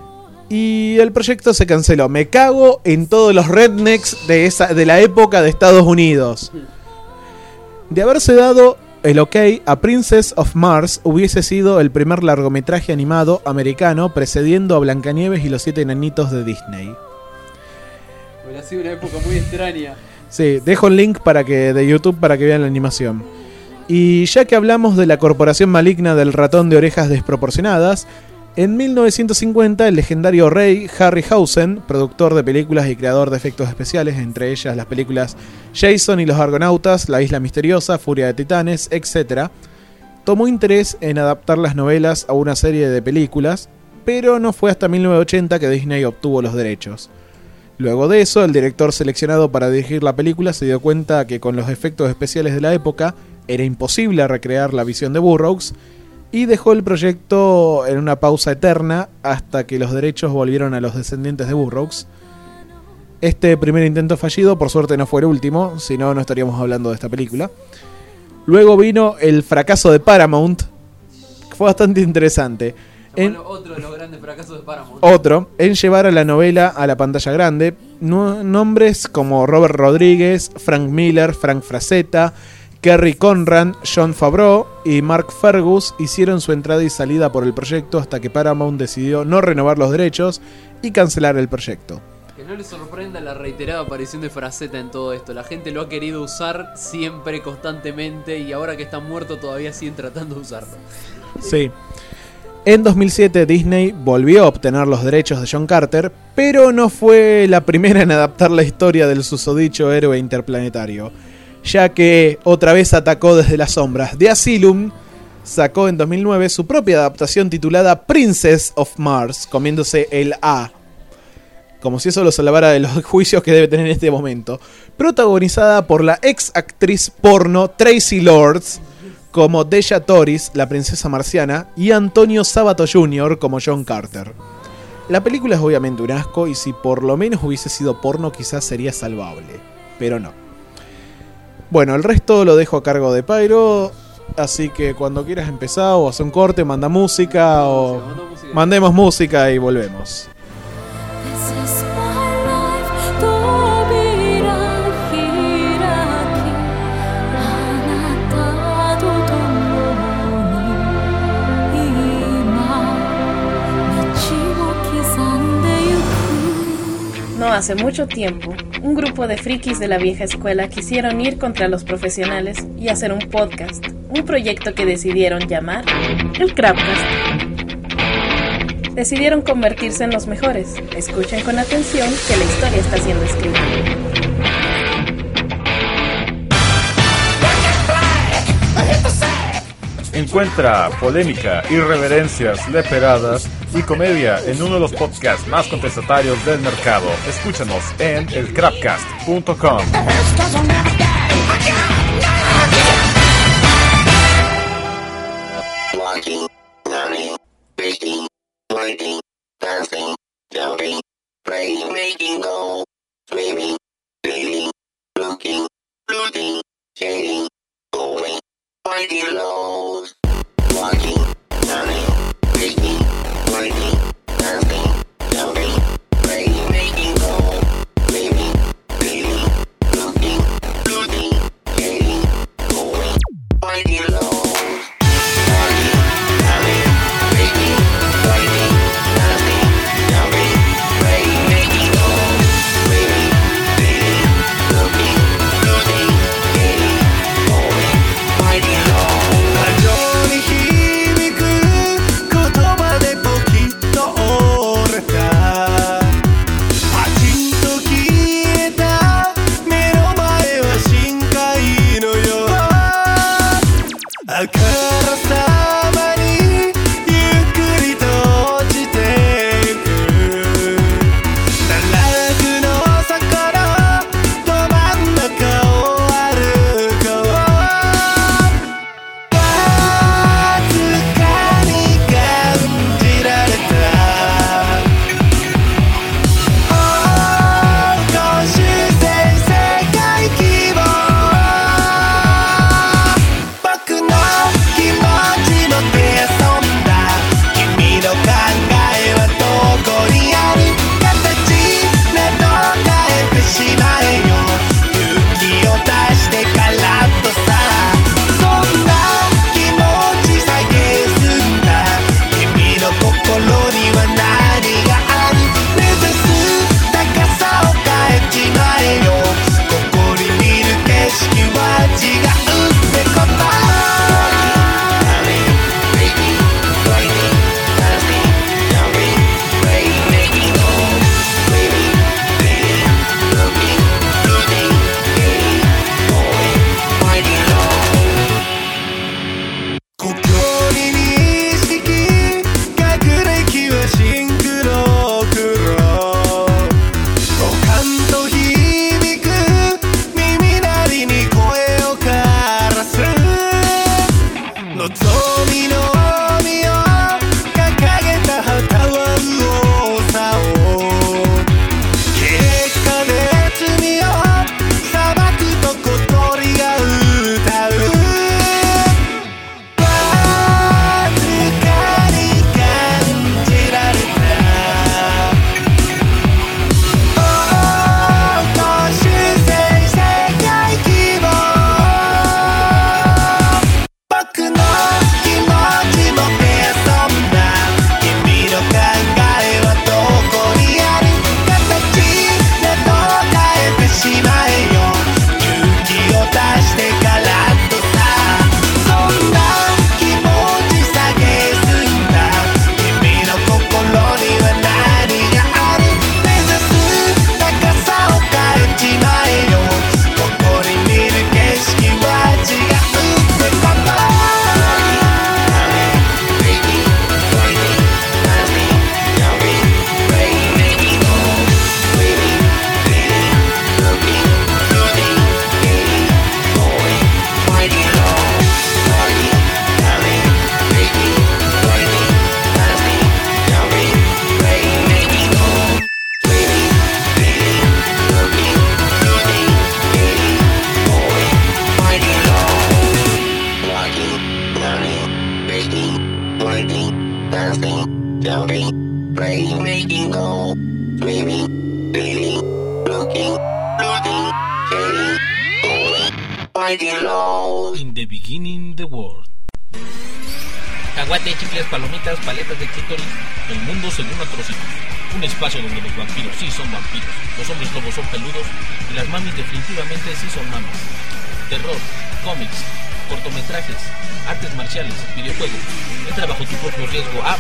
y el proyecto se canceló. Me cago en todos los rednecks de la época de Estados Unidos. De haberse dado el ok, A Princess of Mars hubiese sido el primer largometraje animado americano precediendo a Blancanieves y los 7 enanitos de Disney. Hubiera sido una época muy extraña. Sí, dejo el link de YouTube para que vean la animación. Y ya que hablamos de la corporación maligna del ratón de orejas desproporcionadas, en 1950 el legendario Ray Harryhausen, productor de películas y creador de efectos especiales, entre ellas las películas Jason y los Argonautas, La Isla Misteriosa, Furia de Titanes, etc., tomó interés en adaptar las novelas a una serie de películas, pero no fue hasta 1980 que Disney obtuvo los derechos. Luego de eso, el director seleccionado para dirigir la película se dio cuenta que con los efectos especiales de la época era imposible recrear la visión de Burroughs, y dejó el proyecto en una pausa eterna hasta que los derechos volvieron a los descendientes de Burroughs. Este primer intento fallido, por suerte, no fue el último, si no, no estaríamos hablando de esta película. Luego vino el fracaso de Paramount, que fue bastante interesante. Otro de los grandes fracasos de Paramount. Otro, en llevar a la novela a la pantalla grande. Nombres como Robert Rodríguez, Frank Miller, Frank Frazetta, Kerry Conran, Jon Favreau y Mark Fergus hicieron su entrada y salida por el proyecto hasta que Paramount decidió no renovar los derechos y cancelar el proyecto. Que no les sorprenda la reiterada aparición de Frazetta en todo esto. La gente lo ha querido usar siempre, constantemente, y ahora que está muerto todavía siguen tratando de usarlo. Sí. En 2007 Disney volvió a obtener los derechos de John Carter, pero no fue la primera en adaptar la historia del susodicho héroe interplanetario, ya que otra vez atacó desde las sombras. The Asylum sacó en 2009 su propia adaptación titulada Princess of Mars, comiéndose el A, como si eso lo salvara de los juicios que debe tener en este momento, protagonizada por la ex actriz porno Tracy Lords como Deja Torres, la princesa marciana, y Antonio Sabato Jr. como John Carter. La película es obviamente un asco, y si por lo menos hubiese sido porno quizás sería salvable, pero no. Bueno, el resto lo dejo a cargo de Pyro, así que cuando quieras empezar o hacer un corte, manda música o mandemos música y volvemos. No hace mucho tiempo, un grupo de frikis de la vieja escuela quisieron ir contra los profesionales y hacer un podcast, un proyecto que decidieron llamar el Crapcast. Decidieron convertirse en los mejores. Escuchen con atención que la historia está siendo escrita. Encuentra polémica, irreverencias, leperadas y comedia en uno de los podcasts más contestatarios del mercado. Escúchanos en elcrapcast.com. Walking, running, fishing, fighting, dancing, jumping, playing, making goal, swimming, reading, looking, looting, shading, going, fighting lows, walking, running, fishing, fighting, dancing, jumping, playing, making goal, swimming, reading, looking, looting, shading, going, fighting lows. In the beginning, the world. Caguate, chicles, palomitas, paletas de clítoris. El mundo según Atrocito. Un espacio donde los vampiros sí son vampiros, los hombres lobos son peludos y las mamis definitivamente sí son mamis. Terror, cómics, cortometrajes, artes marciales, videojuegos. Entra bajo tu propio riesgo a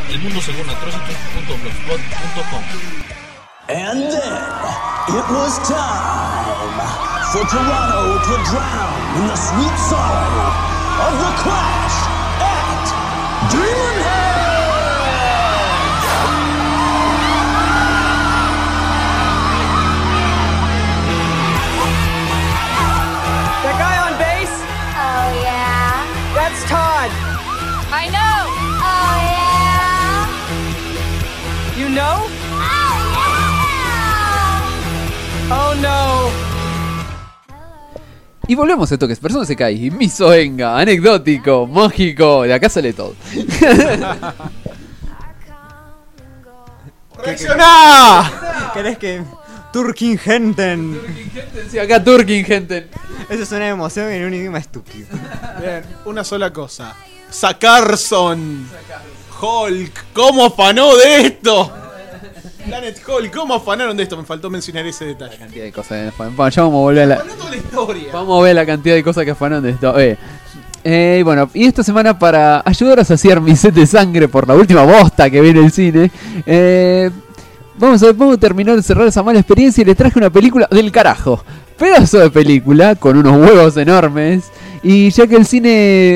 elmundosegunatrocitos.blogspot.com. And then it was time for Toronto to drown in the sweet sorrow of the crash at Demon Head! That guy on bass? Oh, yeah? That's Todd. I know! Oh, yeah? You know? Oh, no! Y volvemos a esto que es Persona Sekai, misoenga, anecdótico, mágico, de acá sale todo. ¡Reaccioná! ¿Querés que Turkingenten? Sí, acá Turkingenten. Eso es una emoción en un idioma estúpido. Bien, una sola cosa. Sacarson. Hulk, ¿cómo afanó de esto? Planet Hulk, ¿cómo afanaron de esto? Me faltó mencionar ese detalle. La cantidad de cosas que afanaron. Bueno, ya vamos a volver a la historia. Vamos a ver la cantidad de cosas que afanaron de esto. Bueno, y esta semana para ayudar a saciar mi sed de sangre por la última bosta que vi en el cine, vamos a terminar de cerrar esa mala experiencia y les traje una película del carajo. Pedazo de película con unos huevos enormes. Y ya que el cine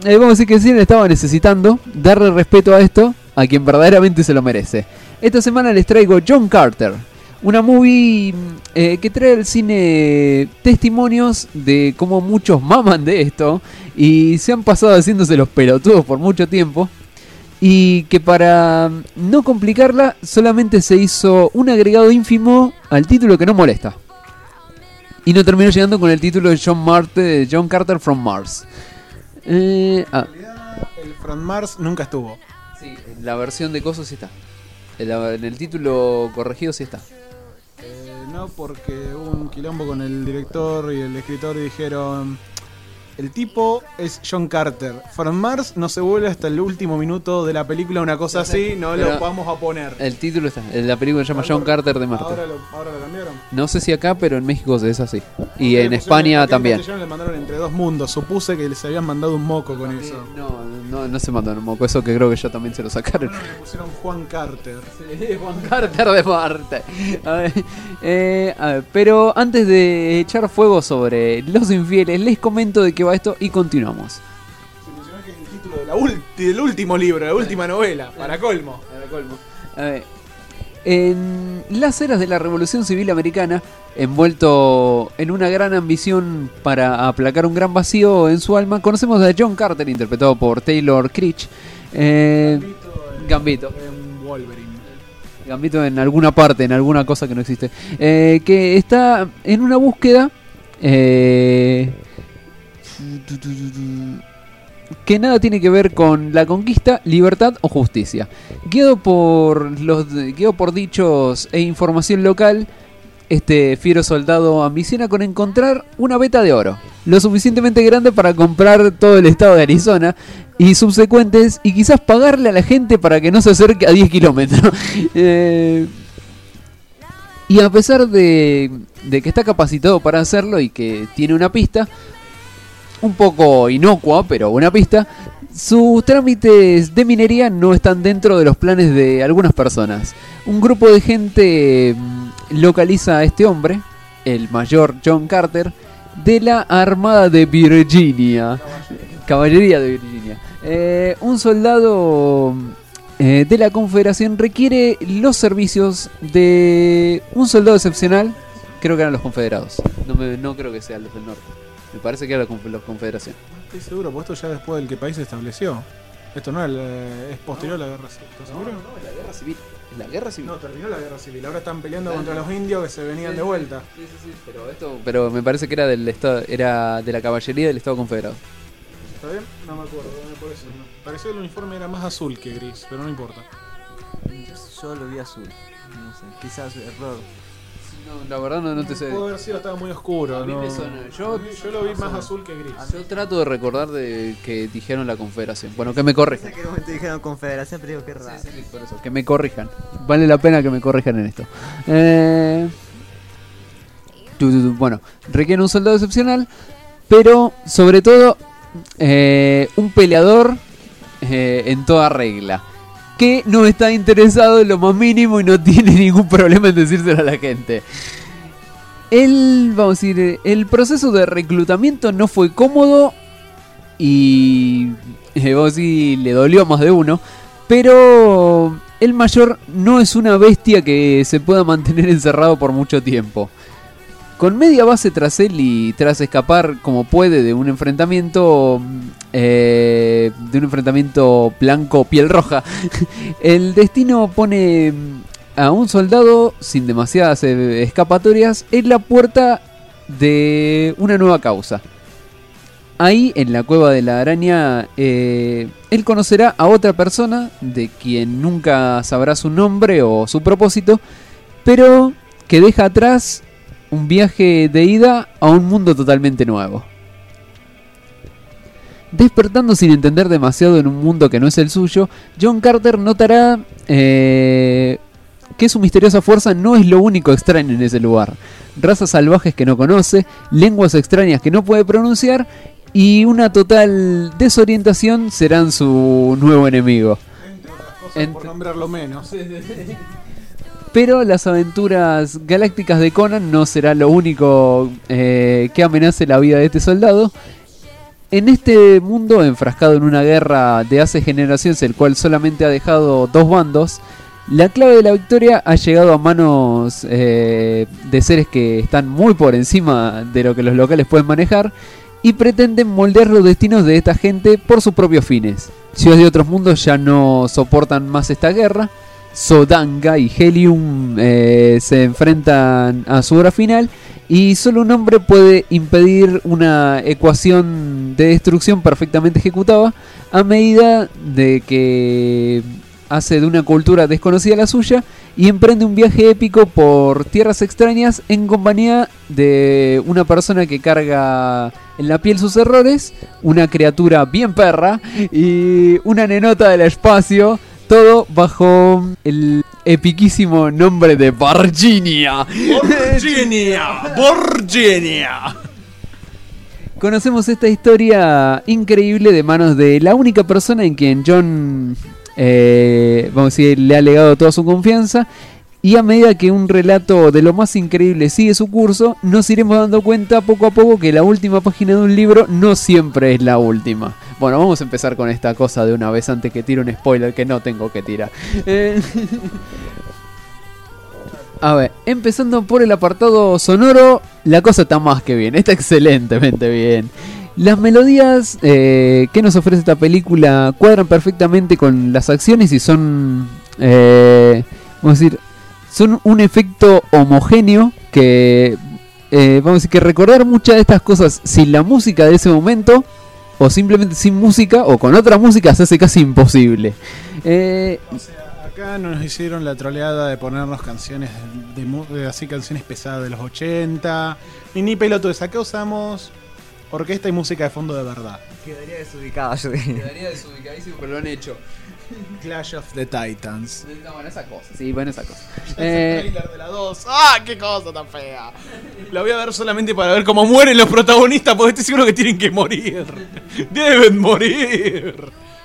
vamos a decir que el cine estaba necesitando darle respeto a esto a quien verdaderamente se lo merece. Esta semana les traigo John Carter, una movie que trae al cine testimonios de cómo muchos maman de esto y se han pasado haciéndose los pelotudos por mucho tiempo, y que para no complicarla solamente se hizo un agregado ínfimo al título que no molesta, y no terminó llegando con el título de John Carter from Mars. El From Mars nunca estuvo. Sí, en la versión de Coso sí está. En el título corregido sí está. No, porque hubo un quilombo con el director y el escritor y dijeron: el tipo es John Carter. From Mars no se vuelve hasta el último minuto de la película, una cosa así, no lo vamos a poner. El título está. La película se llama John Carter de Marte. Ahora lo cambiaron. No sé si acá, pero en México es así. Y en España también. En le mandaron Entre Dos Mundos. Supuse que les habían mandado un moco con eso. No se mandaron un moco. Eso que creo que ya también se lo sacaron. Le pusieron Juan Carter. Sí, Juan Carter de Marte. A ver, pero antes de echar fuego sobre los infieles, les comento de qué va esto y continuamos. Se mencionó que es el título del último libro, de la última novela, para colmo. A ver, en las eras de la Revolución Civil Americana, envuelto en una gran ambición para aplacar un gran vacío en su alma, conocemos a John Carter, interpretado por Taylor Kitsch. Gambito. En Wolverine. Gambito en alguna parte, en alguna cosa que no existe. Que está en una búsqueda que nada tiene que ver con la conquista, libertad o justicia. Guiado por dichos e información local, este fiero soldado ambiciona con encontrar una veta de oro, lo suficientemente grande para comprar todo el estado de Arizona y subsecuentes, y quizás pagarle a la gente para que no se acerque a 10 kilómetros. Y a pesar de que está capacitado para hacerlo y que tiene una pista un poco inocua, pero una pista, sus trámites de minería no están dentro de los planes de algunas personas. Un grupo de gente localiza a este hombre, el mayor John Carter, de la Armada de Virginia, Caballería de Virginia. Un soldado de la Confederación requiere los servicios de un soldado excepcional. Creo que eran los confederados, no creo que sean los del norte. Me parece que era la Confederación. Estoy seguro, porque esto ya después del que país se estableció. Esto no es posterior a la guerra civil. ¿Estás seguro? No, la guerra civil. ¿La guerra civil? No, terminó la guerra civil. Ahora están peleando contra los indios que se venían de vuelta. Sí, pero me parece que era del estado, era de la caballería del Estado Confederado. ¿Está bien? No me acuerdo, por eso. No. Pareció que el uniforme era más azul que gris, pero no importa. Yo lo vi azul. No sé, quizás error. No, la verdad no te sé. Puede haber sido, estaba muy oscuro. A mí me suena. Yo lo vi más azul que gris. Yo trato de recordar de que dijeron la Confederación. Bueno, que me corrijan. En qué momento dijeron Confederación, pero digo que raro. Sí, por eso. Que me corrijan. Vale la pena que me corrijan en esto. Bueno, requiere un soldado excepcional, pero sobre todo un peleador en toda regla, que no está interesado en lo más mínimo y no tiene ningún problema en decírselo a la gente. Vamos a decir, el proceso de reclutamiento no fue cómodo y vamos a decir, le dolió a más de uno, pero el mayor no es una bestia que se pueda mantener encerrado por mucho tiempo. Con media base tras él y tras escapar como puede de un enfrentamiento blanco piel roja, el destino pone a un soldado sin demasiadas escapatorias en la puerta de una nueva causa. Ahí, en la cueva de la araña, él conocerá a otra persona de quien nunca sabrá su nombre o su propósito, pero que deja atrás un viaje de ida a un mundo totalmente nuevo. Despertando sin entender demasiado en un mundo que no es el suyo, John Carter notará que su misteriosa fuerza no es lo único extraño en ese lugar. Razas salvajes que no conoce, lenguas extrañas que no puede pronunciar y una total desorientación serán su nuevo enemigo. Entre otras cosas, por nombrarlo menos. Pero las aventuras galácticas de Conan no será lo único que amenace la vida de este soldado. en este mundo enfrascado en una guerra de hace generaciones, el cual solamente ha dejado 2 bandos, la clave de la victoria ha llegado a manos de seres que están muy por encima de lo que los locales pueden manejar y pretenden moldear los destinos de esta gente por sus propios fines. Ciudades de otros mundos ya no soportan más esta guerra. Sodanga y Helium se enfrentan a su hora final y solo un hombre puede impedir una ecuación de destrucción perfectamente ejecutada a medida de que hace de una cultura desconocida la suya y emprende un viaje épico por tierras extrañas en compañía de una persona que carga en la piel sus errores, una criatura bien perra y una nenota del espacio, todo bajo el epiquísimo nombre de Virginia. Virginia. Conocemos esta historia increíble de manos de la única persona en quien John vamos a decir, le ha legado toda su confianza, y a medida que un relato de lo más increíble sigue su curso, nos iremos dando cuenta poco a poco que la última página de un libro no siempre es la última. Bueno, vamos a empezar con esta cosa de una vez antes que tire un spoiler que no tengo que tirar. A ver, empezando por el apartado sonoro, la cosa está más que bien, está excelentemente bien. Las melodías que nos ofrece esta película cuadran perfectamente con las acciones y son, vamos a decir, son un efecto homogéneo que, vamos a decir, que recordar muchas de estas cosas sin la música de ese momento, o simplemente sin música, o con otra música, se hace casi imposible. O sea, acá nos hicieron la troleada de ponernos canciones así canciones pesadas de los 80, y ni pelotudes. Acá usamos orquesta y música de fondo de verdad. Quedaría desubicado, yo diría. Quedaría desubicadísimo, pero lo han hecho. Clash of the Titans. No, bueno, esa cosa. Sí, bueno, esa cosa. El trailer de la 2. ¡Ah, qué cosa tan fea! La voy a ver solamente para ver cómo mueren los protagonistas, porque estoy seguro que tienen que morir. ¡Deben morir!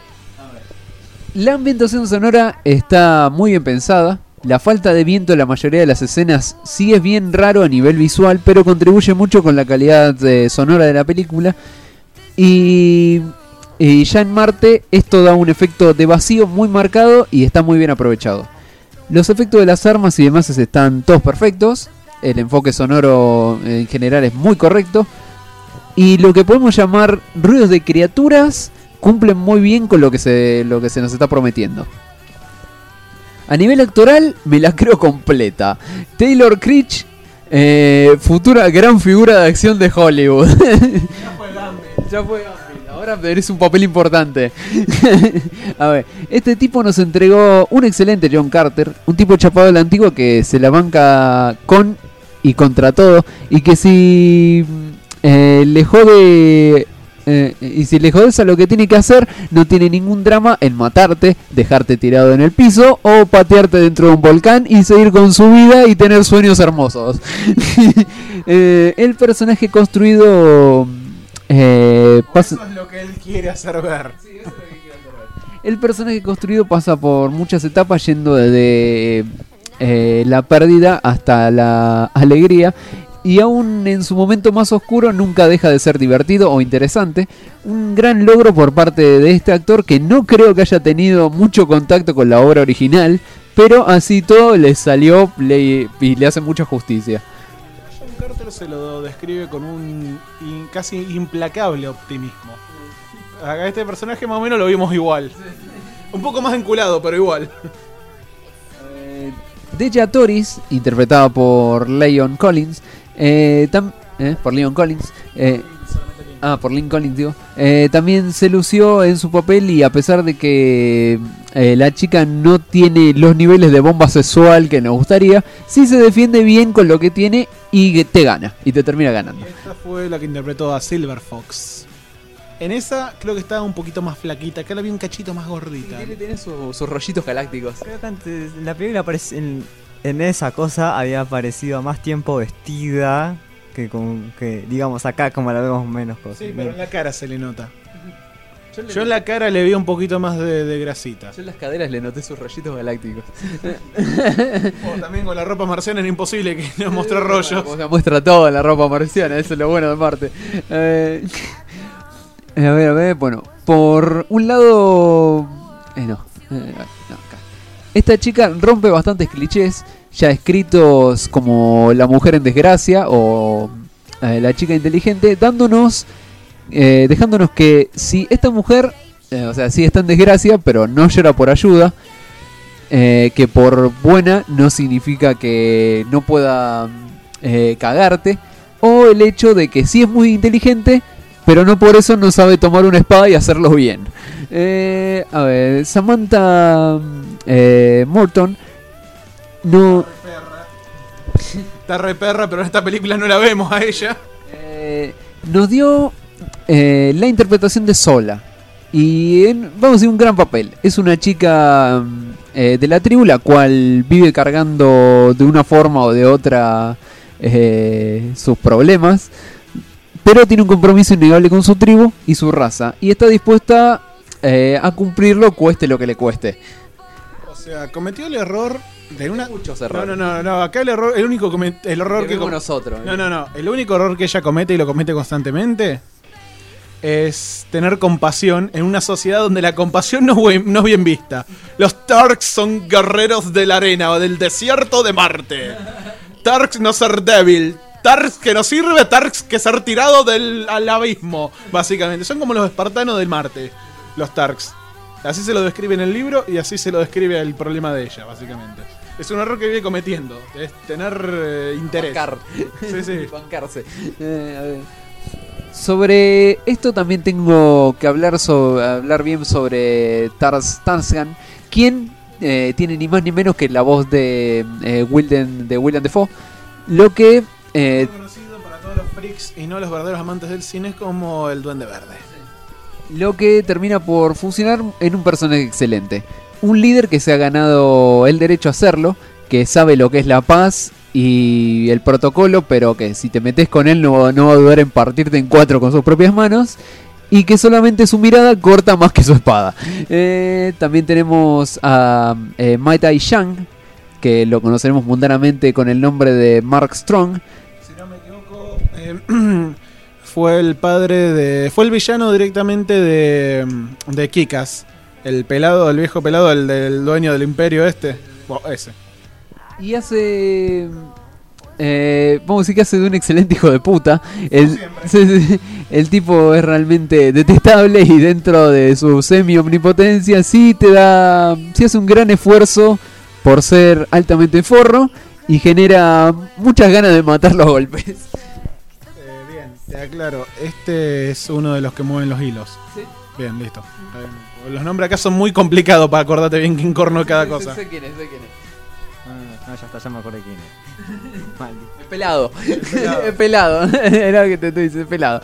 La ambientación sonora está muy bien pensada. La falta de viento en la mayoría de las escenas sí es bien raro a nivel visual, pero contribuye mucho con la calidad sonora de la película. Y ya en Marte esto da un efecto de vacío muy marcado y está muy bien aprovechado. Los efectos de las armas y demás están todos perfectos. El enfoque sonoro en general es muy correcto. Y lo que podemos llamar ruidos de criaturas cumplen muy bien con lo que se nos está prometiendo. A nivel actoral me la creo completa. Taylor Kitsch, futura gran figura de acción de Hollywood. Ya fue Gambit. Ahora eres un papel importante. A ver, este tipo nos entregó un excelente John Carter, un tipo chapado de la antigua que se la banca con y contra todo, y que si le jode y si le jodes a lo que tiene que hacer, no tiene ningún drama en matarte, dejarte tirado en el piso o patearte dentro de un volcán y seguir con su vida y tener sueños hermosos. El personaje construido eso es lo que él quiere hacer ver. Sí, eso es lo que quiere hacer ver. El personaje construido pasa por muchas etapas, yendo desde la pérdida hasta la alegría, y aún en su momento más oscuro nunca deja de ser divertido o interesante. Un gran logro por parte de este actor, que no creo que haya tenido mucho contacto con la obra original, pero así todo le salió y le hace mucha justicia. John Carter se lo describe con un casi implacable optimismo. A este personaje más o menos lo vimos igual. Un poco más enculado, pero igual. Deja Toris, interpretada por Leon Collins, por Leon Collins, por Lynn Collins, digo. También se lució en su papel, y a pesar de que la chica no tiene los niveles de bomba sexual que nos gustaría, sí se defiende bien con lo que tiene y te gana, y te termina ganando. Esta fue la que interpretó a Silver Fox. En esa creo que estaba un poquito más flaquita, acá la vi un cachito más gordita. Tiene sus rollitos galácticos. Creo que antes, la película en esa cosa había aparecido más tiempo vestida que digamos acá, como la vemos menos cosas. Sí, pero en la cara se le nota. Yo en la cara le vi un poquito más de grasita. Yo en las caderas le noté sus rayitos galácticos. También con la ropa marciana era imposible que nos muestre rollos. Se muestra todo en la ropa marciana, eso es lo bueno de Marte. A ver, bueno, por un lado... acá. Esta chica rompe bastantes clichés ya escritos como la mujer en desgracia o la chica inteligente, dejándonos que si esta mujer, sí está en desgracia, pero no llora por ayuda, que por buena no significa que no pueda cagarte, o el hecho de que sí es muy inteligente, pero no por eso no sabe tomar una espada y hacerlo bien. A ver, Samantha Morton no... Está re perra, pero en esta película no la vemos a ella. Nos dio la interpretación de Sola. Y vamos a decir, un gran papel. Es una chica de la tribu, la cual vive cargando de una forma o de otra sus problemas, pero tiene un compromiso innegable con su tribu y su raza, y está dispuesta a cumplirlo, cueste lo que le cueste. O sea, cometió el error de una... Muchos errores. No, acá el error, el error que nosotros. No, el único error que ella comete y lo comete constantemente es tener compasión en una sociedad donde la compasión no es bien vista. Los Tarks son guerreros de la arena o del desierto de Marte. Tarks no ser débil. Tarks que no sirve, Tarks que ser tirado al abismo, básicamente. Son como los espartanos del Marte, los Tarks. Así se lo describe en el libro y así se lo describe el problema de ella, básicamente. Es un error que viene cometiendo, es tener interés. Bancarse. A ver. Sobre esto también tengo que hablar bien sobre Tarzan, quien tiene ni más ni menos que la voz de Willem Dafoe, lo que conocido para todos los freaks y no los verdaderos amantes del cine como el Duende Verde. Lo que termina por funcionar en un personaje excelente, un líder que se ha ganado el derecho a hacerlo, que sabe lo que es la paz y el protocolo, pero que si te metes con él no va a dudar en partirte en cuatro con sus propias manos, y que solamente su mirada corta más que su espada. También tenemos a Mai Tai Shang, que lo conoceremos mundanamente con el nombre de Mark Strong. Si no me equivoco, fue el villano directamente de Kick-Ass. El viejo pelado, el del dueño del imperio ese. Y hace... vamos a decir que hace de un excelente hijo de puta. El tipo es realmente detestable y dentro de su semi-omnipotencia sí hace un gran esfuerzo por ser altamente forro y genera muchas ganas de matar los golpes. Bien, te aclaro, este es uno de los que mueven los hilos. ¿Sí? Bien, listo. Los nombres acá son muy complicados para acordarte bien quién corno cada cosa. Sé quién es. Ya me acordé quién es. Es pelado. Es pelado. Era lo que te estoy diciendo, es pelado.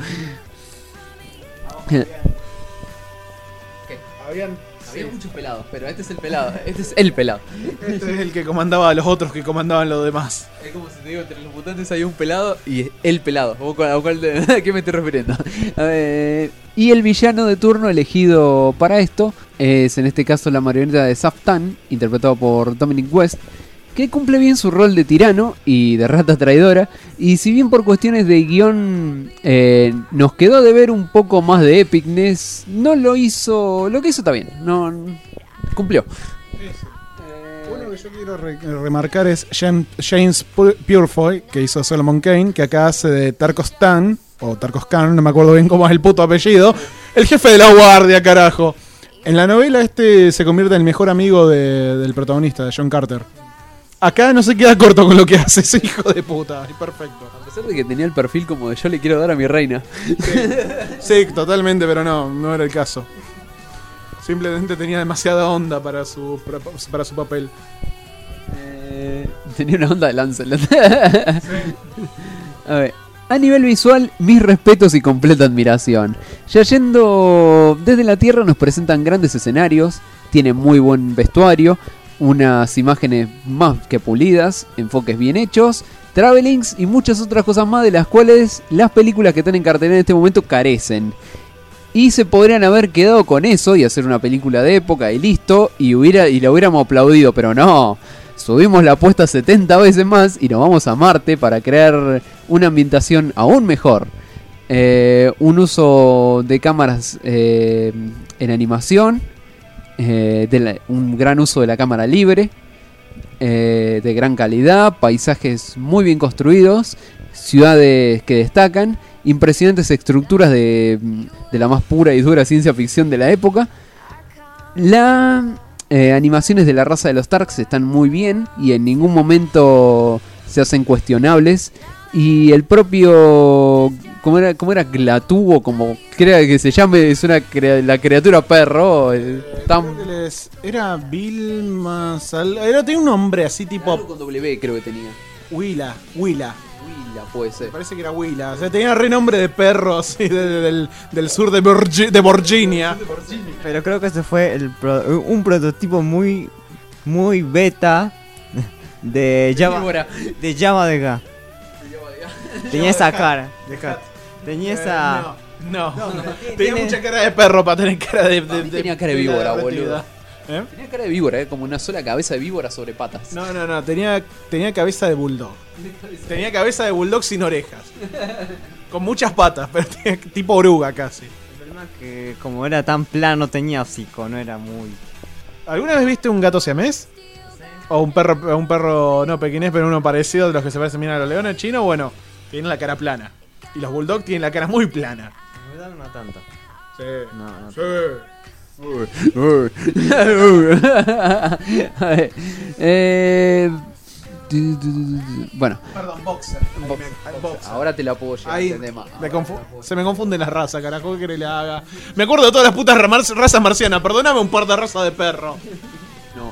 Había muchos pelados, pero este es el pelado. Este es el pelado. Este es el que comandaba a los otros que comandaban los demás. Es como si te digo, entre los mutantes hay un pelado y es el pelado. ¿A qué me estoy refiriendo? Y el villano de turno elegido para esto es en este caso la marioneta de Saftan, interpretado por Dominic West, que cumple bien su rol de tirano y de rata traidora, y si bien por cuestiones de guión nos quedó de ver un poco más de epicness, no lo hizo, lo que hizo está bien, no cumplió. Uno que yo quiero remarcar es James Purefoy, que hizo Solomon Kane, que acá hace de Tarkostan, o Tarkoskan, no me acuerdo bien cómo es el puto apellido, el jefe de la guardia, carajo. En la novela se convierte en el mejor amigo del protagonista, de John Carter. Acá no se queda corto con lo que hace ese hijo de puta, es perfecto. A pesar de que tenía el perfil como de yo le quiero dar a mi reina. Sí, totalmente, pero no era el caso. Simplemente tenía demasiada onda para su papel. Tenía una onda de Lancelot. Sí. A ver, a nivel visual, mis respetos y completa admiración. Ya yendo desde la Tierra nos presentan grandes escenarios, tiene muy buen vestuario, unas imágenes más que pulidas, enfoques bien hechos, travelings y muchas otras cosas más de las cuales las películas que están en cartelera en este momento carecen. Y se podrían haber quedado con eso y hacer una película de época y listo, y la hubiéramos aplaudido, pero no. Subimos la apuesta 70 veces más y nos vamos a Marte para crear una ambientación aún mejor. un uso de cámaras en animación, un gran uso de la cámara libre, de gran calidad, paisajes muy bien construidos, ciudades que destacan, impresionantes estructuras de la más pura y dura ciencia ficción de la época. Las animaciones de la raza de los Tarks están muy bien y en ningún momento se hacen cuestionables. Y el propio... ¿Cómo era? Glatubo, como crea que se llame, es la criatura perro. Era Vilma tenía un nombre así tipo... Algo con W creo que tenía. Willa, puede ser. Me parece que era Willa. O sea, tenía renombre de perro así del sur de Virginia. Pero creo que ese fue un prototipo muy beta de Java de Ga. Tenía esa cara. Tenía esa... No. Tenía mucha cara de perro para tener cara de tenía cara de víbora, boludo. Tenía cara de víbora, como una sola cabeza de víbora sobre patas. No. Tenía cabeza de bulldog. Tenía cabeza de bulldog sin orejas. Con muchas patas, pero tipo oruga casi. El problema es que como era tan plano tenía hocico, no era muy... ¿Alguna vez viste un gato siamés? O un perro no pequinés, pero uno parecido de los que se parecen bien a los leones chinos? Bueno, tienen la cara plana. Y los bulldog tienen la cara muy plana. No tanto. Sí. No. Bueno. Perdón, boxer. Ahora te la puedo llevar. Ahí se me confunden las razas, carajo. ¿Qué querés le haga? Me acuerdo de todas las putas razas marcianas. Perdóname un par de razas de perro. No.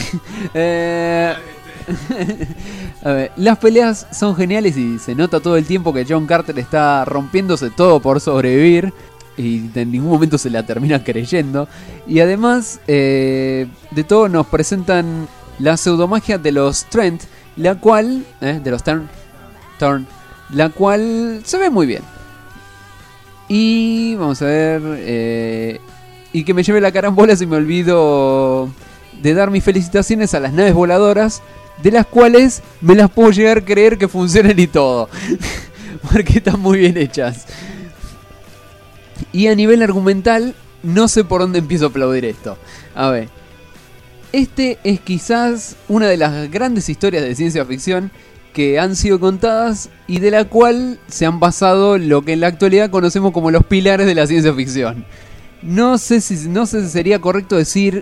A ver, las peleas son geniales y se nota todo el tiempo que John Carter está rompiéndose todo por sobrevivir y en ningún momento se la termina creyendo. Y además de todo nos presentan la pseudomagia de los Trent, la cual de los Turn, la cual se ve muy bien. Y vamos a ver, y que me lleve la carambola si me olvido de dar mis felicitaciones a las naves voladoras, de las cuales me las puedo llegar a creer que funcionan y todo. Porque están muy bien hechas. Y a nivel argumental, no sé por dónde empiezo a aplaudir esto. A ver, este es quizás una de las grandes historias de ciencia ficción que han sido contadas y de la cual se han basado lo que en la actualidad conocemos como los pilares de la ciencia ficción. No sé si sería correcto decir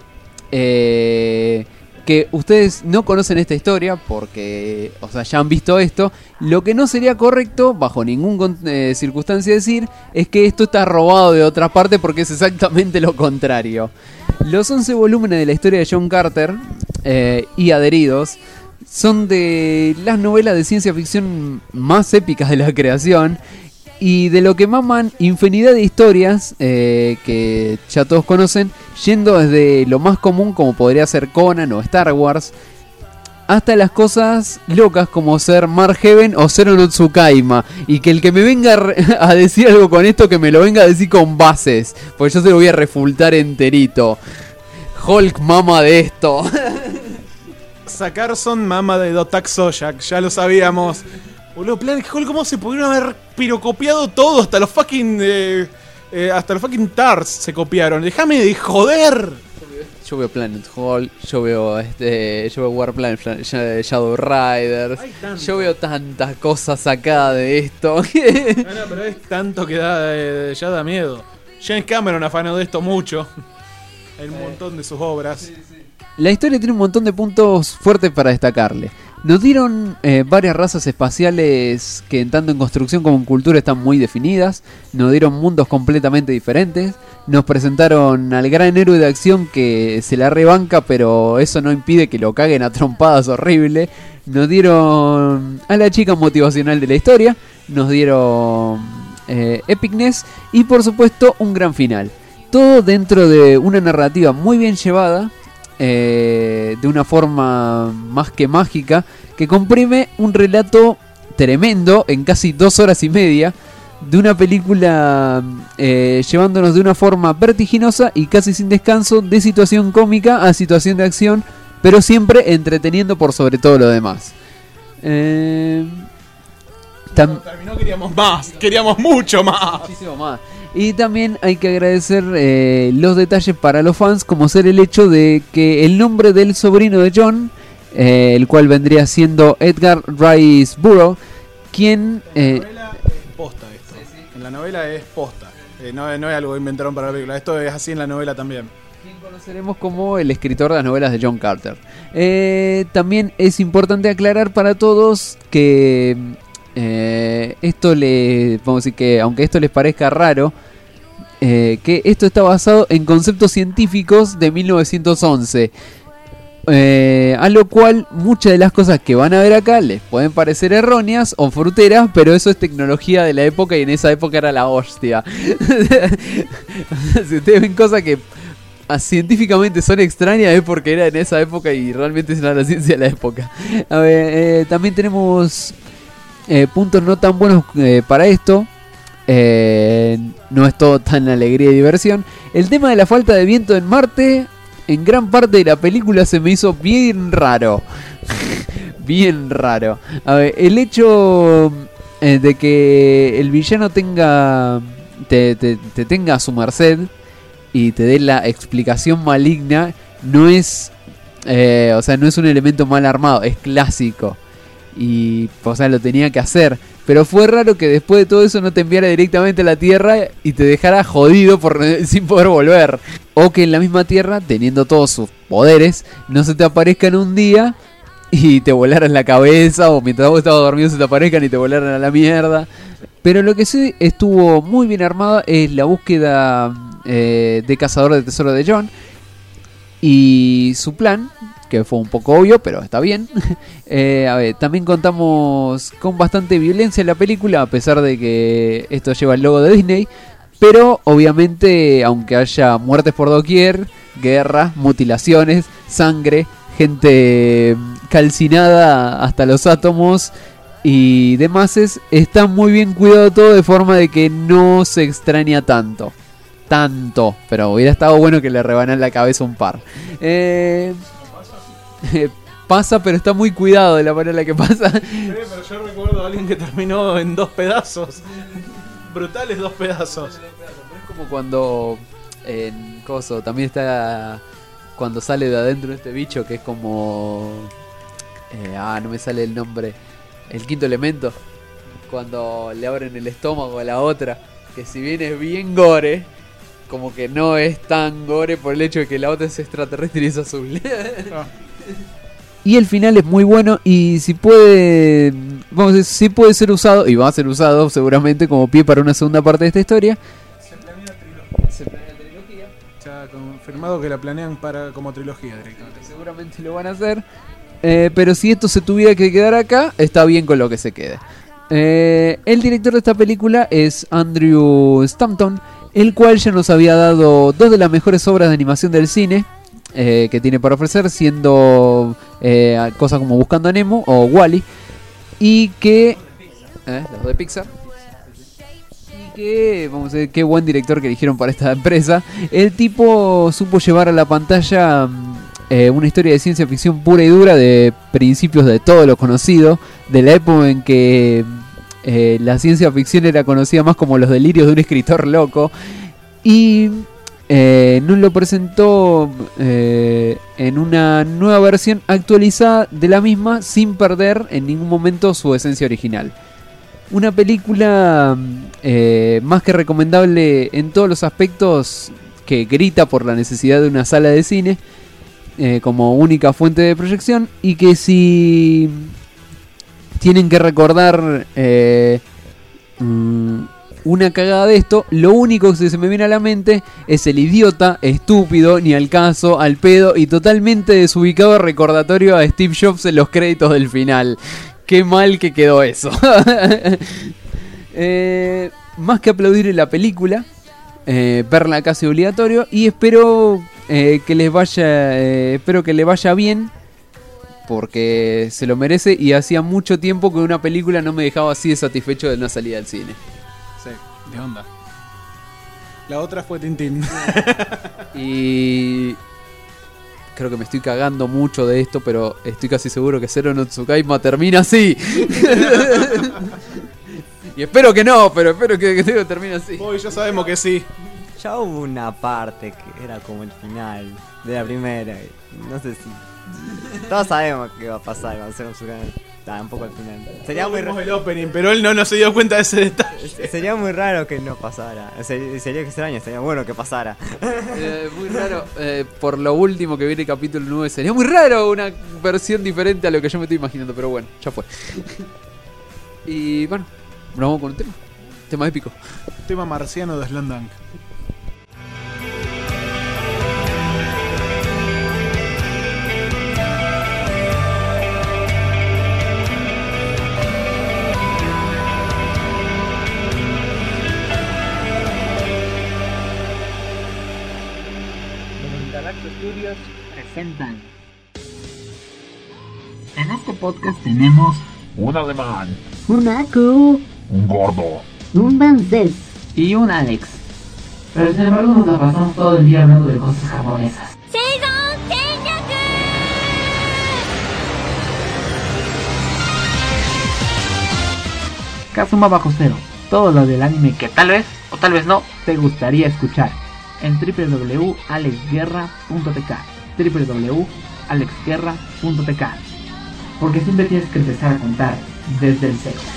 que ustedes no conocen esta historia porque, o sea, ya han visto esto. Lo que no sería correcto, bajo ninguna circunstancia decir, es que esto está robado de otra parte porque es exactamente lo contrario. Los 11 volúmenes de la historia de John Carter y adheridos son de las novelas de ciencia ficción más épicas de la creación y de lo que maman infinidad de historias que ya todos conocen, yendo desde lo más común como podría ser Conan o Star Wars, hasta las cosas locas como ser Mark Heaven o Zero no Tsukaima. Y que el que me venga a decir algo con esto, que me lo venga a decir con bases, porque yo se lo voy a refutar enterito. Hulk mama de esto. Sacarson mama de Dotak Sojak, ya lo sabíamos. Boludo, Planet Hulk, ¿cómo se pudieron haber pirocopiado todo? Hasta los fucking TARS se copiaron. Déjame de joder. Yo veo Planet Hulk, yo veo Warplanet, Shadow Rider. Yo veo tantas cosas sacadas de esto. No, pero es tanto que ya da miedo. James Cameron afanó de esto mucho en un montón de sus obras. La historia tiene un montón de puntos fuertes para destacarle. Nos dieron varias razas espaciales que tanto en construcción como en cultura están muy definidas. Nos dieron mundos completamente diferentes. Nos presentaron al gran héroe de acción que se la rebanca, pero eso no impide que lo caguen a trompadas horrible. Nos dieron a la chica motivacional de la historia. Nos dieron epicness y por supuesto un gran final. Todo dentro de una narrativa muy bien llevada. De una forma más que mágica, que comprime un relato tremendo en casi 2 horas y media de una película, llevándonos de una forma vertiginosa y casi sin descanso de situación cómica a situación de acción, pero siempre entreteniendo por sobre todo lo demás. terminó, queríamos mucho más. Muchísimo más. Y también hay que agradecer los detalles para los fans, como ser el hecho de que el nombre del sobrino de John, el cual vendría siendo Edgar Rice Burroughs, quien... En la novela es posta esto. En la novela es posta. No es algo que inventaron para la película. Esto es así en la novela también. Quien conoceremos como el escritor de las novelas de John Carter. También es importante aclarar para todos que... vamos a decir que aunque esto les parezca raro, que esto está basado en conceptos científicos de 1911, a lo cual muchas de las cosas que van a ver acá les pueden parecer erróneas o fruteras, pero eso es tecnología de la época y en esa época era la hostia. Si ustedes ven cosas que científicamente son extrañas es porque era en esa época y realmente era la ciencia de la época. A ver, también tenemos puntos no tan buenos para esto. No es todo tan alegría y diversión. El tema de la falta de viento en Marte, en gran parte de la película se me hizo bien raro. Bien raro. A ver, el hecho de que el villano tenga te tenga a su merced y te dé la explicación maligna no es no es un elemento mal armado, es clásico. Y, lo tenía que hacer. Pero fue raro que después de todo eso no te enviara directamente a la Tierra y te dejara jodido sin poder volver. O que en la misma Tierra, teniendo todos sus poderes, no se te aparezcan un día y te volaran la cabeza. O mientras vos estabas dormido se te aparezcan y te volaran a la mierda. Pero lo que sí estuvo muy bien armado es la búsqueda de cazador de tesoro de John. Y su plan, que fue un poco obvio, pero está bien. También contamos con bastante violencia en la película, a pesar de que esto lleva el logo de Disney. Pero obviamente, aunque haya muertes por doquier, guerras, mutilaciones, sangre, gente calcinada hasta los átomos y demás, está muy bien cuidado todo de forma de que no se extraña tanto, pero hubiera estado bueno que le rebanan la cabeza un par. Pasa, pero está muy cuidado de la manera en la que pasa. Pero yo recuerdo a alguien que terminó en 2 pedazos. Brutales 2 pedazos. Es como cuando en Coso también está cuando sale de adentro este bicho que es como no me sale el nombre, el quinto elemento, cuando le abren el estómago a la otra, que si bien es bien gore, como que no es tan gore por el hecho de que la otra es extraterrestre y es azul. Y el final es muy bueno y si puede ser usado, y va a ser usado seguramente como pie para una segunda parte de esta historia. Se planea trilogía. Ya confirmado que la planean como trilogía directamente. Seguramente lo van a hacer. Pero si esto se tuviera que quedar acá, está bien con lo que se quede. El director de esta película es Andrew Stanton, el cual ya nos había dado 2 de las mejores obras de animación del cine que tiene para ofrecer, siendo cosas como Buscando a Nemo o Wall-E, y que los de Pixar, y que vamos a ver qué buen director que eligieron para esta empresa. El tipo supo llevar a la pantalla una historia de ciencia ficción pura y dura de principios de todo lo conocido, de la época en que la ciencia ficción era conocida más como los delirios de un escritor loco, y nos lo presentó en una nueva versión actualizada de la misma, sin perder en ningún momento su esencia original. Una película más que recomendable en todos los aspectos, que grita por la necesidad de una sala de cine como única fuente de proyección, y que si tienen que recordar una cagada de esto, lo único que se me viene a la mente es el idiota, estúpido, ni al caso, al pedo y totalmente desubicado recordatorio a Steve Jobs en los créditos del final. Qué mal que quedó eso. Más que aplaudir en la película, verla casi obligatorio, y espero que le vaya bien, porque se lo merece, y hacía mucho tiempo que una película no me dejaba así de satisfecho de una salida al cine. Sí, de onda. La otra fue Tintín. Y creo que me estoy cagando mucho de esto, pero estoy casi seguro que Zero no Tsukaima termina así. Y espero que no, pero espero que termine así. Hoy ya sabemos que sí. Ya hubo una parte que era como el final de la primera. No sé si. Todos sabemos qué va a pasar cuando hacemos su canal. Tampoco al final. Sería muy raro. El opening, pero él no se dio cuenta de ese detalle. Sería muy raro que no pasara. Sería extraño, sería bueno que pasara. Muy raro. Por lo último que viene el capítulo 9, sería muy raro una versión diferente a lo que yo me estoy imaginando. Pero bueno, ya fue. Y bueno, nos vamos con un tema épico. Tema marciano de Slam Dunk. Studios presentan. En este podcast tenemos un alemán, un Aku, un gordo, un Banzés y un Alex. Pero sin embargo nos la pasamos todo el día hablando de cosas japonesas. Kazuma Bajo Cero, todo lo del anime que tal vez o tal vez no te gustaría escuchar en www.alexguerra.tk www.alexguerra.tk, porque siempre tienes que empezar a contar desde el cero.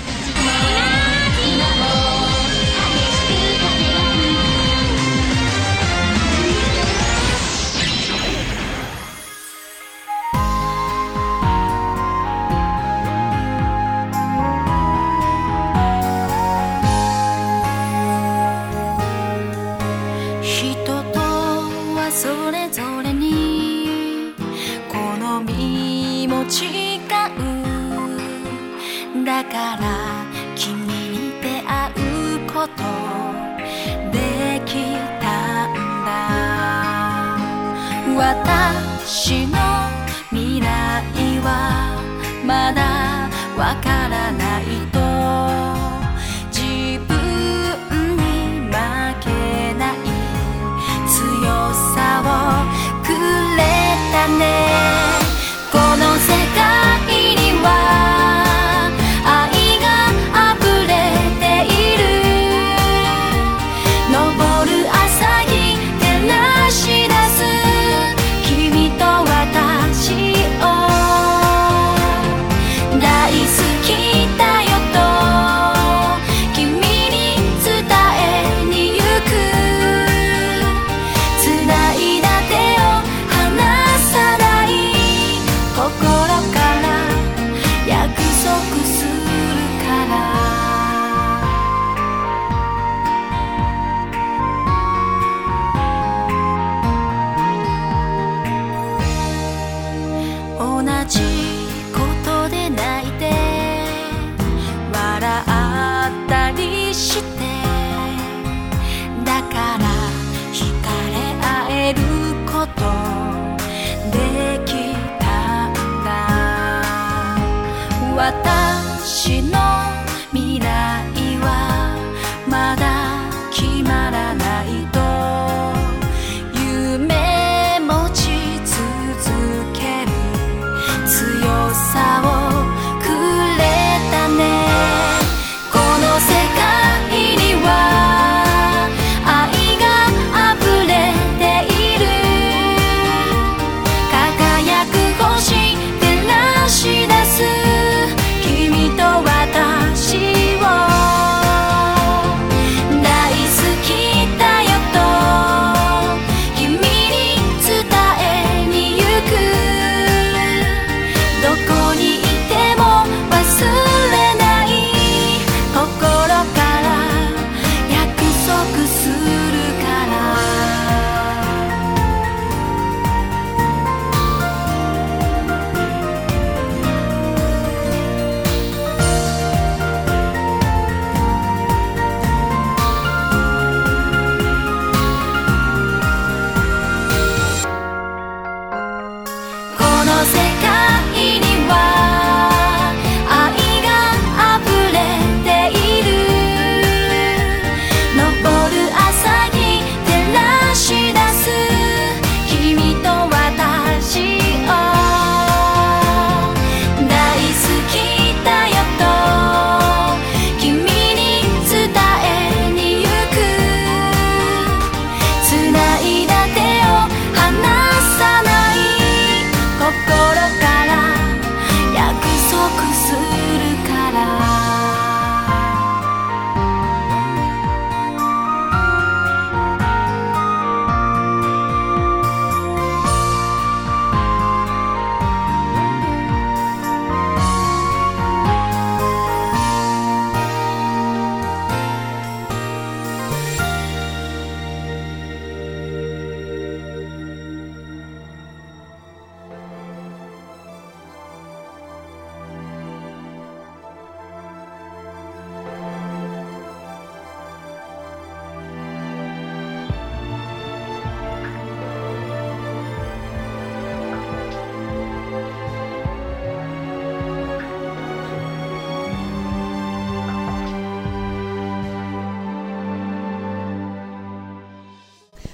Kita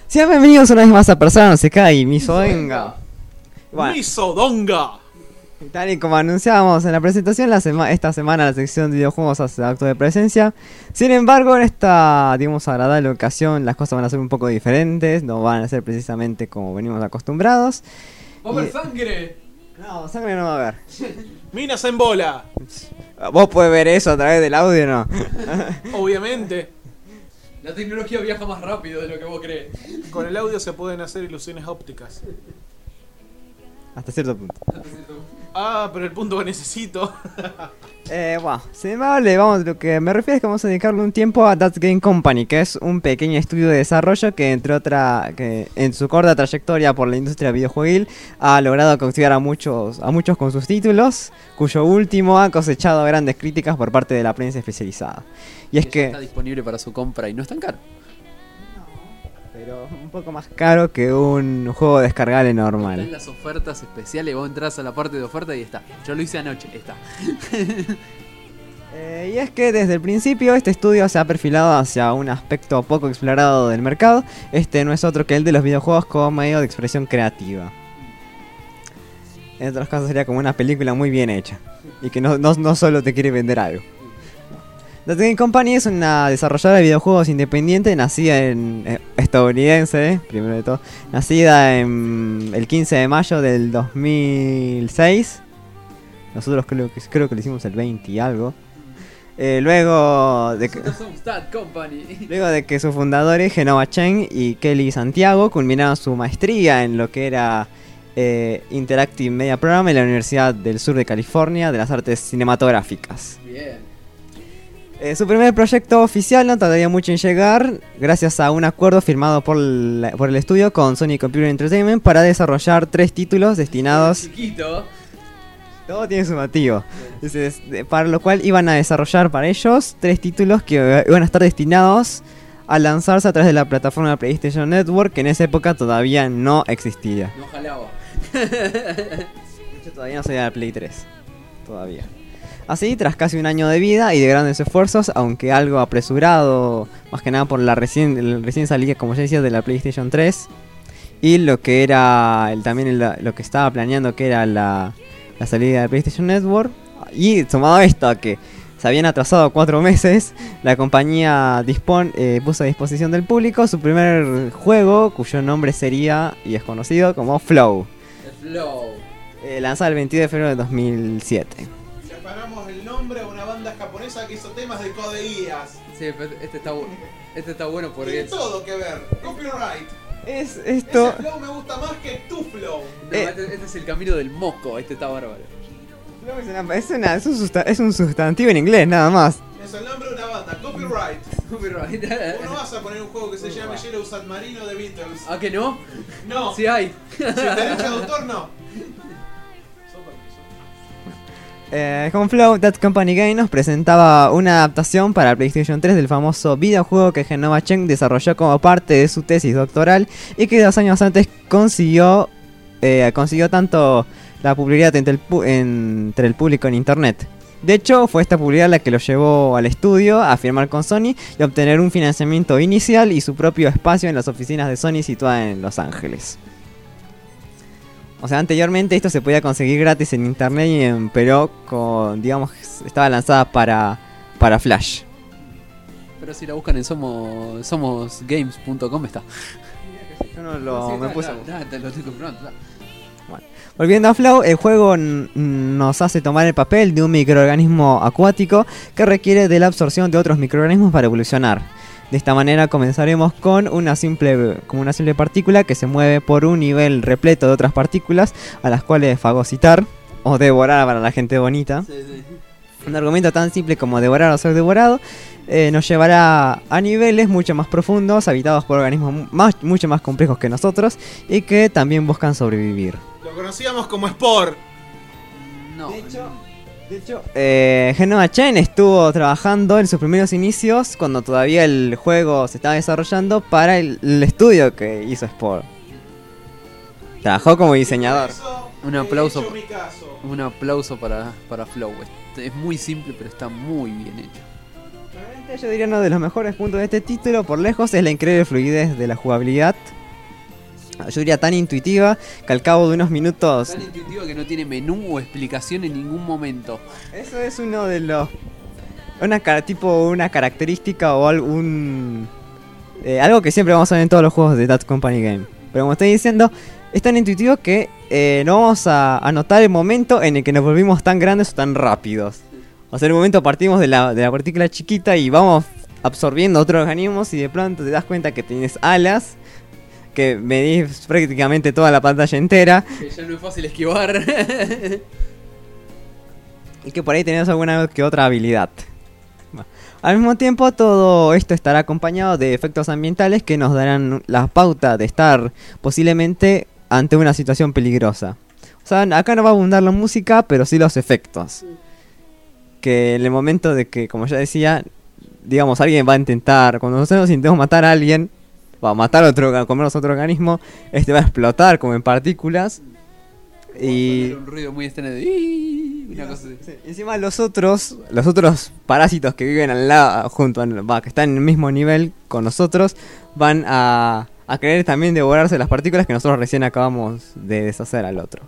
Sean bienvenidos una vez más a Persona no se cae y Misodonga. ¡Misodonga! Tal y como anunciábamos en la presentación, esta semana la sección de videojuegos hace acto de presencia. Sin embargo, en esta, digamos, agradable ocasión, las cosas van a ser un poco diferentes. No van a ser precisamente como venimos acostumbrados. ¡Va a haber sangre! No, sangre no va a haber. ¡Minas en bola! ¿Vos podés ver eso a través del audio o no? Obviamente. La tecnología viaja más rápido de lo que vos crees. Con el audio se pueden hacer ilusiones ópticas. Hasta cierto punto. Ah, pero el punto que necesito. Bueno, sin embargo, lo que me refiero es que vamos a dedicarle un tiempo a That Game Company, que es un pequeño estudio de desarrollo que que en su corta trayectoria por la industria videojueguil ha logrado cautivar a muchos con sus títulos, cuyo último ha cosechado grandes críticas por parte de la prensa especializada. Y es que está disponible para su compra y no es tan caro. Pero un poco más caro que un juego descargable normal. Están las ofertas especiales, vos entras a la parte de oferta y está. Yo lo hice anoche, está. Y es que desde el principio este estudio se ha perfilado hacia un aspecto poco explorado del mercado. Este no es otro que el de los videojuegos como medio de expresión creativa. En otros casos sería como una película muy bien hecha y que no solo te quiere vender algo. The Game Company es una desarrolladora de videojuegos independiente nacida en estadounidense, primero de todo, nacida en el 15 de mayo del 2006. Nosotros creo que lo hicimos el 20 y algo. Luego de que sus fundadores Genova Chen y Kelly Santiago culminaron su maestría en lo que era Interactive Media Program en la Universidad del Sur de California de las Artes Cinematográficas. Bien. Su primer proyecto oficial no tardaría mucho en llegar, gracias a un acuerdo firmado por el estudio con Sony Computer Entertainment para desarrollar 3 títulos destinados... Chiquito. Todo tiene su motivo. Entonces, para lo cual iban a desarrollar para ellos 3 títulos que iban a estar destinados a lanzarse a través de la plataforma PlayStation Network, que en esa época todavía no existía. No jalaba. De hecho, todavía no salía la Play 3. Todavía. Así, tras casi un año de vida y de grandes esfuerzos, aunque algo apresurado, más que nada por la recién salida, como ya decía, de la PlayStation 3, y lo que era lo que estaba planeando, que era la salida de PlayStation Network, y sumado a esto, a que se habían atrasado 4 meses, la compañía puso a disposición del público su primer juego, cuyo nombre sería, y es conocido como Flow. El Flow. Lanzado el 22 de febrero de 2007. Separamos el nombre a una banda japonesa que hizo temas de Code Geass. Sí, pero este está bueno porque... Tiene todo que ver. Copyright. Esto... Ese flow me gusta más que tu flow. No, este es el camino del moco, este está bárbaro. Es un sustantivo en inglés, nada más. Es el nombre de una banda, Copyright. Copyright. ¿Vos no vas a poner un juego que se llame Yellow Submarino de Beatles? ¿Ah, que no? No. Sí hay. Si el derecho de autor no. Con Flow, That Company Game nos presentaba una adaptación para PlayStation 3 del famoso videojuego que Genova Chen desarrolló como parte de su tesis doctoral y que 2 años antes consiguió tanto la popularidad entre el público en internet. De hecho, fue esta publicidad la que lo llevó al estudio a firmar con Sony y obtener un financiamiento inicial y su propio espacio en las oficinas de Sony situadas en Los Ángeles. O sea, anteriormente esto se podía conseguir gratis en internet, pero estaba lanzada para Flash. Pero si la buscan en somosgames.com está. Yo no me puse. Te lo estoy comprando. Bueno, volviendo a Flow, el juego nos hace tomar el papel de un microorganismo acuático que requiere de la absorción de otros microorganismos para evolucionar. De esta manera comenzaremos con una simple partícula que se mueve por un nivel repleto de otras partículas a las cuales fagocitar o devorar para la gente bonita. Sí. Un argumento tan simple como devorar o ser devorado nos llevará a niveles mucho más profundos, habitados por organismos mucho más complejos que nosotros y que también buscan sobrevivir. Lo conocíamos como Spore. No. De hecho, Genova Chen estuvo trabajando en sus primeros inicios cuando todavía el juego se estaba desarrollando para el estudio que hizo Spore. Trabajó como diseñador. Un aplauso para Flow. Es muy simple, pero está muy bien hecho. Realmente yo diría uno de los mejores puntos de este título por lejos es la increíble fluidez de la jugabilidad. yo diría tan intuitiva, que al cabo de unos minutos... Tan intuitiva que no tiene menú o explicación en ningún momento. Eso es uno de los... una característica o algo que siempre vamos a ver en todos los juegos de That Company Game. Pero como estoy diciendo, es tan intuitivo que no vamos a notar el momento en el que nos volvimos tan grandes o tan rápidos. O sea, en el momento partimos de la partícula chiquita y vamos absorbiendo otros organismos y de pronto te das cuenta que tienes alas, que medís prácticamente toda la pantalla entera. Que ya no es fácil esquivar. Y que por ahí tenés alguna que otra habilidad. Al mismo tiempo, todo esto estará acompañado de efectos ambientales que nos darán la pauta de estar posiblemente ante una situación peligrosa. O sea, acá no va a abundar la música, pero sí los efectos. Que en el momento de que, como ya decía, digamos, alguien va a intentar, cuando nosotros intentemos matar a alguien, va a matar comernos otro organismo, este va a explotar como en partículas. Y un ruido muy extraño de una cosa así. Sí. Encima los otros parásitos que viven al lado, que están en el mismo nivel con nosotros, van a querer también devorarse las partículas que nosotros recién acabamos de deshacer al otro.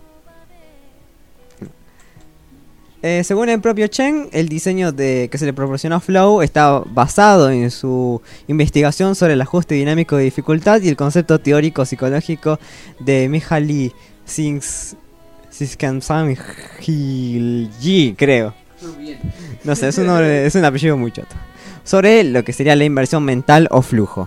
Según el propio Chen, el diseño que se le proporcionó a Flow está basado en su investigación sobre el ajuste dinámico de dificultad y el concepto teórico psicológico de Mihaly Csikszentmihalyi, creo. No sé, es un apellido muy choto. Sobre lo que sería la inversión mental o flujo.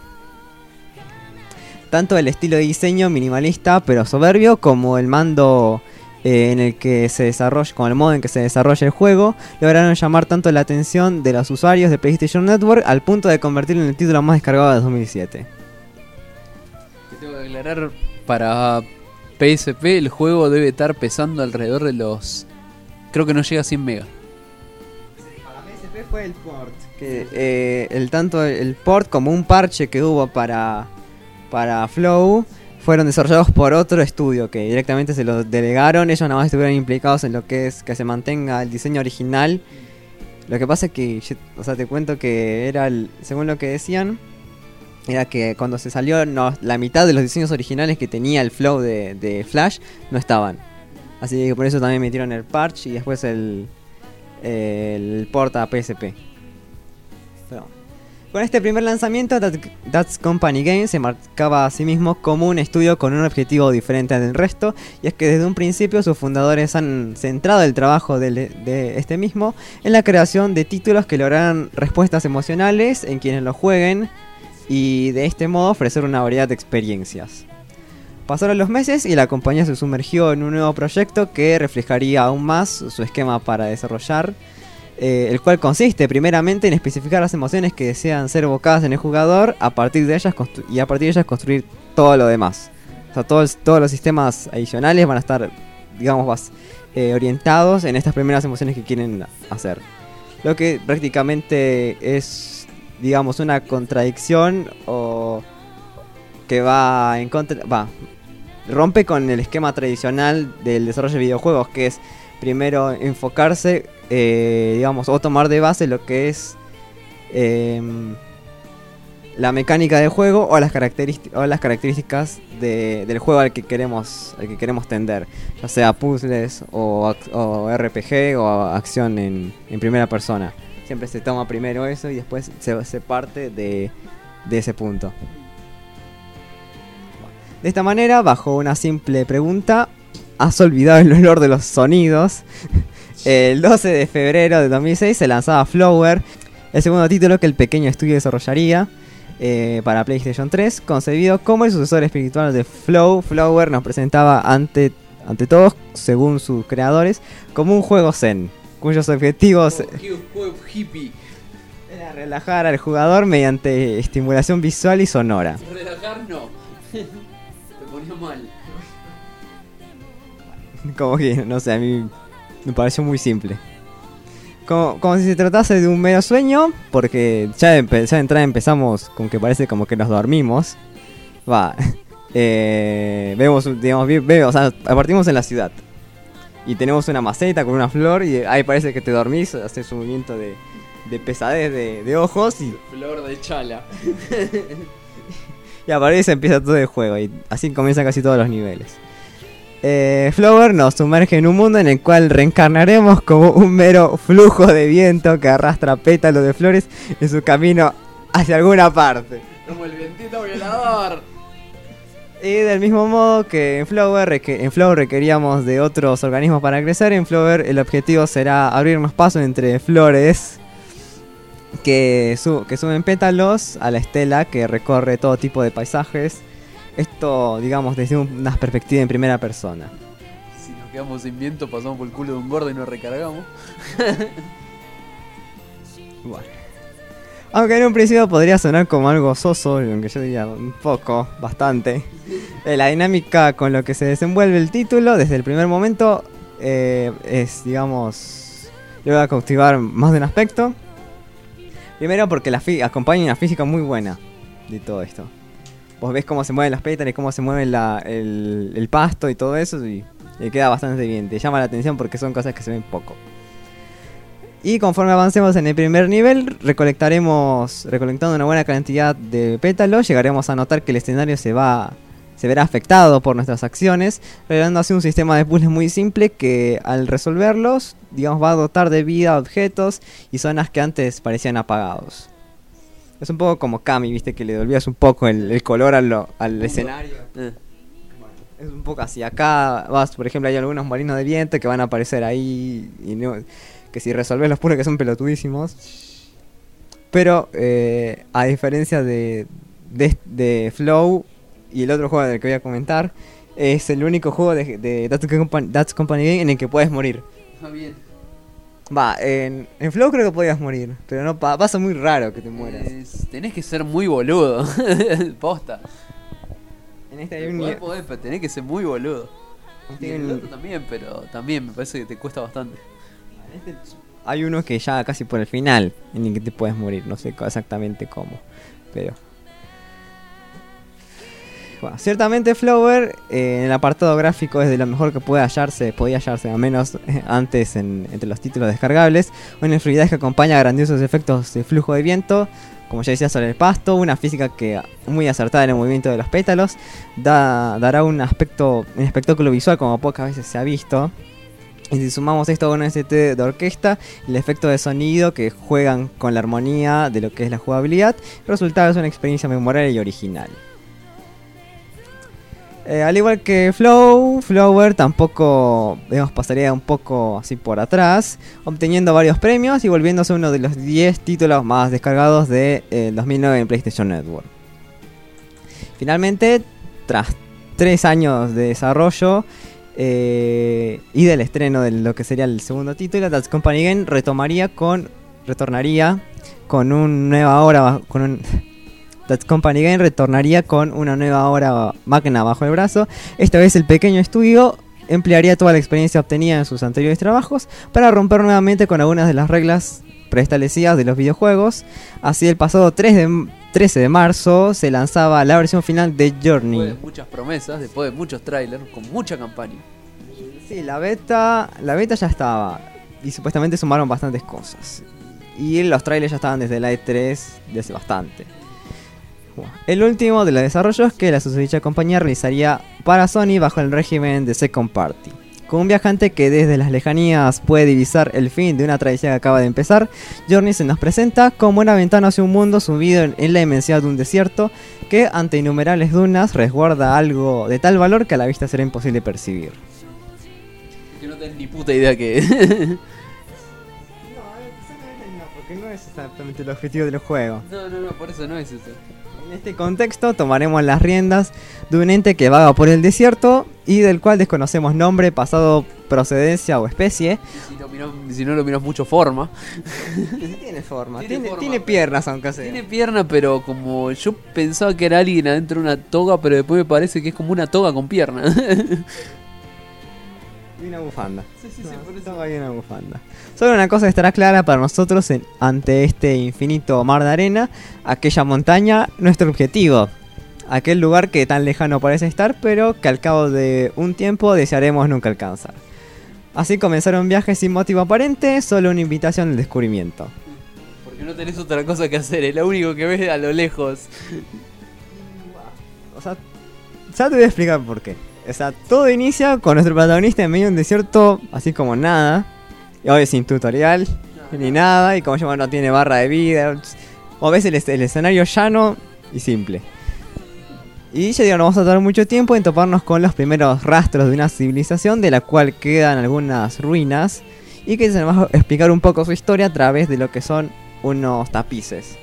Tanto el estilo de diseño minimalista pero soberbio como el mando en el que se desarrolla, con el modo en que se desarrolla el juego, lograron llamar tanto la atención de los usuarios de PlayStation Network al punto de convertirlo en el título más descargado de 2007. Tengo que aclarar, para PSP el juego debe estar pesando alrededor de los... creo que no llega a 100 megas. Para PSP fue el port. Tanto el port como un parche que hubo para Flow fueron desarrollados por otro estudio que directamente se lo delegaron. Ellos nada más estuvieron implicados en lo que es que se mantenga el diseño original. Lo que pasa es que, te cuento que era según lo que decían, era que cuando se salió la mitad de los diseños originales que tenía el Flow de Flash no estaban. Así que por eso también metieron el parche y después el port a PSP. Con este primer lanzamiento, That's Company Games se marcaba a sí mismo como un estudio con un objetivo diferente del resto, y es que desde un principio sus fundadores han centrado el trabajo de este mismo en la creación de títulos que lograran respuestas emocionales en quienes lo jueguen y de este modo ofrecer una variedad de experiencias. Pasaron los meses y la compañía se sumergió en un nuevo proyecto que reflejaría aún más su esquema para desarrollar, el cual consiste primeramente en especificar las emociones que desean ser evocadas en el jugador a partir de ellas y a partir de ellas construir todo lo demás. O sea, todos los sistemas adicionales van a estar, digamos, orientados en estas primeras emociones que quieren hacer. Lo que prácticamente es, digamos, una contradicción o que va en contra, rompe con el esquema tradicional del desarrollo de videojuegos, que es primero enfocarse, digamos, o tomar de base lo que es la mecánica del juego o las características del juego al que queremos tender, ya sea puzzles o RPG o acción en primera persona. Siempre se toma primero eso y después se parte de ese punto. De esta manera, bajo una simple pregunta: ¿has olvidado el olor de los sonidos? El 12 de febrero de 2006 se lanzaba Flower, el segundo título que el pequeño estudio desarrollaría para PlayStation 3, concebido como el sucesor espiritual de Flow. Flower nos presentaba ante todos, según sus creadores, como un juego zen, cuyos objetivos era relajar al jugador mediante estimulación visual y sonora. Relajar no. Te ponía mal. Como que, no sé, a mí me pareció muy simple. Como si se tratase de un mero sueño, porque ya de entrada empezamos con que parece como que nos dormimos. Vemos, digamos, o sea, partimos en la ciudad y tenemos una maceta con una flor y ahí parece que te dormís, haces un movimiento de pesadez de ojos y... Flor de chala. Y a partir de eso empieza todo el juego y así comienzan casi todos los niveles. Flower nos sumerge en un mundo en el cual reencarnaremos como un mero flujo de viento que arrastra pétalos de flores en su camino hacia alguna parte. Como el vientito violador. Y del mismo modo que en Flower requeríamos de otros organismos para crecer, en Flower el objetivo será abrirnos paso entre flores que suben pétalos a la estela que recorre todo tipo de paisajes. Esto, digamos, desde una perspectiva en primera persona. Si nos quedamos sin viento, pasamos por el culo de un gordo y nos recargamos. Bueno. Aunque en un principio podría sonar como algo soso, aunque yo diría un poco, bastante. La dinámica con lo que se desenvuelve el título desde el primer momento es, digamos, le va a cautivar más de un aspecto. Primero porque acompaña una física muy buena de todo esto. Vos ves cómo se mueven las pétalas, cómo se mueve el pasto y todo eso y queda bastante bien. Te llama la atención porque son cosas que se ven poco. Y conforme avancemos en el primer nivel, recolectando una buena cantidad de pétalos, llegaremos a notar que el escenario se verá afectado por nuestras acciones, revelando así un sistema de puzzles muy simple que al resolverlos, digamos, va a dotar de vida a objetos y zonas que antes parecían apagados. Es un poco como Kami, viste, que le devolvías un poco el color al escenario. Bueno, es un poco así. Acá por ejemplo, hay algunos molinos de viento que van a aparecer ahí y que si resolvés los puzzles que son pelotudísimos. Pero a diferencia de Flow y el otro juego del que voy a comentar, es el único juego de That's Company Game en el que puedes morir. Está bien. En Flow creo que podías morir, pero no pasa muy raro que te mueras. Tenés que ser muy boludo. Posta. En este hay un pero tenés que ser muy boludo. Y en el otro también, pero también me parece que te cuesta bastante. Hay uno que ya casi por el final en el que te puedes morir, no sé exactamente cómo, pero bueno, ciertamente Flower en el apartado gráfico es de lo mejor que podía hallarse al menos antes entre los títulos descargables. Una fluidez que acompaña a grandiosos efectos de flujo de viento, como ya decía, sobre el pasto, una física que muy acertada en el movimiento de los pétalos, dará un espectáculo visual como pocas veces se ha visto. Y si sumamos esto con un ST de orquesta, el efecto de sonido que juegan con la armonía de lo que es la jugabilidad, el resultado es una experiencia memorable y original. Al igual que Flower tampoco, digamos, pasaría un poco así por atrás, obteniendo varios premios y volviéndose uno de los 10 títulos más descargados de 2009 en PlayStation Network. Finalmente, tras 3 años de desarrollo y del estreno de lo que sería el segundo título, That's Company Game retornaría con una nueva obra magna bajo el brazo. Esta vez el pequeño estudio emplearía toda la experiencia obtenida en sus anteriores trabajos para romper nuevamente con algunas de las reglas preestablecidas de los videojuegos. Así, el pasado 13 de marzo se lanzaba la versión final de Journey. Después de muchas promesas, después de muchos trailers, con mucha campaña. Sí, la beta ya estaba y supuestamente sumaron bastantes cosas. Y los trailers ya estaban desde la E3 de hace bastante. El último de los desarrollos que la susodicha compañía realizaría para Sony bajo el régimen de Second Party. Con un viajante que desde las lejanías puede divisar el fin de una tradición que acaba de empezar, Journey se nos presenta como una ventana hacia un mundo sumido en la inmensidad de un desierto que ante innumerables dunas resguarda algo de tal valor que a la vista será imposible percibir. Que no tenés ni puta idea que porque no es exactamente el objetivo del juego. No, por eso no es eso. En este contexto tomaremos las riendas de un ente que vaga por el desierto y del cual desconocemos nombre, pasado, procedencia o especie. Si no lo miras mucho, forma. Tiene forma, tiene piernas aunque sea. Tiene pierna, pero como yo pensaba que era alguien adentro de una toga, pero después me parece que es como una toga con pierna. Y una bufanda. Sí, por eso. Hay una bufanda. Solo una cosa estará clara para nosotros ante este infinito mar de arena: aquella montaña, nuestro objetivo. Aquel lugar que tan lejano parece estar, pero que al cabo de un tiempo desearemos nunca alcanzar. Así comenzará un viaje sin motivo aparente, solo una invitación al descubrimiento. Porque no tenés otra cosa que hacer, es lo único que ves a lo lejos. sea, ya te voy a explicar por qué. O sea, todo inicia con nuestro protagonista en medio de un desierto, así como nada. Y hoy sin tutorial, ni nada. Y como yo no tiene barra de vida. O ves el escenario llano y simple. Y ya digo, no vamos a tardar mucho tiempo en toparnos con los primeros rastros de una civilización de la cual quedan algunas ruinas. Y que se nos va a explicar un poco su historia a través de lo que son unos tapices.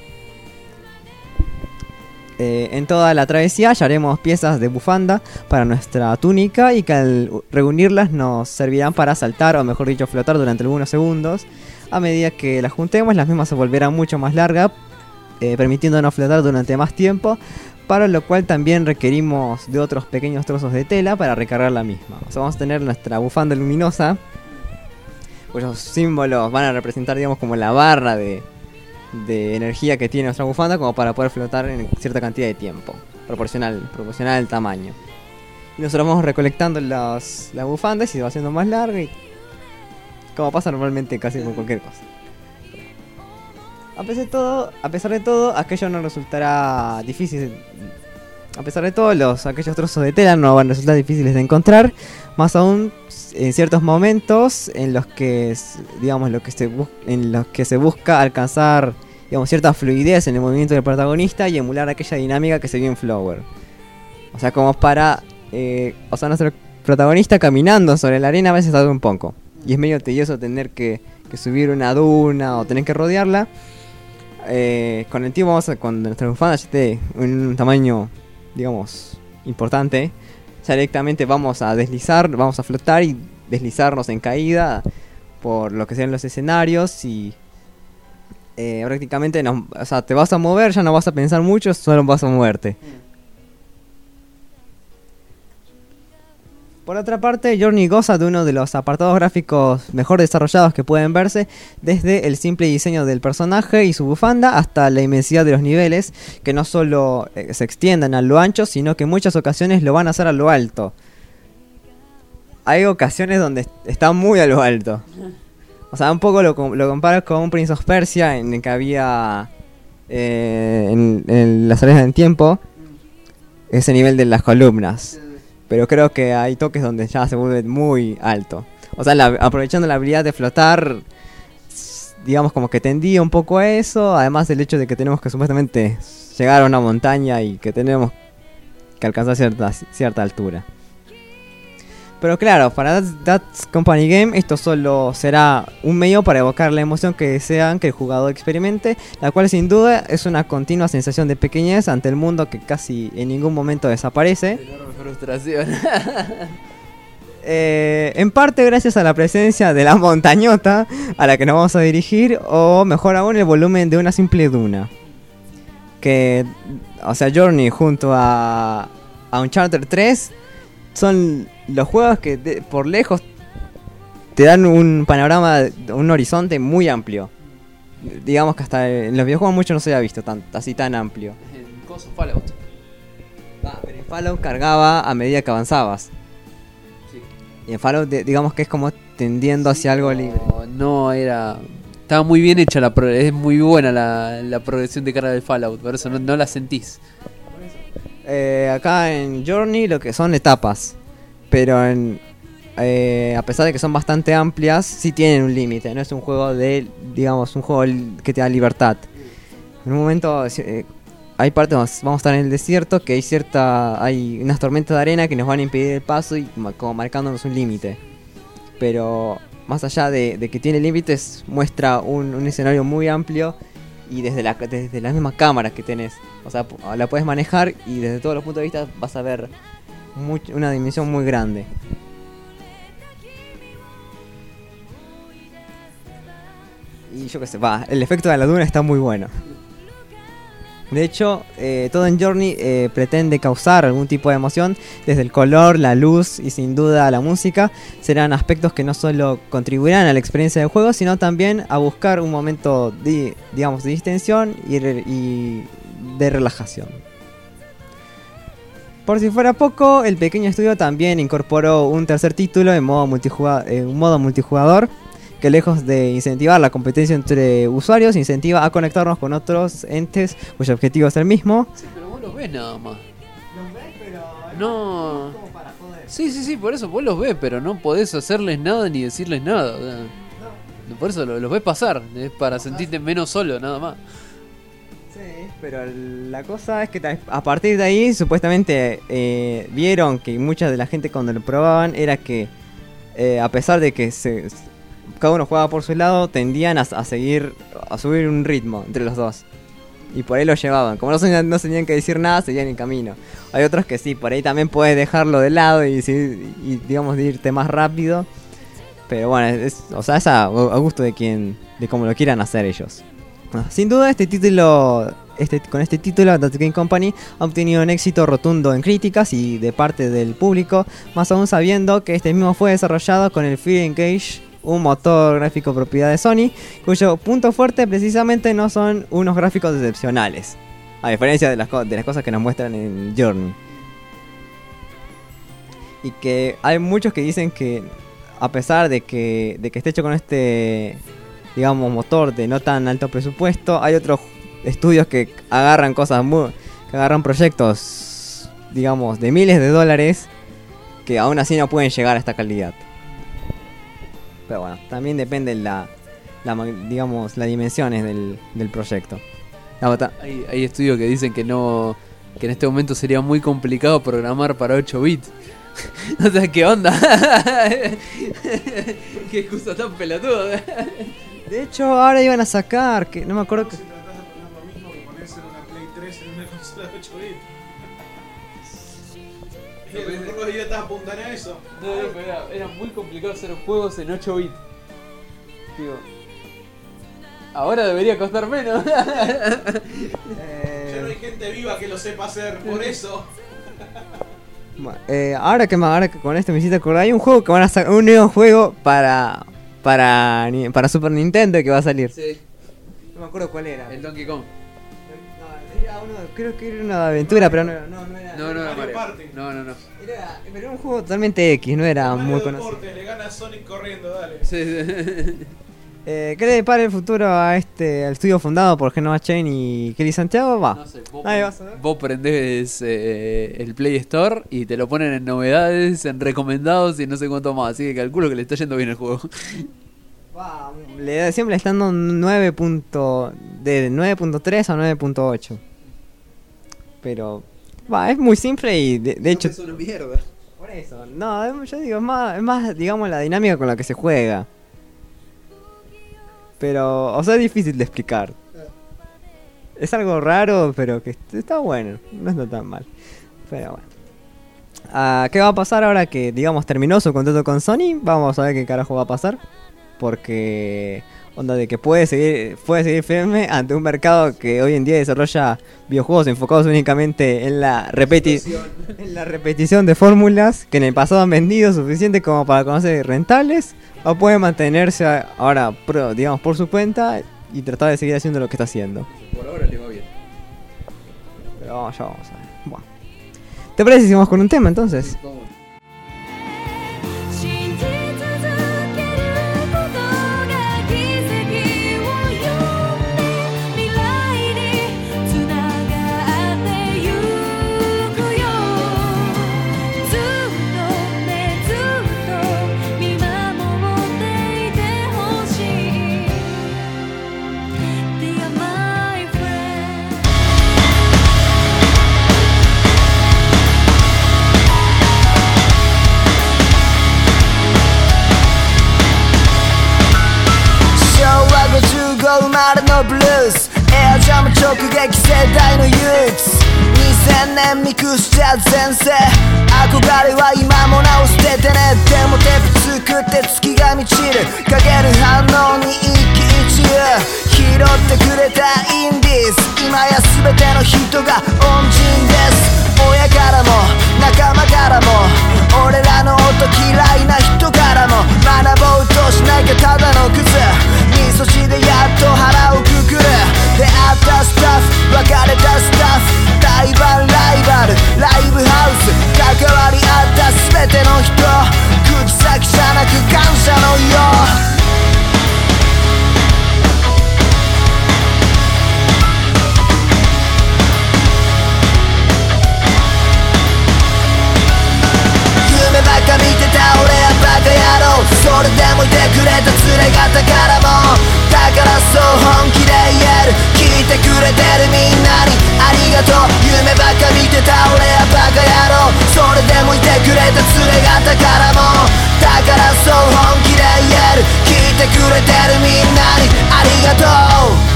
En toda la travesía hallaremos piezas de bufanda para nuestra túnica y que al reunirlas nos servirán para saltar, o mejor dicho flotar durante algunos segundos. A medida que las juntemos, las mismas se volverán mucho más largas, permitiéndonos flotar durante más tiempo, para lo cual también requerimos de otros pequeños trozos de tela para recargar la misma. O sea, vamos a tener nuestra bufanda luminosa, cuyos símbolos van a representar, digamos, como la barra de energía que tiene nuestra bufanda, como para poder flotar en cierta cantidad de tiempo, proporcional al tamaño. Y nosotros vamos recolectando las bufandas y se va haciendo más larga, y como pasa normalmente casi con cualquier cosa. A pesar de todo, aquello no resultará difícil. A pesar de todo, aquellos trozos de tela no van a resultar difíciles de encontrar, más aún en ciertos momentos en los que, digamos, en los que se busca alcanzar, digamos, cierta fluidez en el movimiento del protagonista y emular aquella dinámica que se vio en Flower. O sea, como para, nuestro protagonista caminando sobre la arena a veces tarda un poco y es medio tedioso tener que subir una duna o tener que rodearla. Con el tiempo, cuando nuestra bufanda ya esté en un tamaño, digamos, importante, ya directamente vamos a flotar y deslizarnos en caída por lo que sean los escenarios y prácticamente te vas a mover, ya no vas a pensar mucho, solo vas a moverte. Por otra parte, Journey goza de uno de los apartados gráficos mejor desarrollados que pueden verse, desde el simple diseño del personaje y su bufanda hasta la inmensidad de los niveles, que no solo se extiendan a lo ancho, sino que en muchas ocasiones lo van a hacer a lo alto. Hay ocasiones donde está muy a lo alto. O sea, un poco lo comparo con Prince of Persia, en el que había en las áreas del tiempo ese nivel de las columnas. Pero creo que hay toques donde ya se vuelve muy alto. O sea, aprovechando la habilidad de flotar, digamos como que tendía un poco a eso. Además del hecho de que tenemos que supuestamente llegar a una montaña y que tenemos que alcanzar cierta altura. Pero claro, para That's Company Game esto solo será un medio para evocar la emoción que desean que el jugador experimente, la cual sin duda es una continua sensación de pequeñez ante el mundo que casi en ningún momento desaparece. Enorme frustración. En parte gracias a la presencia de la montañota a la que nos vamos a dirigir, o mejor aún el volumen de una simple duna. Que, o sea, Journey junto a Uncharted 3 son los juegos que por lejos te dan un panorama, un horizonte muy amplio. Digamos que hasta en los videojuegos mucho no se había visto así tan amplio. En Fallout. Pero en Fallout cargaba a medida que avanzabas. Sí. Y en Fallout digamos que es como tendiendo hacia algo libre. No era... Estaba muy bien hecha es muy buena la progresión de carga del Fallout, por eso no la sentís. Acá en Journey lo que son etapas, pero a pesar de que son bastante amplias, sí tienen un límite. No es un juego un juego que te da libertad. En un momento hay partes donde vamos a estar en el desierto, que hay unas tormentas de arena que nos van a impedir el paso y como marcándonos un límite. Pero más allá de que tiene límites, muestra un escenario muy amplio. Y desde las mismas cámaras que tenés, o sea, la puedes manejar y desde todos los puntos de vista vas a ver una dimensión muy grande. Y yo qué sé, el efecto de la duna está muy bueno. De hecho, todo en Journey pretende causar algún tipo de emoción, desde el color, la luz y sin duda la música. Serán aspectos que no solo contribuirán a la experiencia del juego, sino también a buscar un momento de distensión y de relajación. Por si fuera poco, el pequeño estudio también incorporó un tercer título en modo multijugador, que lejos de incentivar la competencia entre usuarios, incentiva a conectarnos con otros entes cuyo objetivo es el mismo. Sí, pero vos los ves nada más. ¿Los ves? no. Sí, por eso vos los ves, pero no podés hacerles nada ni decirles nada. O sea, por eso los ves pasar, es para sentirte menos solo, nada más. Sí, pero la cosa es que a partir de ahí supuestamente vieron que mucha de la gente cuando lo probaban era que a pesar de que cada uno jugaba por su lado, tendían a subir un ritmo entre los dos. Y por ahí lo llevaban. Como no tenían que decir nada, seguían en camino. Hay otros que sí, por ahí también puedes dejarlo de lado y digamos, irte más rápido. Pero bueno, es a gusto de cómo lo quieran hacer ellos. Sin duda, con este título, The Game Company ha obtenido un éxito rotundo en críticas y de parte del público, más aún sabiendo que este mismo fue desarrollado con el Fear Engage, un motor gráfico propiedad de Sony, cuyo punto fuerte precisamente no son unos gráficos excepcionales, a diferencia de las cosas que nos muestran en Journey. Y que hay muchos que dicen que a pesar de que esté hecho con este, digamos, motor de no tan alto presupuesto, hay otros estudios que agarran proyectos, digamos, de miles de dólares que aún así no pueden llegar a esta calidad. Pero bueno, también depende las dimensiones del proyecto. Hay estudios que dicen que en este momento sería muy complicado programar para 8 bits. O sea, ¿qué onda? Qué excusa tan pelotuda. De hecho, ahora iban a sacar, que no me acuerdo que... Si tratás de poner lo mismo que ponerse en una Play 3 en una consola de 8 bits. Los idiotas apuntan a eso. No, pero era muy complicado hacer juegos en 8 bits. Digo, ahora debería costar menos. Ya no hay gente viva que lo sepa hacer, por eso. Ahora que con esto me hiciste acordar, hay un juego que van a sacar, un nuevo juego para Super Nintendo que va a salir. Sí. No me acuerdo cuál era. El Donkey Kong. Creo que era una aventura, pero no era. No era Mario. No. Pero era un juego totalmente X, no era muy conocido. Le gana a Sonic corriendo, dale. Sí. ¿Qué le depara el futuro al estudio fundado por Genova Chain y Kelly Santiago? No sé, vos prendés el Play Store y te lo ponen en novedades, en recomendados y no sé cuánto más. Así que calculo que le está yendo bien el juego. Siempre le están dando 9.3 a 9.8. Pero es muy simple y de hecho... Es una mierda. Por eso, no, yo digo, es más digamos la dinámica con la que se juega. Pero, es difícil de explicar. Es algo raro, pero que está bueno, no está tan mal. Pero bueno. ¿Qué va a pasar ahora que, digamos, terminó su contrato con Sony? Vamos a ver qué carajo va a pasar. Porque, onda de que puede seguir firme ante un mercado que hoy en día desarrolla videojuegos enfocados únicamente en la repetición de fórmulas que en el pasado han vendido suficiente como para conocer rentables, o puede mantenerse ahora, digamos, por su cuenta y tratar de seguir haciendo lo que está haciendo. Por ahora le va bien. Pero ya vamos a ver. Bueno. ¿Te parece si seguimos con un tema entonces? Vamos. 生まれのブルースエアジャム直撃世代の憂鬱2000年ミクスチャー前世憧れは今もなお捨ててねでも手作って月が満ちるかける反応に一喜一憂拾ってくれたインディーズ今や全ての人が恩人です親からも仲間からも俺らの音嫌いな人からも学ぼうとしなきゃただのクズ味噌汁でやっと腹をくくる出会ったスタッフ別れたスタッフ対バンライバルライブハウス関わり合った全ての人れた連れが宝物だからそう本気で言える聞いてくれてるみんなにありがとう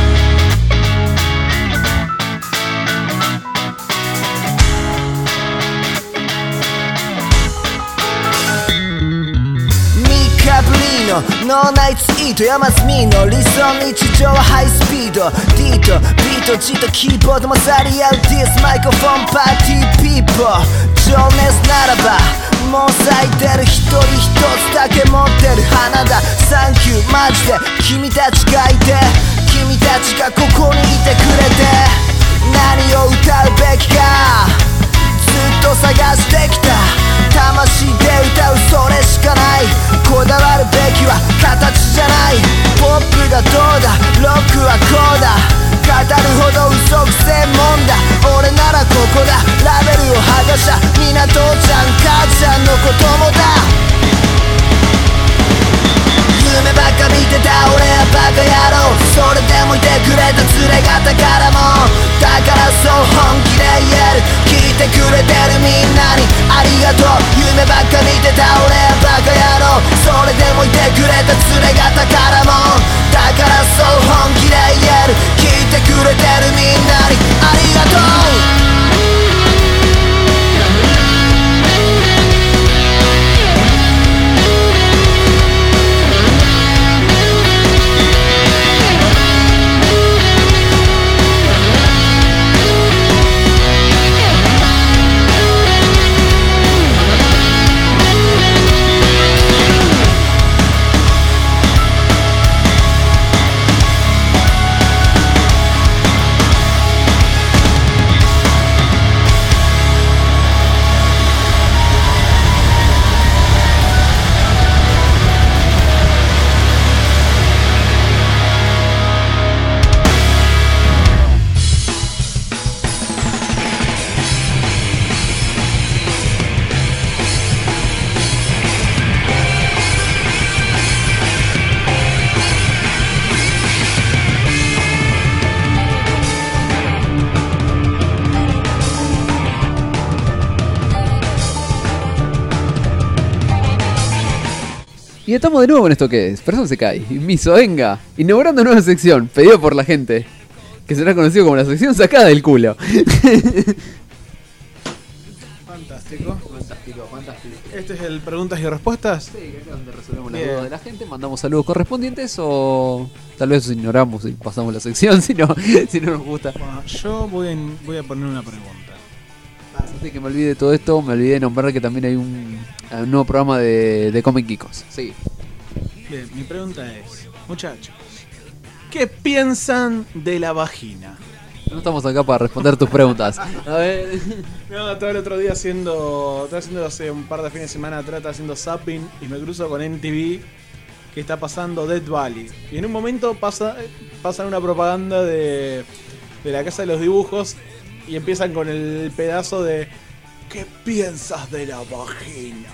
ノーナイツイート山積みの理想日常はハイスピード D と B と G とキーボードもさり合う This マイクロフォンパーティーピーポー情熱ならばもう咲いてる一人一つだけ持ってる花だサンキューマジで君たちがいて君たちがここにいてくれて何を歌うべきかずっと探してきた魂で歌うそれしかないこだわるべきは形じゃないポップがどうだロックはこうだ語るほど嘘くせえもんだ俺ならここだラベルを剥がしゃみんな父ちゃん母ちゃんのこともだ夢ばっか見てた俺はバカ野郎それでもいてくれた連れが宝物だからそう本気で言える聞いてくれてるみんなにありがとう夢ばっか見てた俺はバカ野郎それでもいてくれた連れが宝物だからそう本気で言える聞いてくれてるみんなにありがとう Y estamos de nuevo con esto que es Person se cae, Miso venga, inaugurando nueva sección, pedido por la gente, que será conocido como la sección sacada del culo. Fantástico. ¿Este es el preguntas y respuestas? Sí, que es donde resolvemos las dudas de la gente, mandamos saludos correspondientes o tal vez ignoramos y pasamos la sección si no nos gusta. Bueno, yo voy a poner una pregunta. Antes de que me olvide de todo esto, me olvidé de nombrar que también hay un nuevo programa de Comic Geekos. Sí. Bien, mi pregunta es, muchachos, ¿qué piensan de la vagina? No estamos acá para responder tus preguntas. A ver. No, estaba el otro día estaba haciendo hace un par de fines de semana atrás, estaba haciendo zapping y me cruzo con MTV que está pasando Death Valley. Y en un momento pasan una propaganda de la Casa de los Dibujos y empiezan con el pedazo de ¿qué piensas de la vagina?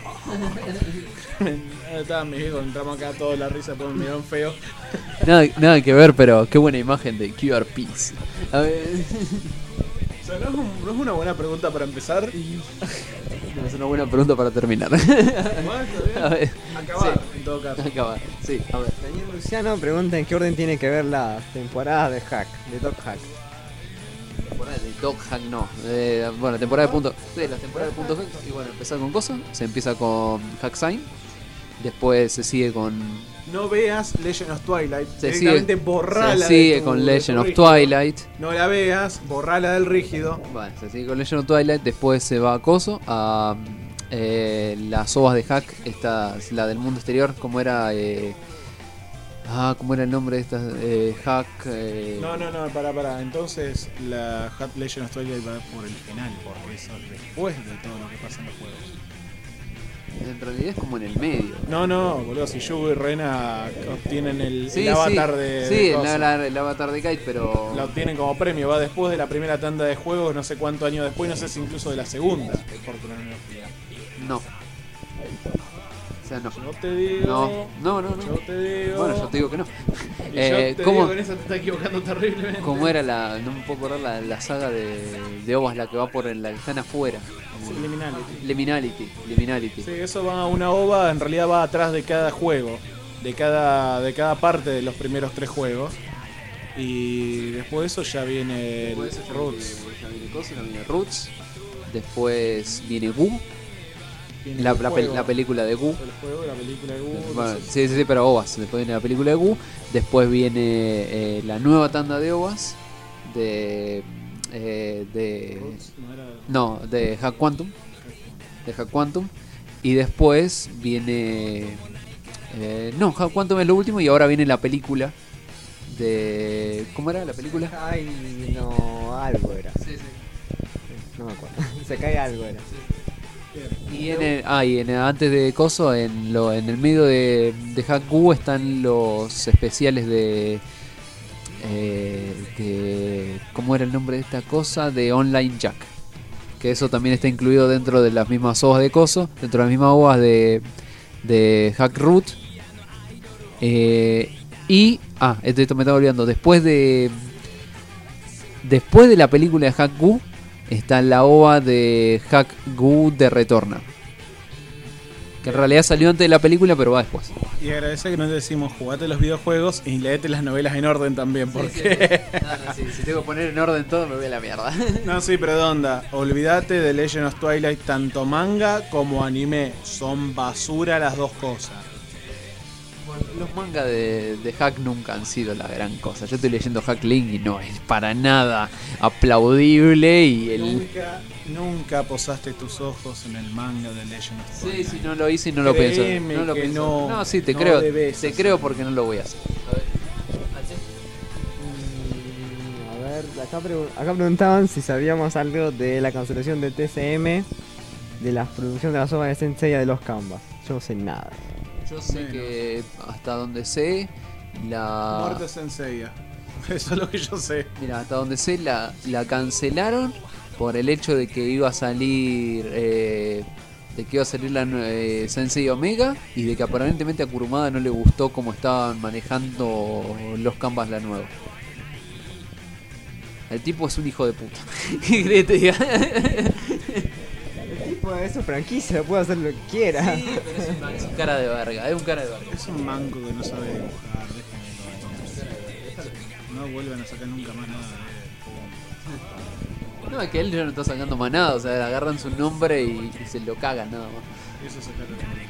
Estaban mis viejos, entramos acá todos la risa, todos me miraron feo. Nada que ver, pero qué buena imagen de QR Peace. A ver. O sea, ¿no es una buena pregunta para empezar? No es una buena pregunta para terminar. A ver. Acabar, sí. En todo caso. Acabar, sí. A ver. Daniel Luciano pregunta en qué orden tiene que ver las temporadas de Hack, de Dog Hack. Temporada de Dog Hack no. Bueno, temporada de punto. Sí, las temporadas de punto Hack. Y bueno, empezar con cosas. Se empieza con Hack Sign. Después se sigue con. No veas Legend of Twilight. Se sigue con Legend of Twilight. No la veas, borrala del rígido. Vale, se sigue con Legend of Twilight. Después se va a Coso. A las ovas de Hack. Esta, la del mundo exterior. ¿Cómo era? ¿Cómo era el nombre de esta? Hack. No, para. Entonces la Hack Legend of Twilight va por el final. Porque eso es después de todo lo que pasa en los juegos. En realidad es como en el medio. No, boludo, si Yugo y Rena obtienen el avatar de... Sí, el avatar de Kite, pero... La obtienen como premio, va después de la primera tanda de juegos, no sé cuántos años después, no sé si incluso de la segunda. No. O sea, no. Yo te digo. No. Yo te digo. Bueno, yo te digo que no. Y yo te digo, con eso te está equivocando terriblemente. ¿Cómo era no me puedo acordar la saga de OVAs, la que va por la que están afuera? Liminality. Sí, eso va a una OVA, en realidad va atrás de cada juego. De cada parte de los primeros 3 juegos. Y después de eso ya viene Roots. Ya viene Roots. Después viene Goo. La película de Goo. La película de Goo. Bueno, sí, pero OVAs. Después viene la película de Goo. Después viene la nueva tanda de OVAs. De Hack Quantum. Y después viene. Hack Quantum es lo último. Y ahora viene la película. ¿Cómo era la película? Ay, no, algo era. Sí. No me acuerdo. Se cae algo era. Y antes de Coso, en el medio de Hack Goo están los especiales de ¿cómo era el nombre de esta cosa? De Online Jack. Que eso también está incluido dentro de las mismas OVAs de Coso, dentro de las mismas OVAs de Hack Root. Esto me estaba olvidando. Después de la película de Hack Goo está la OVA de Hack Goo de Retorna. Que en realidad salió antes de la película, pero va después. Y agradece que no te decimos jugate los videojuegos y leete las novelas en orden también, porque... Si tengo que poner en orden todo me voy a la mierda. No, sí, pero onda, olvídate de Legend of Twilight, tanto manga como anime. Son basura las dos cosas. Los mangas de Hack nunca han sido la gran cosa. Yo estoy leyendo Hack Link y no es para nada aplaudible. Y Nunca posaste tus ojos en el manga de Legend of Twilight. Sí, no lo hice y no lo pienso. No lo pienso. No, sí, te creo. Te creo porque no lo voy a hacer. A ver, acá preguntaban si sabíamos algo de la cancelación de TCM, de la producción de las obras de Sensei de los Canvas. Yo no sé nada. Yo sé que hasta donde sé Muerte Sensei. Eso es lo que yo sé. Mira, hasta donde sé la cancelaron por el hecho de que iba a salir la Sensei Omega y de que aparentemente a Kurumada no le gustó cómo estaban manejando los Canvas la nueva. El tipo es un hijo de puta. ¿Qué crees que te diga? Es su franquicia, puede hacer lo que quiera. Sí, pero es un cara de verga, Es un manco que no sabe dibujar, déjenlo. No vuelvan a sacar nunca más nada. No, es que él ya no está sacando más nada, o sea, agarran su nombre y se lo cagan nada más. Eso se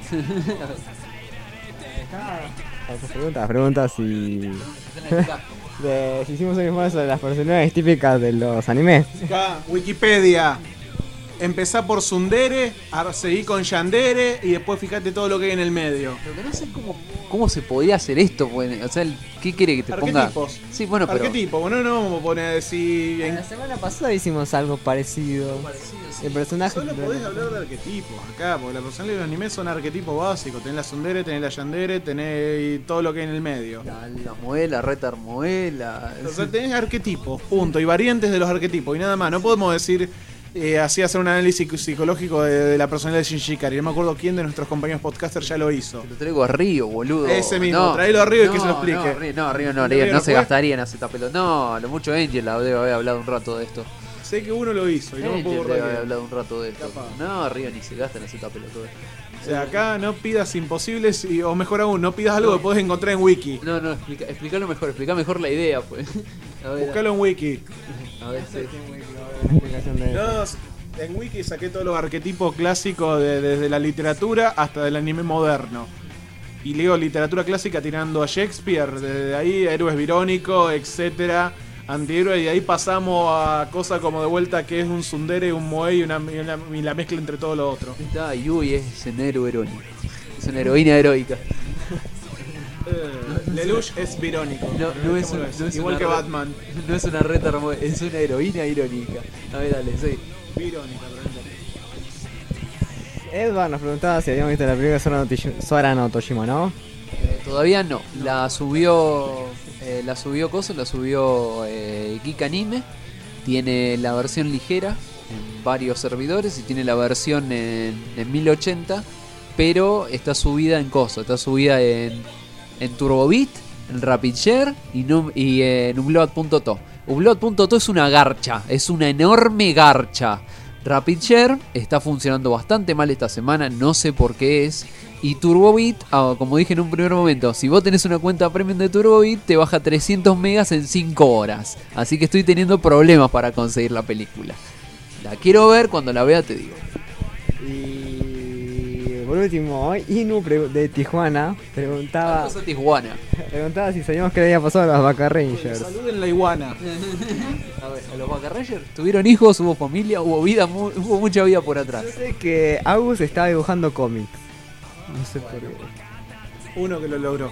Preguntas si hicimos un informe sobre las personalidades típicas de los animes. Acá, Wikipedia. Empezá por Tsundere, seguí con Yandere y después fíjate todo lo que hay en el medio. Pero que no sé cómo se podía hacer esto, pues, o sea, ¿qué quiere que te ponga? Arquetipos. Sí, bueno, pero... Arquetipos, bueno, no vamos a poner decir... La semana pasada hicimos algo parecido. Sí. El personaje... Solo podés hablar de arquetipos acá, porque la personalidad de los animes son arquetipos básicos. Tenés la Tsundere, tenés la Yandere, tenés todo lo que hay en el medio. La Moela, Retar Moela... O sea, tenés arquetipos, punto, y variantes de los arquetipos, y nada más. No podemos decir... así hacer un análisis psicológico de la personalidad de Shinji Ikari. No me acuerdo quién de nuestros compañeros podcasters ya lo hizo. Te lo traigo a Río, boludo. Ese mismo, traelo a Río y que se lo explique. Río no se gastaría en hacer tapelo. No, lo mucho Angel debe haber hablado un rato de esto. Sé que uno lo hizo y no me puedo acordar. Debe haber hablado un rato de esto. No, Río ni se gasta en hacer tapelo todo. O sea, acá no pidas imposibles o mejor aún, no pidas algo que podés encontrar en Wiki. No, explícalo mejor, explica mejor la idea, pues. Buscalo en Wiki. A ver si... En Wiki saqué todos los arquetipos clásicos desde la literatura hasta del anime moderno. Y leo literatura clásica tirando a Shakespeare, desde ahí héroes virónicos, etcétera, antihéroes, y de ahí pasamos a cosas como de vuelta que es un tsundere, un moe y la mezcla entre todo lo otro. Yui es un héroe heroico. Es una heroína heroica. Lelouch es virónico. No es igual que Batman. No es una reta, es una heroína irónica. A ver, dale, sí. Virónica, Edward nos preguntaba si habíamos visto la película Sora no Toshimo, ¿no? Todavía no. La subió Geek Anime. Tiene la versión ligera en varios servidores y tiene la versión en 1080 pero está subida en coso, está subida en Turbobit, en RapidShare y en Upload.to. Upload.to es una garcha, es una enorme garcha. RapidShare está funcionando bastante mal esta semana, no sé por qué es. Y Turbobit, como dije en un primer momento, si vos tenés una cuenta premium de Turbobit, te baja 300 megas en 5 horas. Así que estoy teniendo problemas para conseguir la película. La quiero ver, cuando la vea te digo. Y por último, Inu de Tijuana preguntaba si sabíamos qué le había pasado a los Vaca Rangers. Saluden la iguana. A ver, ¿a los Vaca Rangers tuvieron hijos, hubo familia, hubo vida, hubo mucha vida por atrás? Yo sé que Agus estaba dibujando cómics. No sé por qué. Uno que lo logró.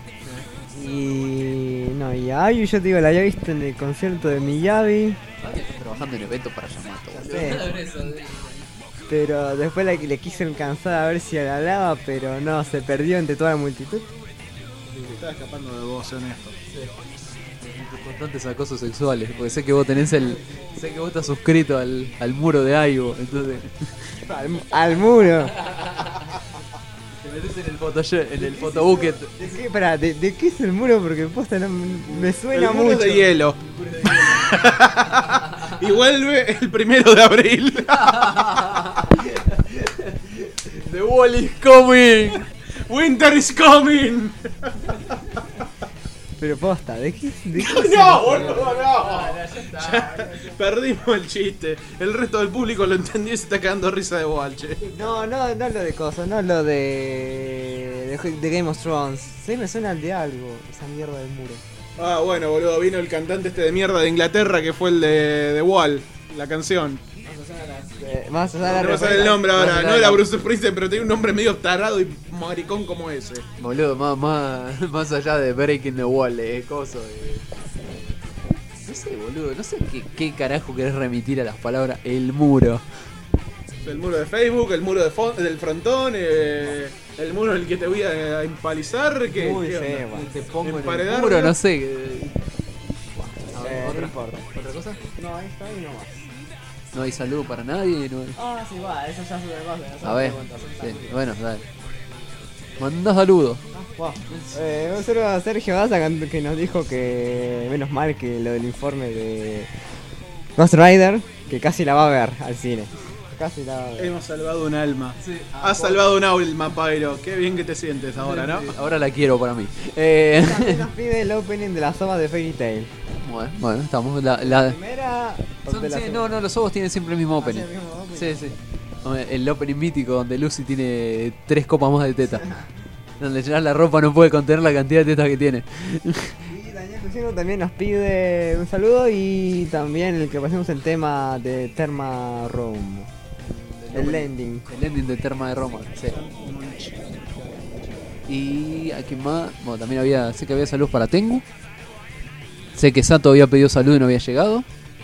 Y a Ayu, yo te digo, la había visto en el concierto de Miyavi. Está trabajando en eventos para Yamato. Sí. Pero después le quise alcanzar a ver si la hablaba, pero no, se perdió entre toda la multitud. Estaba escapando de vos, honesto. Constantes acosos sexuales, porque sé que vos tenés sé que vos estás suscrito al muro de Ayu, entonces. al muro. Te metés en el photobucket. ¿De qué es el muro? Porque posta no me suena el muro mucho. De hielo. Y vuelve el 1 de abril. The wall is coming. Winter is coming. Pero posta, ¿de qué no, boludo, no. Ya perdimos el chiste. El resto del público lo entendió y se está cagando risa de Walche. No lo de cosas, no lo de Game of Thrones. Sí, me suena de algo, esa mierda del muro. Ah, bueno, boludo, vino el cantante de mierda de Inglaterra que fue el de Wall, la canción. Vamos a no me sale el nombre ahora, no era Bruce Springsteen, pero tenía un nombre medio tarado y maricón como ese. Boludo, más allá de Breaking the Wall, coso. No sé, boludo, no sé qué carajo querés remitir a las palabras el muro. El muro de Facebook, el muro del frontón, el muro en el que te voy a empalizar, que te pongo en el muro, no sé. No importa. ¿Otra cosa? No, ahí está y no más. No hay saludo para nadie. No hay... sí, va, eso ya sube más. A ver, sí, bueno, dale. Manda saludos. Un saludo a Sergio Daza que nos dijo que menos mal que lo del informe de Ghost Rider, que casi la va a ver al cine. Casi la va a ver. Hemos salvado un alma. Sí. Has salvado un alma, Pyro. Qué bien que te sientes ahora, ¿no? Sí, ahora la quiero para mí. También nos pide el opening de las ovas de Fairy Tail. Bueno, estamos. La primera. Los ovos tienen siempre el mismo opening. Sí. El opening mítico donde Lucy tiene 3 copas más de teta. Donde llenas la ropa no puede contener la cantidad de tetas que tiene. Y Daniel Cusino también nos pide un saludo y también el que pasemos el tema de Therma Room. El ending de Therma de Roma, sí. Y aquí más, bueno, también sé que había saludos para Tengu. Sé que Sato había pedido salud y no había llegado.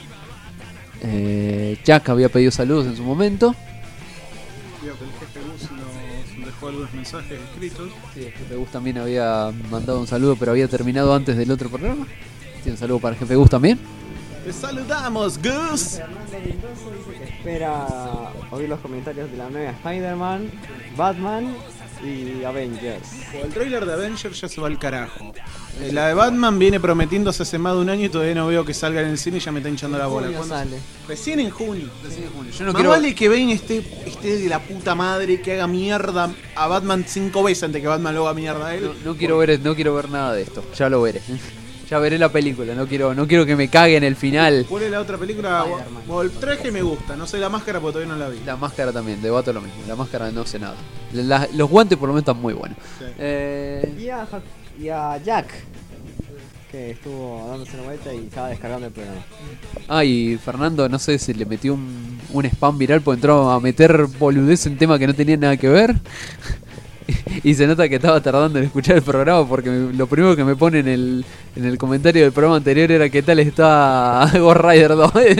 Jack había pedido saludos en su momento. Creo que el jefe Gus nos dejó algunos mensajes escritos. Sí, el jefe Gus también había mandado un saludo, pero había terminado antes del otro programa. Tiene un saludo para el jefe Gus también. ¡Te saludamos, Gus! Espera oír los comentarios de la nueva Spider-Man, Batman y Avengers. El trailer de Avengers ya se va al carajo. La de Batman viene prometiéndose hace más de un año y todavía no veo que salga en el cine y ya me está hinchando la bola. ¿Cuándo sale? Recién en junio. Yo no más vale que Bane esté de la puta madre, que haga mierda a Batman 5 veces antes que Batman lo haga mierda a él. No quiero ver nada de esto, ya lo veré. Ya veré la película, no quiero que me cague en el final. ¿Cuál es la otra película? El traje me gusta, no sé la máscara porque todavía no la vi. La máscara también, debato lo mismo. La máscara no sé nada. Los guantes por lo menos están muy buenos. Sí. Y a Jack, que estuvo dándose una vuelta y estaba descargando el programa. Y Fernando, no sé si le metió un spam viral porque entró a meter boludez en tema que no tenía nada que ver. Y se nota que estaba tardando en escuchar el programa porque lo primero que me pone en el comentario del programa anterior era ¿qué tal está Ghost Rider 2? Un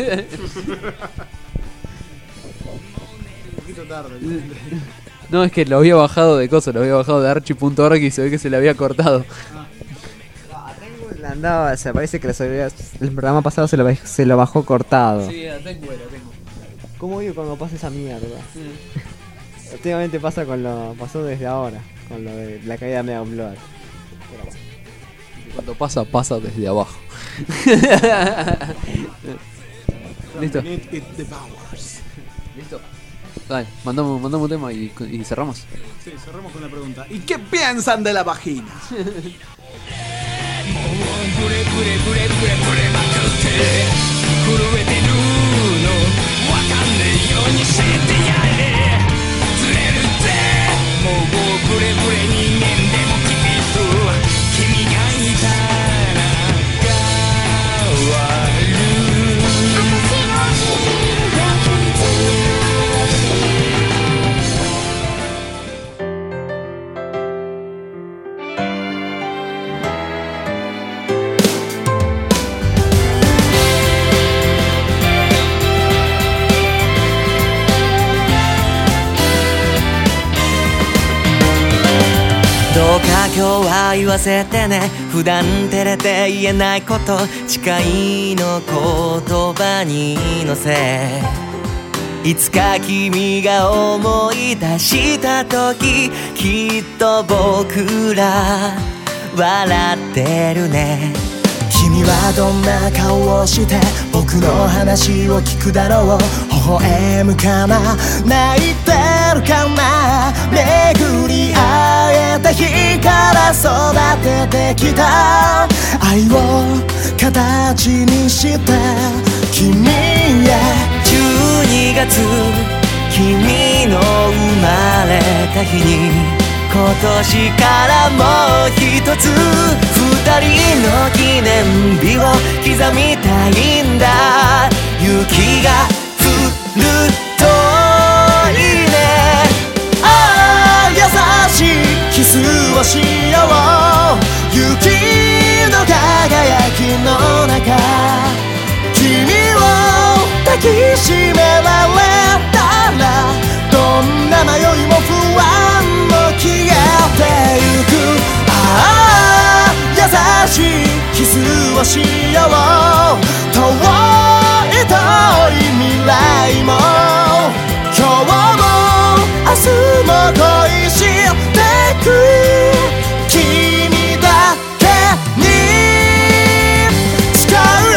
poquito tarde. No, es que lo había bajado de cosas, lo había bajado de archi.org y se ve que se le había cortado. Andaba, se parece que el programa pasado se lo bajó cortado. Sí, tengo. ¿Cómo digo cuando pasa esa mierda? Últimamente pasó desde ahora, con lo de la caída de Mega Upload. Cuando pasa desde abajo. Listo. Listo. Dale, mandamos un tema y cerramos. Sí, cerramos con la pregunta. ¿Y qué piensan de la vagina? どうか今日は言わせてね。普段照れて言えないこと、誓いの言葉に乗せ、いつか君が思い出した時、きっと僕ら笑ってるね。 君はどんな顔をして僕の話を聞くだろう。微笑むかな、泣いてるかな。巡り会えた日から育ててきた愛を形にして君へ。 12月君の生まれた日に、今年からもう一つ二人の記念日を刻みたいんだ。雪が降るといいね。ああ優しいキスをしよう。雪の輝きの中、君を抱きしめられたら、どんな迷いも不安も消えてゆく。ああ優しいキスをしよう。遠い遠い未来も今日も明日も恋してく。君だけに誓うよ。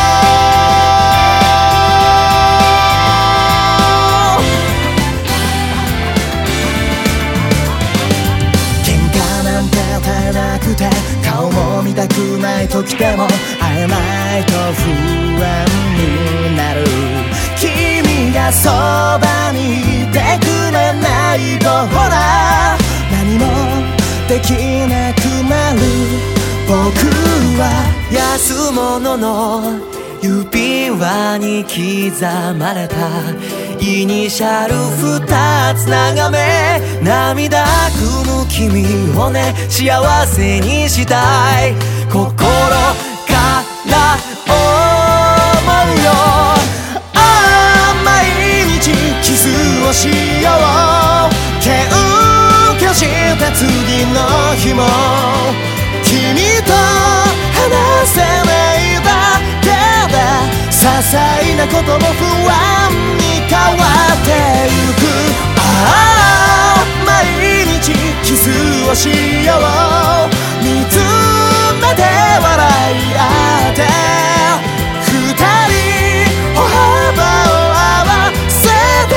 顔も見たくない時でも会えないと不安になる。君がそばにいてくれないとほら何もできなくなる。僕は安物の指輪に刻まれたイニシャル二つ眺め、涙ぐむ君をね幸せにしたい。心から思うよ。ああ毎日キスをしよう。喧嘩した次の日も君と話せないだけで、些細なことも不安に変わってゆく。ああ毎日キスをしよう。見つめて笑い合って二人歩幅を合わせて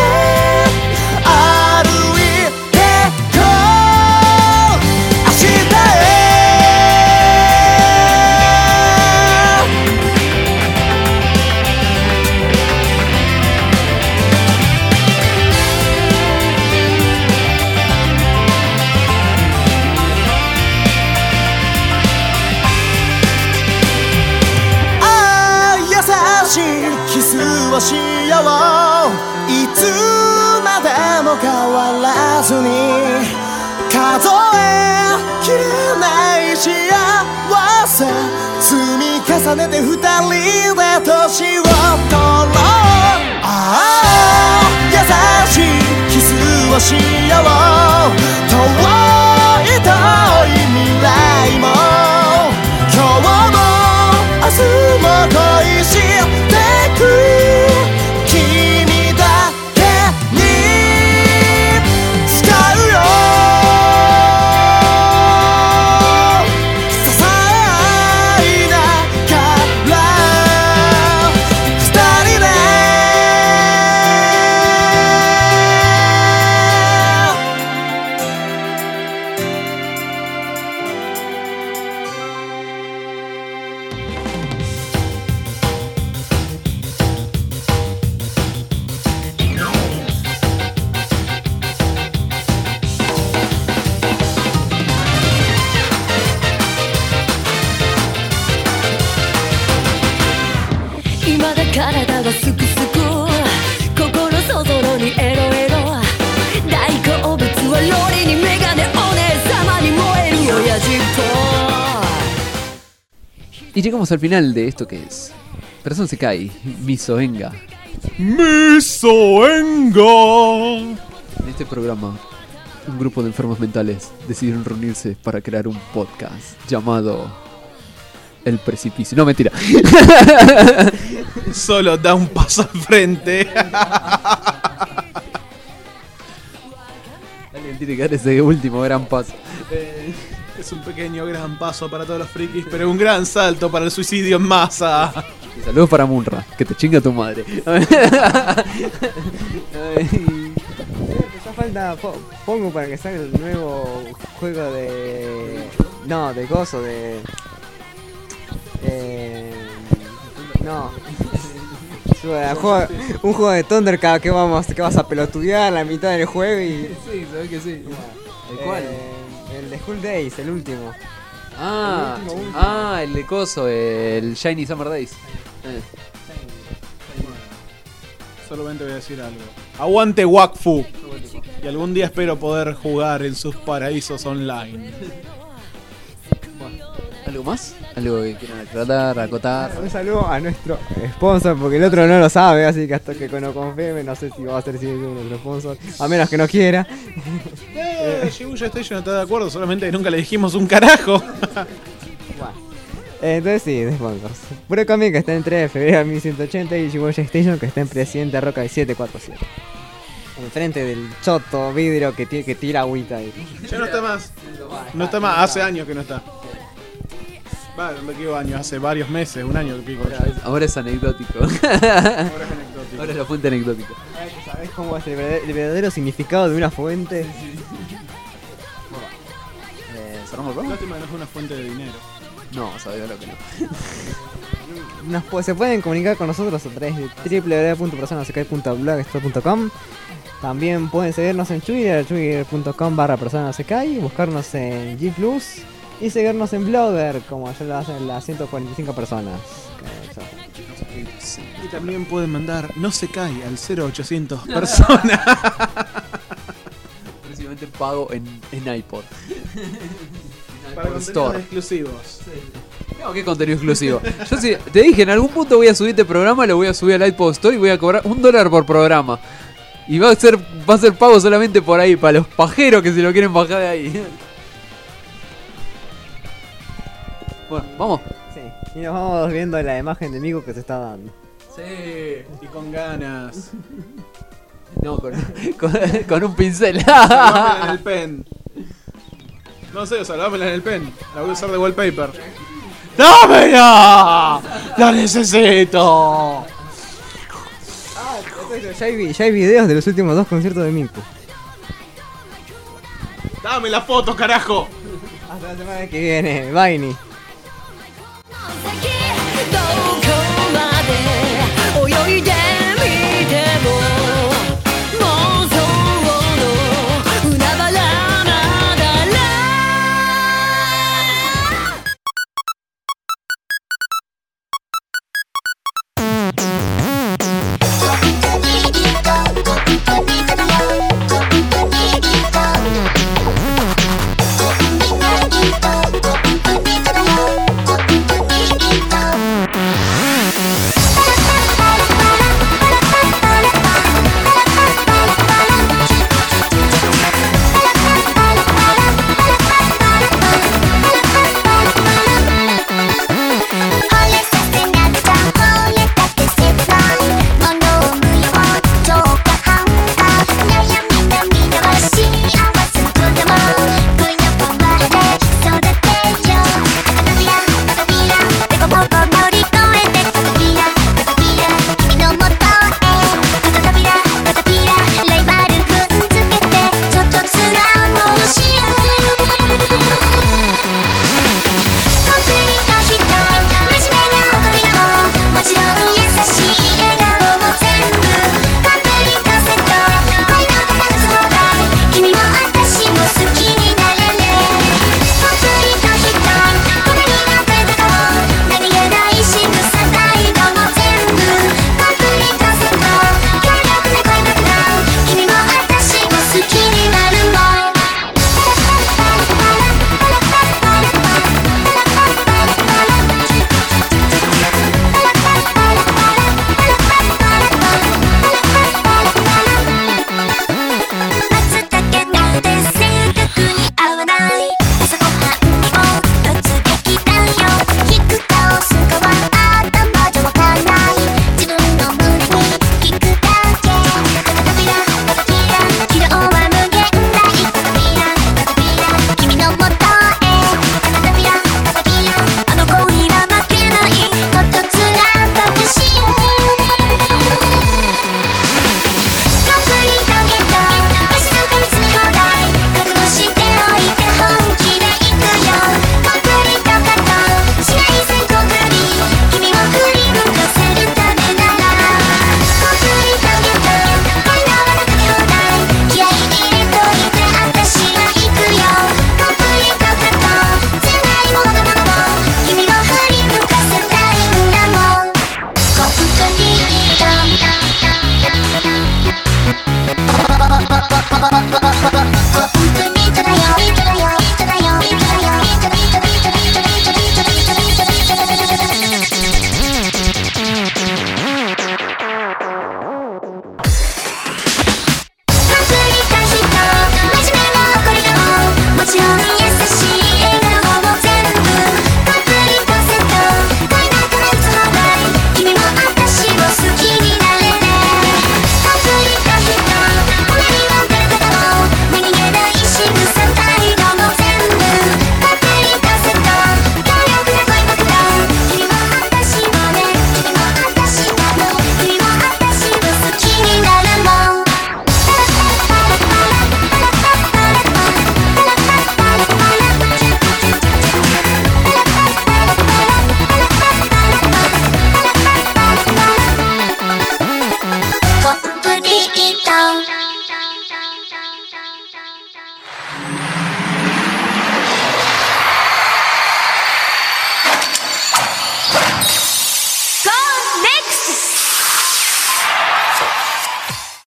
歩いてこう明日へ。キスをしよう。いつまでも変わらずに数えきれない幸せ積み重ねて二人で年を取ろう。ああ優しいキスをしよう。遠い遠い未来も今日も明日も恋してく。君だけに誓体がすくすく心そぞろにエロエロ大好物はロリにメガネお姉様に燃える親父っぽい Y llegamos al final de esto que es Persona Sekai Misoenga. ¡Misoenga! En este programa, un grupo de enfermos mentales decidieron reunirse para crear un podcast llamado El Precipicio. No, mentira. Solo da un paso al frente. Alguien tiene que dar ese último gran paso. Es un pequeño gran paso para todos los frikis, pero un gran salto para el suicidio en masa. Y saludos para Munra, que te chinga tu madre. Ya falta pongo para que salga el nuevo juego de... No, de gozo, de... No. Un juego de Thundercat que vas a pelotudear a la mitad del juego y... Sí, sabes que sí. ¿El cuál? El de School Days, el último. El de coso, el Shiny Summer Days. Solamente voy a decir algo. Aguante Wakfu. Y algún día espero poder jugar en sus paraísos online. ¿Algo más? ¿Algo que quieran aclarar, acotar? Un saludo a nuestro sponsor, porque el otro no lo sabe, así que hasta que no confirme, no sé si va a ser nuestro sponsor, a menos que no quiera. Shibuya Station está de acuerdo, solamente que nunca le dijimos un carajo. Entonces sí, de sponsors. Puro Comic que está en 3 de febrero de 1180 y Shibuya Station que está en Presidente Roca 747. Enfrente del choto vidrio que tira agüita ahí. Ya no está más. No está más, hace años que no está. Vale, no me equivoco, años, hace varios meses, un año que pico. Ahora es anecdótico. Ahora es la fuente anecdótica. ¿Sabés cómo es el verdadero significado de una fuente? ¿Cerramos el programa? Lástima que no es una fuente de dinero. No, sabía lo que no. Se pueden comunicar con nosotros a través de www.personasekai.blogspot.com. También pueden seguirnos en Twitter, twitter.com/personasekai, buscarnos en G+, y seguirnos en Blogger, como ya lo hacen las 145 personas. Y también pueden mandar No se cae al 0800 personas. Próximamente pago en iPod. Para contenidos exclusivos. No, ¿qué contenido exclusivo? Yo sí, te dije, en algún punto voy a subir este programa, lo voy a subir al iPod Store y voy a cobrar $1 por programa. Y va a ser pago solamente por ahí, para los pajeros que se lo quieren bajar de ahí. Bueno, vamos. Sí, y nos vamos viendo la imagen de Miku que se está dando. Sí, y con ganas. No, con un pincel. Salvámela en el pen. No sé, salvámela en el pen. La voy a usar de wallpaper. ¡Dámela! ¡La necesito! Ya hay videos de los últimos 2 conciertos de Miku. ¡Dame la foto, carajo! Hasta la semana que viene, Vaini.